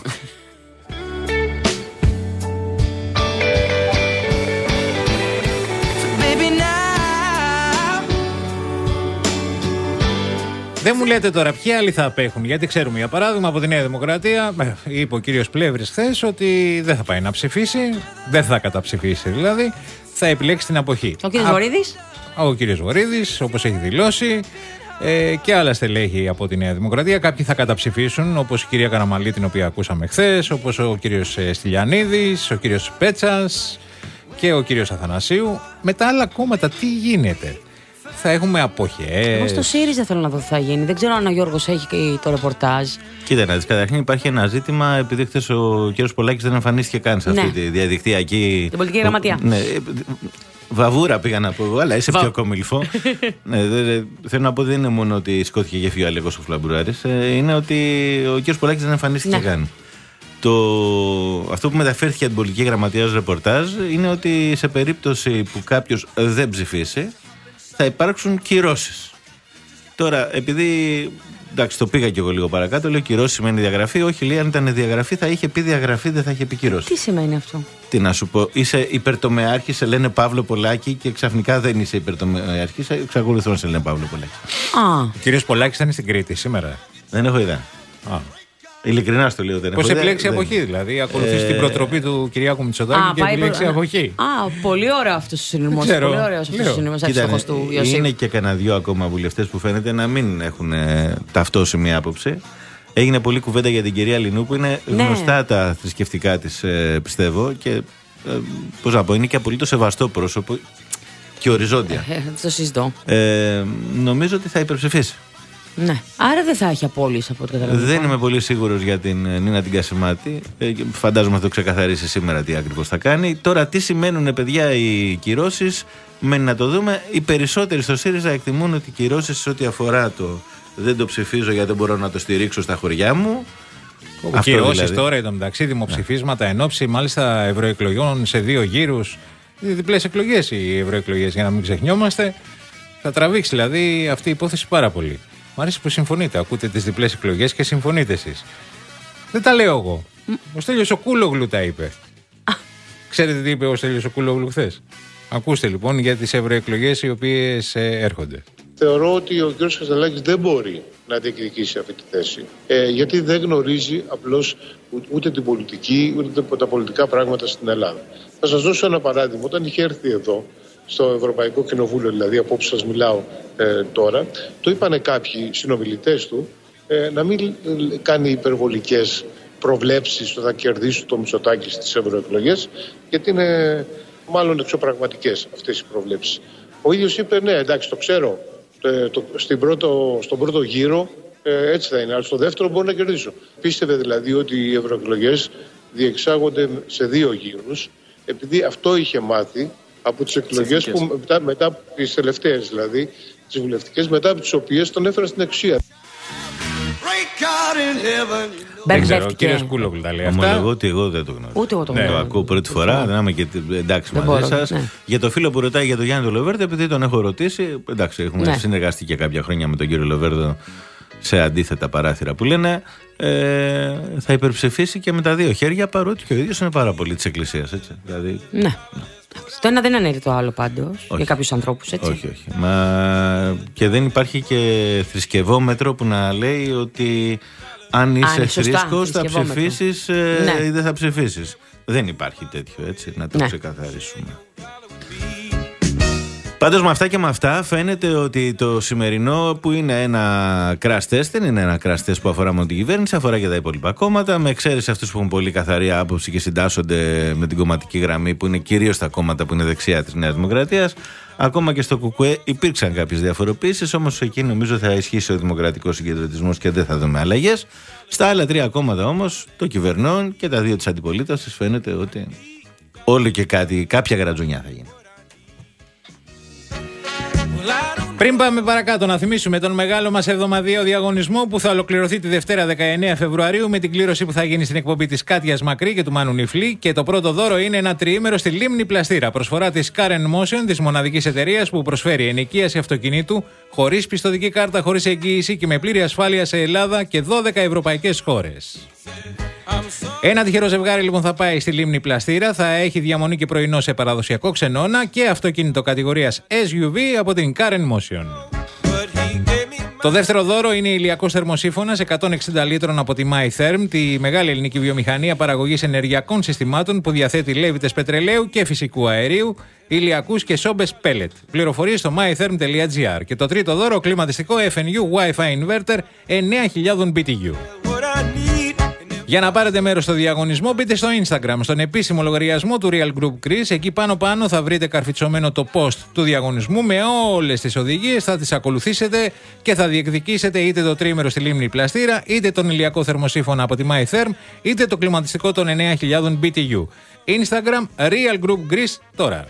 Δεν μου λέτε τώρα ποιοι άλλοι θα απέχουν, γιατί ξέρουμε για παράδειγμα από τη Νέα Δημοκρατία, είπε ο κύριος Πλεύρης χθες ότι δεν θα πάει να ψηφίσει, δεν θα καταψηφίσει δηλαδή, θα επιλέξει την αποχή. Ο κύριος Βορίδης. Ο κύριος Βορίδης, όπως έχει δηλώσει, ε, και άλλα στελέχη από τη Νέα Δημοκρατία. Κάποιοι θα καταψηφίσουν, όπως η κυρία Καραμαλή, την οποία ακούσαμε χθες, όπως ο κύριος Στυλιανίδης, ο κύριος Πέτσας και ο κύριος Αθανασίου. Με τα άλλα κόμματα τι γίνεται? Θα έχουμε αποχές. Εγώ στο ΣΥΡΙΖΑ θέλω να δω τι θα γίνει. Δεν ξέρω αν ο Γιώργος έχει και το ρεπορτάζ. Κοίτα να δεις, καταρχήν υπάρχει ένα ζήτημα, επειδή χθες ο κύριος Πολάκης δεν εμφανίστηκε καν σε αυτή, ναι, τη διαδικτυακή. Την πολιτική γραμματεία. Ναι, βαβούρα πήγα να πω, αλλά είσαι Βα... πιο κομιλφό. Ναι, δε, δε, θέλω να πω δεν είναι μόνο ότι σκόθηκε και έφυγε ο Αλέκος ο Φλαμπουράρης, ε, είναι ότι ο κύριος Πολάκης δεν εμφανίστηκε, ναι, καν. Το... Αυτό που μεταφέρθηκε από την πολιτική γραμματεία ως ρεπορτάζ είναι ότι σε περίπτωση που κάποιος δεν ψηφίσει, θα υπάρξουν κυρώσεις. Τώρα, επειδή. Εντάξει, το πήγα κι εγώ λίγο παρακάτω. Λέω κυρώσεις σημαίνει διαγραφή. Όχι, λέει, αν ήταν διαγραφή, θα είχε πει διαγραφή, δεν θα είχε πει κυρώσεις. Τι σημαίνει αυτό? Τι να σου πω, είσαι υπερτομεάρχης, σε λένε Παύλο Πολάκη και ξαφνικά δεν είσαι υπερτομεάρχης. Εξακολουθούν να σε λένε Παύλο Πολάκη. Α. Ο κύριος Πολάκης ήταν στην Κρήτη σήμερα. Δεν έχω ιδέα. Α. Ειλικρινά στο λέω, δεν έχω ιδέα. Πώς επιλέξει αποχή, δηλαδή. Ακολουθείς ε... την προτροπή του Κυριάκου Μητσοτάκη και επιλέξει προ... αποχή. Α, πολύ ωραίο αυτό ο συνειρμός. Πολύ ωραίο αυτό ο συνειρμός. Είναι και κανένα δυο ακόμα βουλευτές που φαίνεται να μην έχουν ε, ταυτόσιμη άποψη. Έγινε πολλή κουβέντα για την κυρία Λινού που είναι, ναι, γνωστά τα θρησκευτικά της, ε, πιστεύω. Και ε, πώς να πω, είναι και απολύτως σεβαστό πρόσωπο και οριζόντια. Ε, το συζητώ. Ε, νομίζω ότι θα υπερψηφίσει. Ναι. Άρα δεν θα έχει απόλυση από ό,τι καταλαβαίνω. Δεν είμαι πολύ σίγουρος για την Νίνα την Κασιμάτη. Ε, φαντάζομαι θα το ξεκαθαρίσει σήμερα τι ακριβώς θα κάνει. Τώρα, τι σημαίνουν, παιδιά, οι κυρώσεις, μένει να το δούμε. Οι περισσότεροι στο ΣΥΡΙΖΑ εκτιμούν ότι οι κυρώσεις σε ό,τι αφορά το δεν το ψηφίζω γιατί δεν μπορώ να το στηρίξω στα χωριά μου. Κυρώσεις δηλαδή. Τώρα εντωμεταξύ δημοψηφίσματα, ναι, εν ώψη μάλιστα ευρωεκλογών σε δύο γύρους. Διπλές εκλογές οι ευρωεκλογές, για να μην ξεχνιόμαστε. Θα τραβήξει δηλαδή αυτή η υπόθεση πάρα πολύ. Μ' αρέσει που συμφωνείτε. Ακούτε τις διπλές εκλογές και συμφωνείτε εσείς. Δεν τα λέω εγώ. Ο Στέλιος ο Κούλογλου τα είπε. Ξέρετε τι είπε ο Στέλιος ο Κούλογλου χθες? Ακούστε λοιπόν για τις ευρωεκλογές οι οποίες ε, έρχονται. Θεωρώ ότι ο κ. Κασελάκης δεν μπορεί να διεκδικήσει αυτή τη θέση. Ε, γιατί δεν γνωρίζει απλώς ούτε την πολιτική, ούτε τα πολιτικά πράγματα στην Ελλάδα. Θα σας δώσω ένα παράδειγμα. Όταν είχε έρθει εδώ, στο Ευρωπαϊκό Κοινοβούλιο, δηλαδή από όπου σας μιλάω ε, τώρα, το είπανε κάποιοι συνομιλητές του ε, να μην κάνει υπερβολικές προβλέψεις στο θα κερδίσουν το Μητσοτάκη στις ευρωεκλογές, γιατί είναι μάλλον εξωπραγματικές αυτές οι προβλέψεις. Ο ίδιος είπε, ναι, εντάξει, το ξέρω, το, το, στην πρώτο, στον πρώτο γύρο ε, έτσι θα είναι, αλλά στο δεύτερο μπορώ να κερδίσω. Πίστευε δηλαδή ότι οι ευρωεκλογές διεξάγονται σε δύο γύρους, επειδή αυτό είχε μάθει από τις εκλογές που μετά, μετά τις τελευταίες δηλαδή, τις βουλευτικές, μετά από τις οποίες τον έφεραν στην εξουσία. Δεν ξέρω, ο κύριος Κούλογλου τα λέει αυτά. Ομολογώ ότι εγώ δεν το γνωρίζω. Ούτε εγώ το γνωρίζω. Το ακούω πρώτη φορά, δεν είμαι και εντάξει μαζί σας. Ναι. Για το φίλο που ρωτάει για τον Γιάννη τον Λοβέρδο, επειδή τον έχω ρωτήσει, εντάξει, έχουμε ναι. συνεργαστεί και κάποια χρόνια με τον κύριο Λοβέρδο σε αντίθετα παράθυρα που λένε, ε, θα υπερψηφίσει και με τα δύο χέρια, παρότι και ο ίδιος είναι πάρα πολύ της Εκκλησίας, έτσι. Δηλαδή, ναι. ναι. Το ένα δεν αναιρεί το άλλο πάντως για κάποιους ανθρώπους, έτσι. Όχι, όχι. Μα και δεν υπάρχει και θρησκευόμετρο που να λέει ότι αν είσαι θρήσκος θα ψηφίσεις ναι. ή δεν θα ψηφίσεις. Δεν υπάρχει τέτοιο, έτσι, να το ναι. ξεκαθαρίσουμε. Πάντως με αυτά και με αυτά φαίνεται ότι το σημερινό που είναι ένα crash test, δεν είναι ένα crash test που αφορά μόνο την κυβέρνηση, αφορά και τα υπόλοιπα κόμματα, με εξαίρεση αυτούς που έχουν πολύ καθαρή άποψη και συντάσσονται με την κομματική γραμμή, που είναι κυρίως τα κόμματα που είναι δεξιά της Νέας Δημοκρατίας. Ακόμα και στο ΚΚΕ υπήρξαν κάποιες διαφοροποίησεις, όμως εκεί νομίζω θα ισχύσει ο δημοκρατικός συγκεντρωτισμός και δεν θα δούμε αλλαγές. Στα άλλα τρία κόμματα όμως, το κυβερνών και τα δύο της αντιπολίτευσης, φαίνεται ότι όλο και κάτι, κάποια γρατζουνιά θα γίνει. Πριν πάμε παρακάτω, να θυμίσουμε τον μεγάλο μας εβδομαδιαίο διαγωνισμό που θα ολοκληρωθεί τη Δευτέρα δεκαεννέα Φεβρουαρίου με την κλήρωση που θα γίνει στην εκπομπή της Κάτιας Μακρύ και του Μάνου Νιφλή. Και το πρώτο δώρο είναι ένα τριήμερο στη Λίμνη Πλαστήρα. Προσφορά της Car and Motion, της μοναδικής εταιρείας που προσφέρει ενοικίαση αυτοκινήτου χωρίς πιστωτική κάρτα, χωρίς εγγύηση και με πλήρη ασφάλεια σε Ελλάδα και δώδεκα ευρωπαϊκές χώρες. Ένα τυχερό ζευγάρι λοιπόν θα πάει στη Λίμνη Πλαστήρα, θα έχει διαμονή και πρωινό σε παραδοσιακό ξενώνα και αυτοκίνητο κατηγορίας ες γιου βι από την Car and Motion. Το δεύτερο δώρο είναι ηλιακός θερμοσύφωνας εκατόν εξήντα λίτρων από τη MyTherm, τη μεγάλη ελληνική βιομηχανία παραγωγής ενεργειακών συστημάτων που διαθέτει λέβητες πετρελαίου και φυσικού αερίου, ηλιακούς και σόμπες pellet. Πληροφορίες στο my therm τελεία gr. Και το τρίτο δώρο, κλιματιστικό εφ εν γιου Wi-Fi Inverter εννέα χιλιάδες μπι τι γιου. Για να πάρετε μέρος στο διαγωνισμό, μπείτε στο Instagram, στον επίσημο λογαριασμό του Real Group Greece. Εκεί πάνω πάνω θα βρείτε καρφιτσωμένο το post του διαγωνισμού με όλες τις οδηγίες. Θα τις ακολουθήσετε και θα διεκδικήσετε είτε το τρίμερο στη Λίμνη Πλαστήρα, είτε τον ηλιακό θερμοσύφωνα από τη MyTherm, είτε το κλιματιστικό των εννέα χιλιάδες μπι τι γιου. Instagram Real Group Greece τώρα.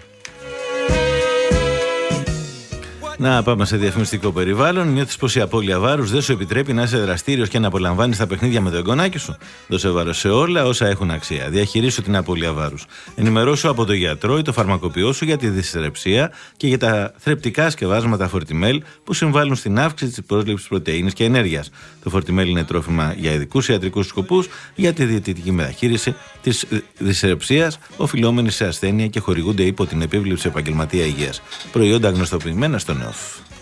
Να πάμε σε διαφημιστικό περιβάλλον. Νιώθεις πως η απώλεια βάρους δεν σου επιτρέπει να είσαι δραστήριος και να απολαμβάνεις τα παιχνίδια με το εγγονάκι σου? Δώσε βάρος σε όλα όσα έχουν αξία. Διαχειρίσου την απώλεια βάρους. Ενημερώσου από τον γιατρό ή το φαρμακοποιό σου για τη δυσθρεψία και για τα θρεπτικά σκευάσματα Fortimel που συμβάλλουν στην αύξηση της πρόσληψης πρωτεΐνης και ενέργειας. Το Fortimel είναι τρόφιμα για ειδικούς ιατρικούς σκοπούς για τη διαιτητική μεταχείριση της δυσθρεψίας, οφειλόμενη σε ασθένεια και χορηγούνται υπό την επίβλεψη επαγγελματία υγείας. Προϊόντα γνωστοποιημένα στον ΕΟΦ.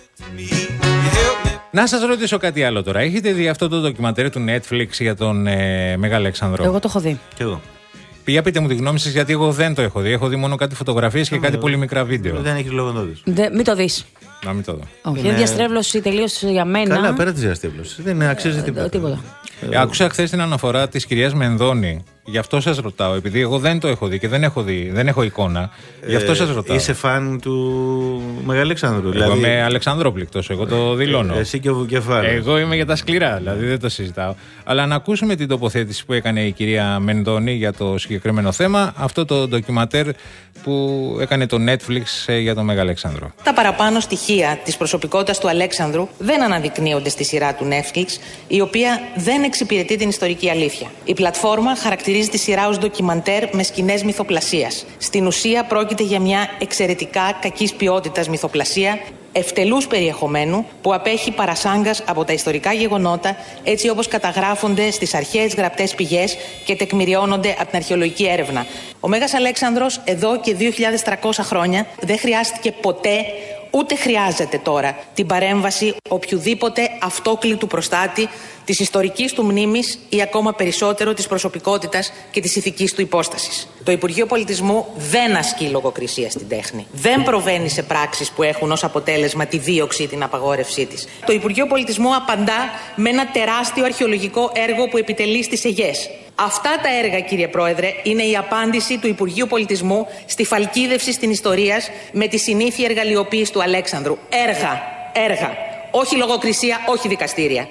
Να σας ρωτήσω κάτι άλλο τώρα. Έχετε δει αυτό το ντοκιμαντέρ του Netflix για τον ε, Μέγα Αλέξανδρο? Εγώ το έχω δει. Και εγώ. Για πείτε μου τη γνώμη σας, γιατί εγώ δεν το έχω δει. Έχω δει μόνο κάτι φωτογραφίες και κάτι πολύ μικρά βίντεο. Δεν έχει λόγο να το δεις. Δε, μην το δεις. Να μην το δω. Όχι, είναι διαστρέβλωση τελείως για μένα. Καλά, πέρα τη διαστρέβλωση. Δεν αξίζει τίποτα. τίποτα. Ε, άκουσα χθες την αναφορά της κυρίας Μενδώνη. Γι' αυτό σας ρωτάω, επειδή εγώ δεν το έχω δει και δεν έχω, δει, δεν έχω εικόνα. Γι' αυτό σας ρωτάω. Είσαι φαν του Μεγάλου Αλεξάνδρου? Εγώ δηλαδή... είμαι Αλεξανδρόπληκτος, εγώ το δηλώνω. Εσύ και ο Βουκεφάλος. Εγώ είμαι για τα σκληρά, δηλαδή δεν το συζητάω. Αλλά να ακούσουμε την τοποθέτηση που έκανε η κυρία Μενδώνη για το συγκεκριμένο θέμα, αυτό το ντοκιματέρ που έκανε το Netflix για τον Μέγα Αλέξανδρο. Τα παραπάνω στοιχεία της προσωπικότητας του Αλέξανδρου δεν αναδεικνύονται στη σειρά του Netflix, η οποία δεν εξυπηρετεί την ιστορική αλήθεια. Η πλατφόρμα χαρακτηρίζει τη σειρά ως ντοκιμαντέρ με σκηνές μυθοπλασίας. Στην ουσία πρόκειται για μια εξαιρετικά κακής ποιότητας μυθοπλασία, ευτελούς περιεχομένου που απέχει παρασάγκας από τα ιστορικά γεγονότα έτσι όπως καταγράφονται στις αρχαίες γραπτές πηγές και τεκμηριώνονται από την αρχαιολογική έρευνα. Ο Μέγας Αλέξανδρος εδώ και δύο χιλιάδες τριακόσια χρόνια δεν χρειάστηκε ποτέ Ούτε χρειάζεται τώρα την παρέμβαση οποιοδήποτε αυτόκλητου προστάτη της ιστορικής του μνήμης ή ακόμα περισσότερο της προσωπικότητας και της ηθικής του υπόστασης. Το Υπουργείο Πολιτισμού δεν ασκεί λογοκρισία στην τέχνη. Δεν προβαίνει σε πράξεις που έχουν ως αποτέλεσμα τη δίωξη ή την απαγόρευσή της. Το Υπουργείο Πολιτισμού απαντά με ένα τεράστιο αρχαιολογικό έργο που επιτελεί στις Αιγές. Αυτά τα έργα, κύριε Πρόεδρε, είναι η απάντηση του Υπουργείου Πολιτισμού στη φαλκίδευση στην ιστορία με τη συνήθεια εργαλειοποίηση του Αλέξανδρου. Έργα, έργα. Όχι λογοκρισία, όχι δικαστήρια.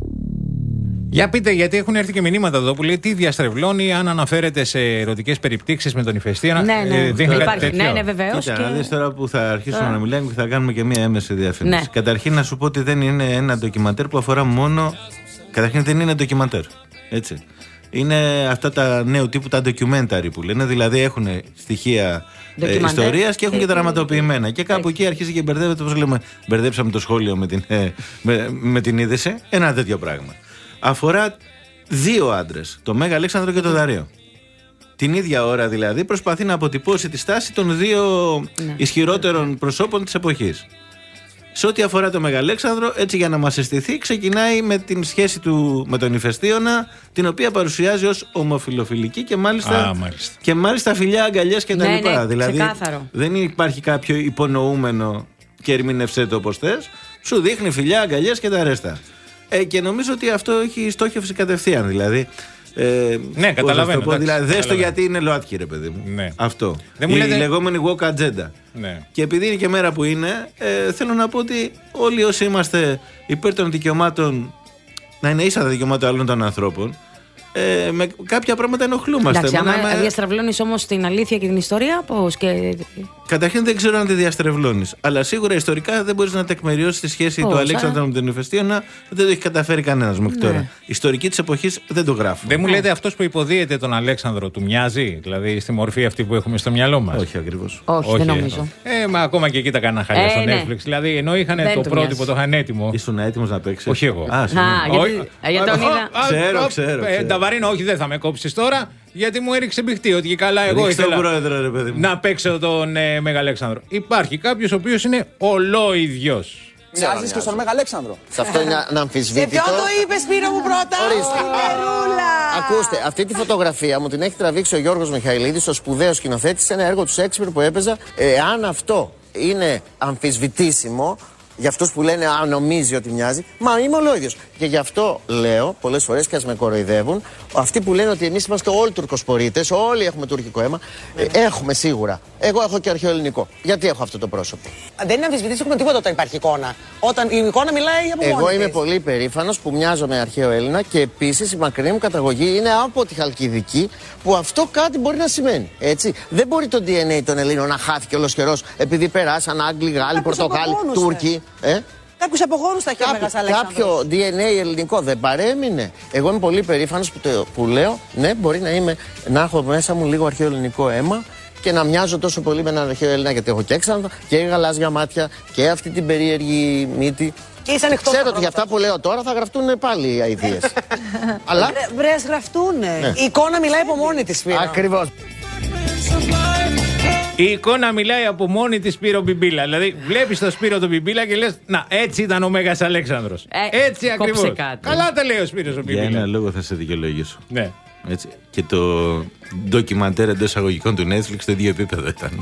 Για πείτε, γιατί έχουν έρθει και μηνύματα εδώ που λέει τι διαστρεβλώνει αν αναφέρεται σε ερωτικές περιπτύξεις με τον ηφαιστήρα. Ναι, ναι, ε, δείχνει κάτι τέτοιο. Ναι, ναι, βεβαίως. Κοίτα, και... να δεις τώρα που θα αρχίσουμε yeah. να μιλάμε και θα κάνουμε και μία έμεση διαφήμιση. Ναι. Καταρχήν να σου πω ότι δεν είναι ένα ντοκιμαντέρ που αφορά μόνο. Καταρχήν δεν είναι ντοκιμαντέρ. Έτσι. Είναι αυτά τα νέου τύπου τα documentary που λένε, δηλαδή έχουν στοιχεία ε, ιστορίας και έχουν και δραματοποιημένα. Και κάπου εκεί αρχίζει και μπερδεύεται, όπως λέμε, μπερδέψαμε το σχόλιο με την, ε, με, με την είδηση. Ένα τέτοιο πράγμα. Αφορά δύο άντρες, τον Μέγα Αλέξανδρο και τον Δαρείο. Την ίδια ώρα δηλαδή προσπαθεί να αποτυπώσει τη στάση των δύο ναι. ισχυρότερων προσώπων της εποχής. Σε ό,τι αφορά τον Μεγαλέξανδρο, έτσι για να μας αισθηθεί, ξεκινάει με την σχέση του με τον Ηφαιστίωνα, την οποία παρουσιάζει ως ομοφιλοφιλική και μάλιστα, Α, μάλιστα. και μάλιστα φιλιά, αγκαλιές κτλ. Ναι, ναι, δηλαδή ξεκάθαρο. Δεν υπάρχει κάποιο υπονοούμενο και ερμηνευσέ το όπως θες. Σου δείχνει φιλιά, αγκαλιές και τα ρέστα. Ε, και νομίζω ότι αυτό έχει στόχευση κατευθείαν. Δηλαδή. Ε, ναι, καταλαβαίνω. Πω, δηλαδή, δες το γιατί είναι ΛΟΑΤΚΙ, ρε παιδί μου. Ναι. Αυτό. Δεν η λέτε... λεγόμενη woke agenda. Ναι. Και επειδή είναι και μέρα που είναι, ε, θέλω να πω ότι όλοι όσοι είμαστε υπέρ των δικαιωμάτων, να είναι ίσα τα δικαιώματα άλλων των ανθρώπων, ε, με κάποια πράγματα ενοχλούμαστε. Εντάξει, άμα με... διαστρεβλώνεις όμως την αλήθεια και την ιστορία, πώς και. Καταρχήν δεν ξέρω αν τη διαστρεβλώνεις. Αλλά σίγουρα ιστορικά δεν μπορείς να τεκμηριώσεις τη σχέση πώς, του Αλέξανδρου με τον Ηφαιστίωνα. Δεν το έχει καταφέρει κανένας μέχρι ναι. τώρα. Η ιστορική της εποχής δεν το γράφει. Δεν μου λέτε αυτός που υποδίεται τον Αλέξανδρο του μοιάζει, δηλαδή στη μορφή αυτή που έχουμε στο μυαλό μας? Όχι ακριβώς. Όχι, Όχι, δεν νομίζω. Ε, μα ακόμα και εκεί τα κάνα χάλια ε, στο ναι. Netflix. Δηλαδή ενώ είχαν το πρότυπο, το είχαν έτοιμο. Ήσουν έτοιμος να παίξεις? Όχι εγώ. Ξέρω, ξέρω. Ταβαρίνο, όχι, δεν θα με κόψεις τώρα. Γιατί μου έριξε μπιχτή ότι καλά εγώ Ρίξτε ήθελα πρόεδρο, ρε παιδί μου. να παίξω τον ε, Μεγαλέξανδρο. Υπάρχει κάποιος ο οποίος είναι ολόιδιος. Μοιάζεις και στον Μεγαλέξανδρο. Σε αυτό είναι αναμφισβήτητο. Σε ποιον το είπες, Σπύρο μου, πρώτα? Ορίστε. Μερούλα. Ακούστε, αυτή τη φωτογραφία μου την έχει τραβήξει ο Γιώργος Μιχαηλίδης, ο σπουδαίος σκηνοθέτης, σε ένα έργο του Σέξπιρ που έπαιζα. Εάν αυτό είναι αμφισβητήσιμο, για αυτούς που λένε αν νομίζει ότι μοιάζει, μα είμαι ολόιδιος. Και γι' αυτό λέω πολλές φορές και ας με κοροϊδεύουν, αυτοί που λένε ότι εμείς είμαστε όλοι τουρκοσπορίτες, όλοι έχουμε τουρκικό αίμα, ε, έχουμε σίγουρα. Εγώ έχω και αρχαίο ελληνικό. Γιατί έχω αυτό το πρόσωπο? Δεν είναι αμφισβητήσιμο τίποτα όταν υπάρχει εικόνα. Όταν η εικόνα μιλάει από μόνη Εγώ είμαι της. πολύ περήφανος που μοιάζω με αρχαίο Έλληνα και επίσης η μακρινή μου καταγωγή είναι από τη Χαλκιδική, που αυτό κάτι μπορεί να σημαίνει. Έτσι. Δεν μπορεί το ντι εν έι των Ελλήνων να χάθηκε όλος καιρός επειδή περάσαν Άγγλοι, Γάλλοι, Πορτογάλοι, Τούρκοι. Ε? Κάποιους απογόνους θα έχει ο Μέγας Αλέξανδρος. Κάποιο ντι εν έι ελληνικό δεν παρέμεινε? Εγώ είμαι πολύ περήφανος που, το, που λέω, ναι, μπορεί να, είμαι, να έχω μέσα μου λίγο αρχαίο ελληνικό αίμα και να μοιάζω τόσο πολύ με έναν αρχαίο Έλληνα, γιατί έχω και έξανθα και γαλάζια μάτια και αυτή την περίεργη μύτη. Και είσαι ανοιχτός. Ξέρω ότι για αυτά που λέω τώρα θα γραφτούν πάλι οι αηδίες. Αλλά. Βρε, ας γραφτούνε. Ναι. Η εικόνα μιλάει από μόνη της, Σπύρο. Ακριβώς. Η εικόνα μιλάει από μόνη της, Σπύρο Μπιμπίλα. Δηλαδή, βλέπεις τον Σπύρο τον Μπιμπίλα και λες, να, έτσι ήταν ο Μέγας Αλέξανδρος. Ε, έτσι ακριβώς. Καλά τα λέει ο Σπύρος ο Μπιμπίλα. Για ένα λόγο θα σε δικαιολογήσω. Ναι. Έτσι. Και το ντοκιμαντέρ εντός εισαγωγικών του Netflix στο ίδιο επίπεδο ήταν.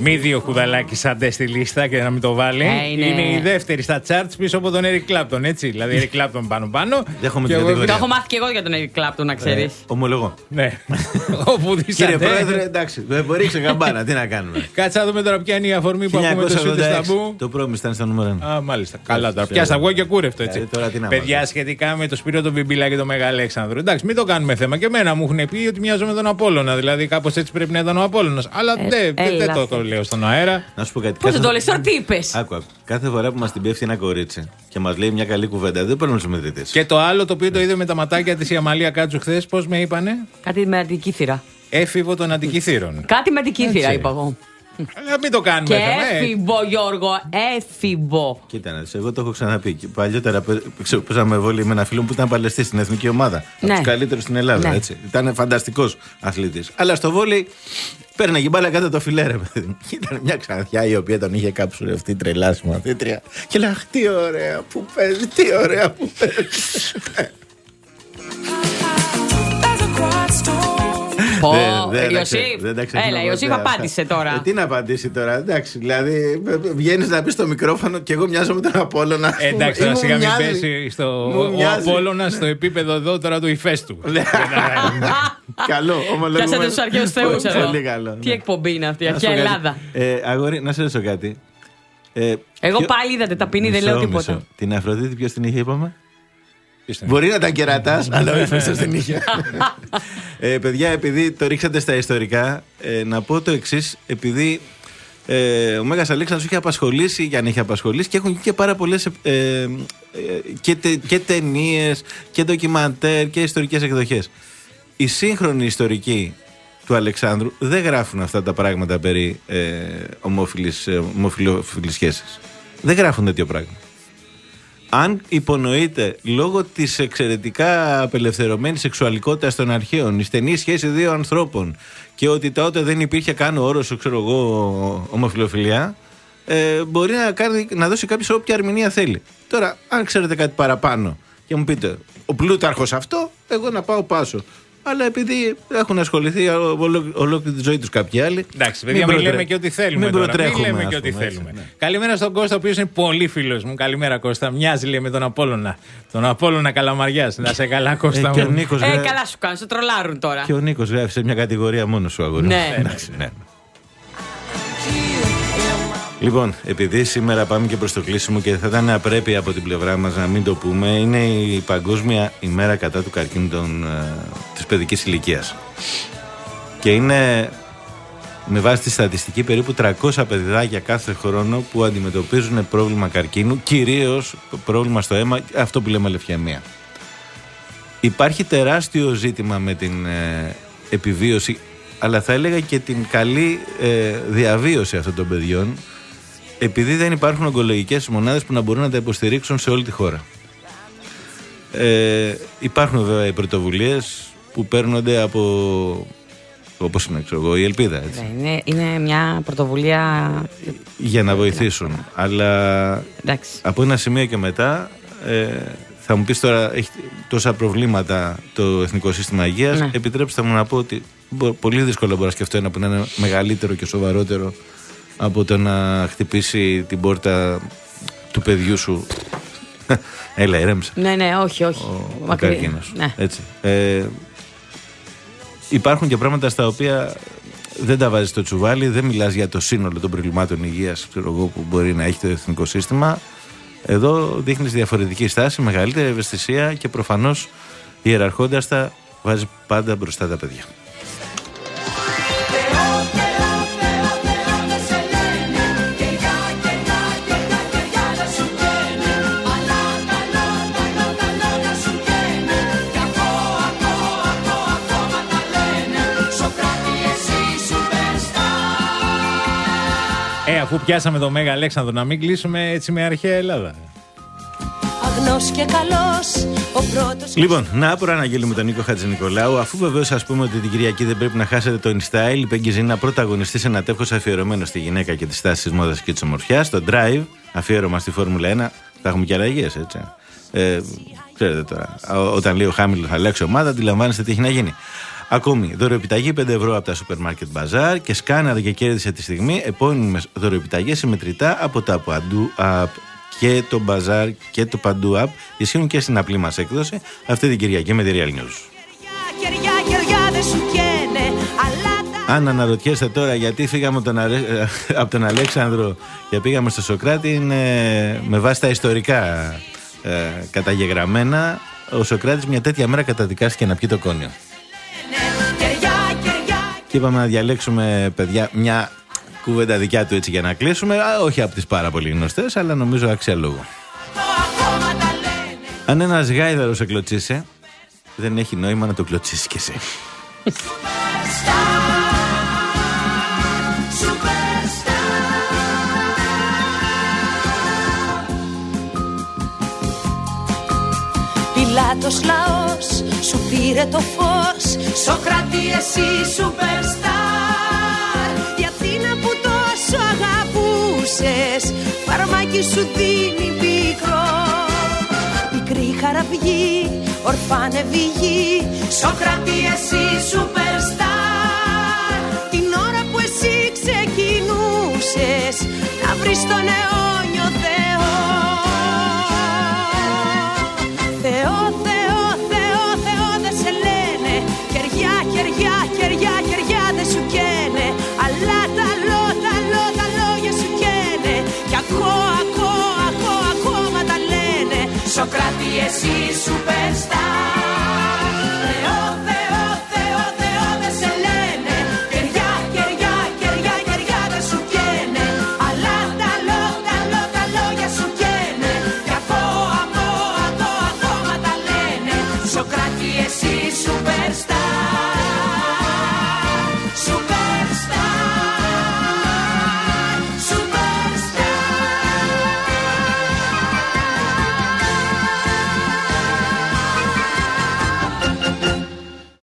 Μη δύο κουδαλάκι σαν τε στη λίστα και να μην το βάλει. Ε, είναι... είναι η δεύτερη στα charts πίσω από τον Eric Clapton, έτσι. Δηλαδή Eric Clapton πάνω-πάνω. Δέχομαι την κατηγορία. Το έχω μάθει και εγώ για τον Eric Clapton, να ξέρεις. Ε, ομολογώ. Ναι. Όπου Κύριε Πρόεδρε, εντάξει, δεν μπορεί ξεκαμπάνα, τι να κάνουμε. Κάτσε να δούμε τώρα ποια είναι η αφορμή που ακούμε το Σούτε Σταμπού. Το Promise ήταν στα νούμερα ένα. Α, μάλιστα. Καλά τώρα. Πιάσα εγώ και κούρευτο, έτσι. Παιδιά, σχετικά με το Σπύρο τον Μπιμπίλα και τον Μεγαλέξανδρο. Εντάξει, μην το κάνουμε θέμα. Και εμένα μου έχουν πει ότι μοιάζω με τον Απόλλωνα. Δηλαδή, κάπως έτσι πρέπει να ήταν ο Απόλλωνας. Αλλά δεν το, το λέω στον αέρα. Να σου πω κάτι. Πώς το λες, τώρα τι είπες. Άκου, άκου. Κάθε φορά που μας την πέφτει ένα κορίτσι και μας λέει μια καλή κουβέντα, δεν παίρνουμε τους μετρητές. Και το άλλο το οποίο το είδε με τα ματάκια της η Αμαλία Κάτσου χθες, πώς με είπανε. Κάτι με αντικήθυρα. Έφηβο των αντικηθύρων. Κάτι με αντικήθυρα, είπα εγώ. Αλλά μην το κάνουμε. Και έφηβο, Γιώργο, έφηβο. Κοίτα να δεις, εγώ το έχω ξαναπεί. Παλιότερα παίζαμε βόλεϊ με ένα φίλο που ήταν παλαιστής στην εθνική ομάδα. Ναι. Από τους καλύτερους στην Ελλάδα. Ναι. Έτσι. Ήταν φανταστικός αθλητής. Αλλά στο βόλεϊ παίρνει μπάλα κάτω το φιλέ, ρε παιδί. Ήταν μια ξανθιά η οποία τον είχε καψουρευτεί τρελά μαθήτρια. Και λέει, αχ, τι ωραία που παίζει, τι ωραία που παίζει. Πω, Ιωσήφ, έλα, Ιωσήφ απάντησε τώρα. Ε, τι να απαντήσει τώρα, εντάξει, δηλαδή βγαίνεις να πεις στο μικρόφωνο και εγώ μοιάζω με τον Απόλλωνα. Ε, εντάξει, τώρα σιγά μην πέσει ο Απόλλωνας στο επίπεδο εδώ τώρα του Ηφαίστου. Καλό, ομολογούμε. Πιάσατε τους αρχαίους θεούς εδώ. Πολύ καλό. Τι εκπομπή είναι αυτή, αρχαία Ελλάδα. Αγόρι, να σε ρωτήσω κάτι. Εγώ πάλι είδατε ταπεινή, δεν λέω τίποτα. Την Αφροδίτη ποιος την είχε, είπαμε. Μπορεί να ήταν κερατάς, αλλά ο ύφεστος την είχε. ε, παιδιά, επειδή το ρίξατε στα ιστορικά, ε, να πω το εξής. Επειδή ε, ο Μέγας Αλέξανδρος είχε απασχολήσει, για να είχε απασχολήσει, και έχουν και πάρα πολλές ε, ε, και, τε, και ταινίες και ντοκιμαντέρ και ιστορικές εκδοχές. Οι σύγχρονοι ιστορικοί του Αλεξάνδρου δεν γράφουν αυτά τα πράγματα περί ε, ομόφυλης, ε, ομοφυλόφιλης σχέσης. Δεν γράφουν τέτοιο πράγμα. Αν υπονοείται λόγω της εξαιρετικά απελευθερωμένης σεξουαλικότητας των αρχαίων, η στενή σχέση δύο ανθρώπων και ότι τότε δεν υπήρχε καν ο όρος, ξέρω εγώ, ομοφυλοφιλία, ε, μπορεί να, κάνει, να δώσει κάποιος όποια ερμηνεία θέλει. Τώρα, αν ξέρετε κάτι παραπάνω και μου πείτε, ο Πλούταρχος αυτό, εγώ να πάω πάσο. Αλλά επειδή έχουν ασχοληθεί ολόκληρη τη ζωή τους κάποιοι άλλοι. Εντάξει, παιδιά, μην λέμε και ό,τι θέλουμε. Μην προτρέχουμε. Μην λέμε και ό,τι θέλουμε. Ναι. Καλημέρα στον Κώστα, ο οποίος είναι πολύ φίλος μου. Καλημέρα, Κώστα. Μοιάζει, λέει, με τον Απόλλωνα. Τον Απόλλωνα Καλαμαριάς. Να σε καλά, Κώστα. Ε, μου. Νίκος, ε, καλά σου κάνουν, σε τρολάρουν τώρα. Και ο Νίκος γράφει σε μια κατηγορία μόνο σου, αγόρι. Ναι. Εντάξει, ναι. Λοιπόν, επειδή σήμερα πάμε και προς το κλείσιμο και θα ήταν απρέπει από την πλευρά μας να μην το πούμε, είναι η Παγκόσμια ημέρα κατά του καρκίνου των, ε, της παιδικής ηλικίας. Και είναι, με βάση τη στατιστική, περίπου τριακόσια παιδιδάκια κάθε χρόνο που αντιμετωπίζουν πρόβλημα καρκίνου, κυρίως πρόβλημα στο αίμα, αυτό που λέμε λευκαιμία. Υπάρχει τεράστιο ζήτημα με την ε, επιβίωση, αλλά θα έλεγα και την καλή ε, διαβίωση αυτών των παιδιών, επειδή δεν υπάρχουν ογκολογικές μονάδες που να μπορούν να τα υποστηρίξουν σε όλη τη χώρα. Ε, υπάρχουν βέβαια οι πρωτοβουλίες που παίρνονται από, όπως είναι, ξέρω εγώ, η Ελπίδα. Έτσι. Είναι, είναι μια πρωτοβουλία για να βοηθήσουν. Ναι. Αλλά εντάξει, από ένα σημείο και μετά ε, θα μου πεις τώρα, έχει τόσα προβλήματα το Εθνικό Σύστημα Υγείας. Ναι. Επιτρέψτε μου να πω ότι πολύ δύσκολο μπορώ να σκεφτώ ένα που είναι μεγαλύτερο και σοβαρότερο από το να χτυπήσει την πόρτα του παιδιού σου. Έλα, ηρέμησε. Ναι, ναι, όχι, όχι. Ο, ο καρκίνος. Ναι. Έτσι. Ε, υπάρχουν και πράγματα στα οποία δεν τα βάζεις στο τσουβάλι, δεν μιλάς για το σύνολο των προβλημάτων υγείας, ξέρω εγώ, που μπορεί να έχει το εθνικό σύστημα. Εδώ δείχνεις διαφορετική στάση, μεγαλύτερη ευαισθησία και προφανώς ιεραρχώντας τα βάζει πάντα μπροστά τα παιδιά. Ε, αφού πιάσαμε το Μέγα Αλέξανδρο, να μην κλείσουμε έτσι με αρχαία Ελλάδα. Αγνός και καλός, ο πρώτος... Λοιπόν, να προαναγγείλουμε τον Νίκο Χατζηνικολάου, αφού βεβαίως ας πούμε ότι την Κυριακή δεν πρέπει να χάσετε το InStyle. Η Πέγγι Ζήνα πρωταγωνιστεί σε ένα τεύχος αφιερωμένο στη γυναίκα και τη στάση της μόδας και της ομορφιάς. Το Drive, αφιέρωμα στη Φόρμουλα ένα. Θα έχουμε και αλλαγές, έτσι. Ε, ξέρετε τώρα, όταν λέει ο Χάμιλτον θα αλλάξει ομάδα, αντιλαμβάνεστε τι έχει να γίνει. Ακόμη, δωροεπιταγή πέντε ευρώ από τα Σούπερ Μάρκετ Μπαζάρ και σκάναρε και κέρδισε τη στιγμή επώνυμες δωροεπιταγές συμμετρητά από τα Παντού App και το Μπαζάρ και το Παντού App. Ισχύουν και στην απλή μας έκδοση αυτή την Κυριακή με τη Real News. Αν αναρωτιέστε τώρα γιατί φύγαμε από τον, Αρέ... από τον Αλέξανδρο και πήγαμε στο Σοκράτη, είναι με βάση τα ιστορικά ε, καταγεγραμμένα. Ο Σοκράτης μια τέτοια μέρα καταδικάστηκε να πιει το κόνιο. Και είπαμε να διαλέξουμε, παιδιά, μια κουβέντα δικιά του έτσι για να κλείσουμε. Α, όχι από τις πάρα πολύ γνωστές, αλλά νομίζω άξια λόγου. Αν ένας γάιδαρος σε κλωτσίσει, δεν έχει νόημα να το κλωτσίσεις κι εσύ. Πιλάτος λαός σου πήρε το φως, Σοκράτη εσύ σούπερσταρ. Η Αθήνα που τόσο αγαπούσες, φαρμάκι σου δίνει πικρό. Μικρή χαραυγή, ορφάνευη γη, Σοκράτη εσύ σούπερσταρ. Την ώρα που εσύ ξεκινούσες να βρεις τον αιώνιο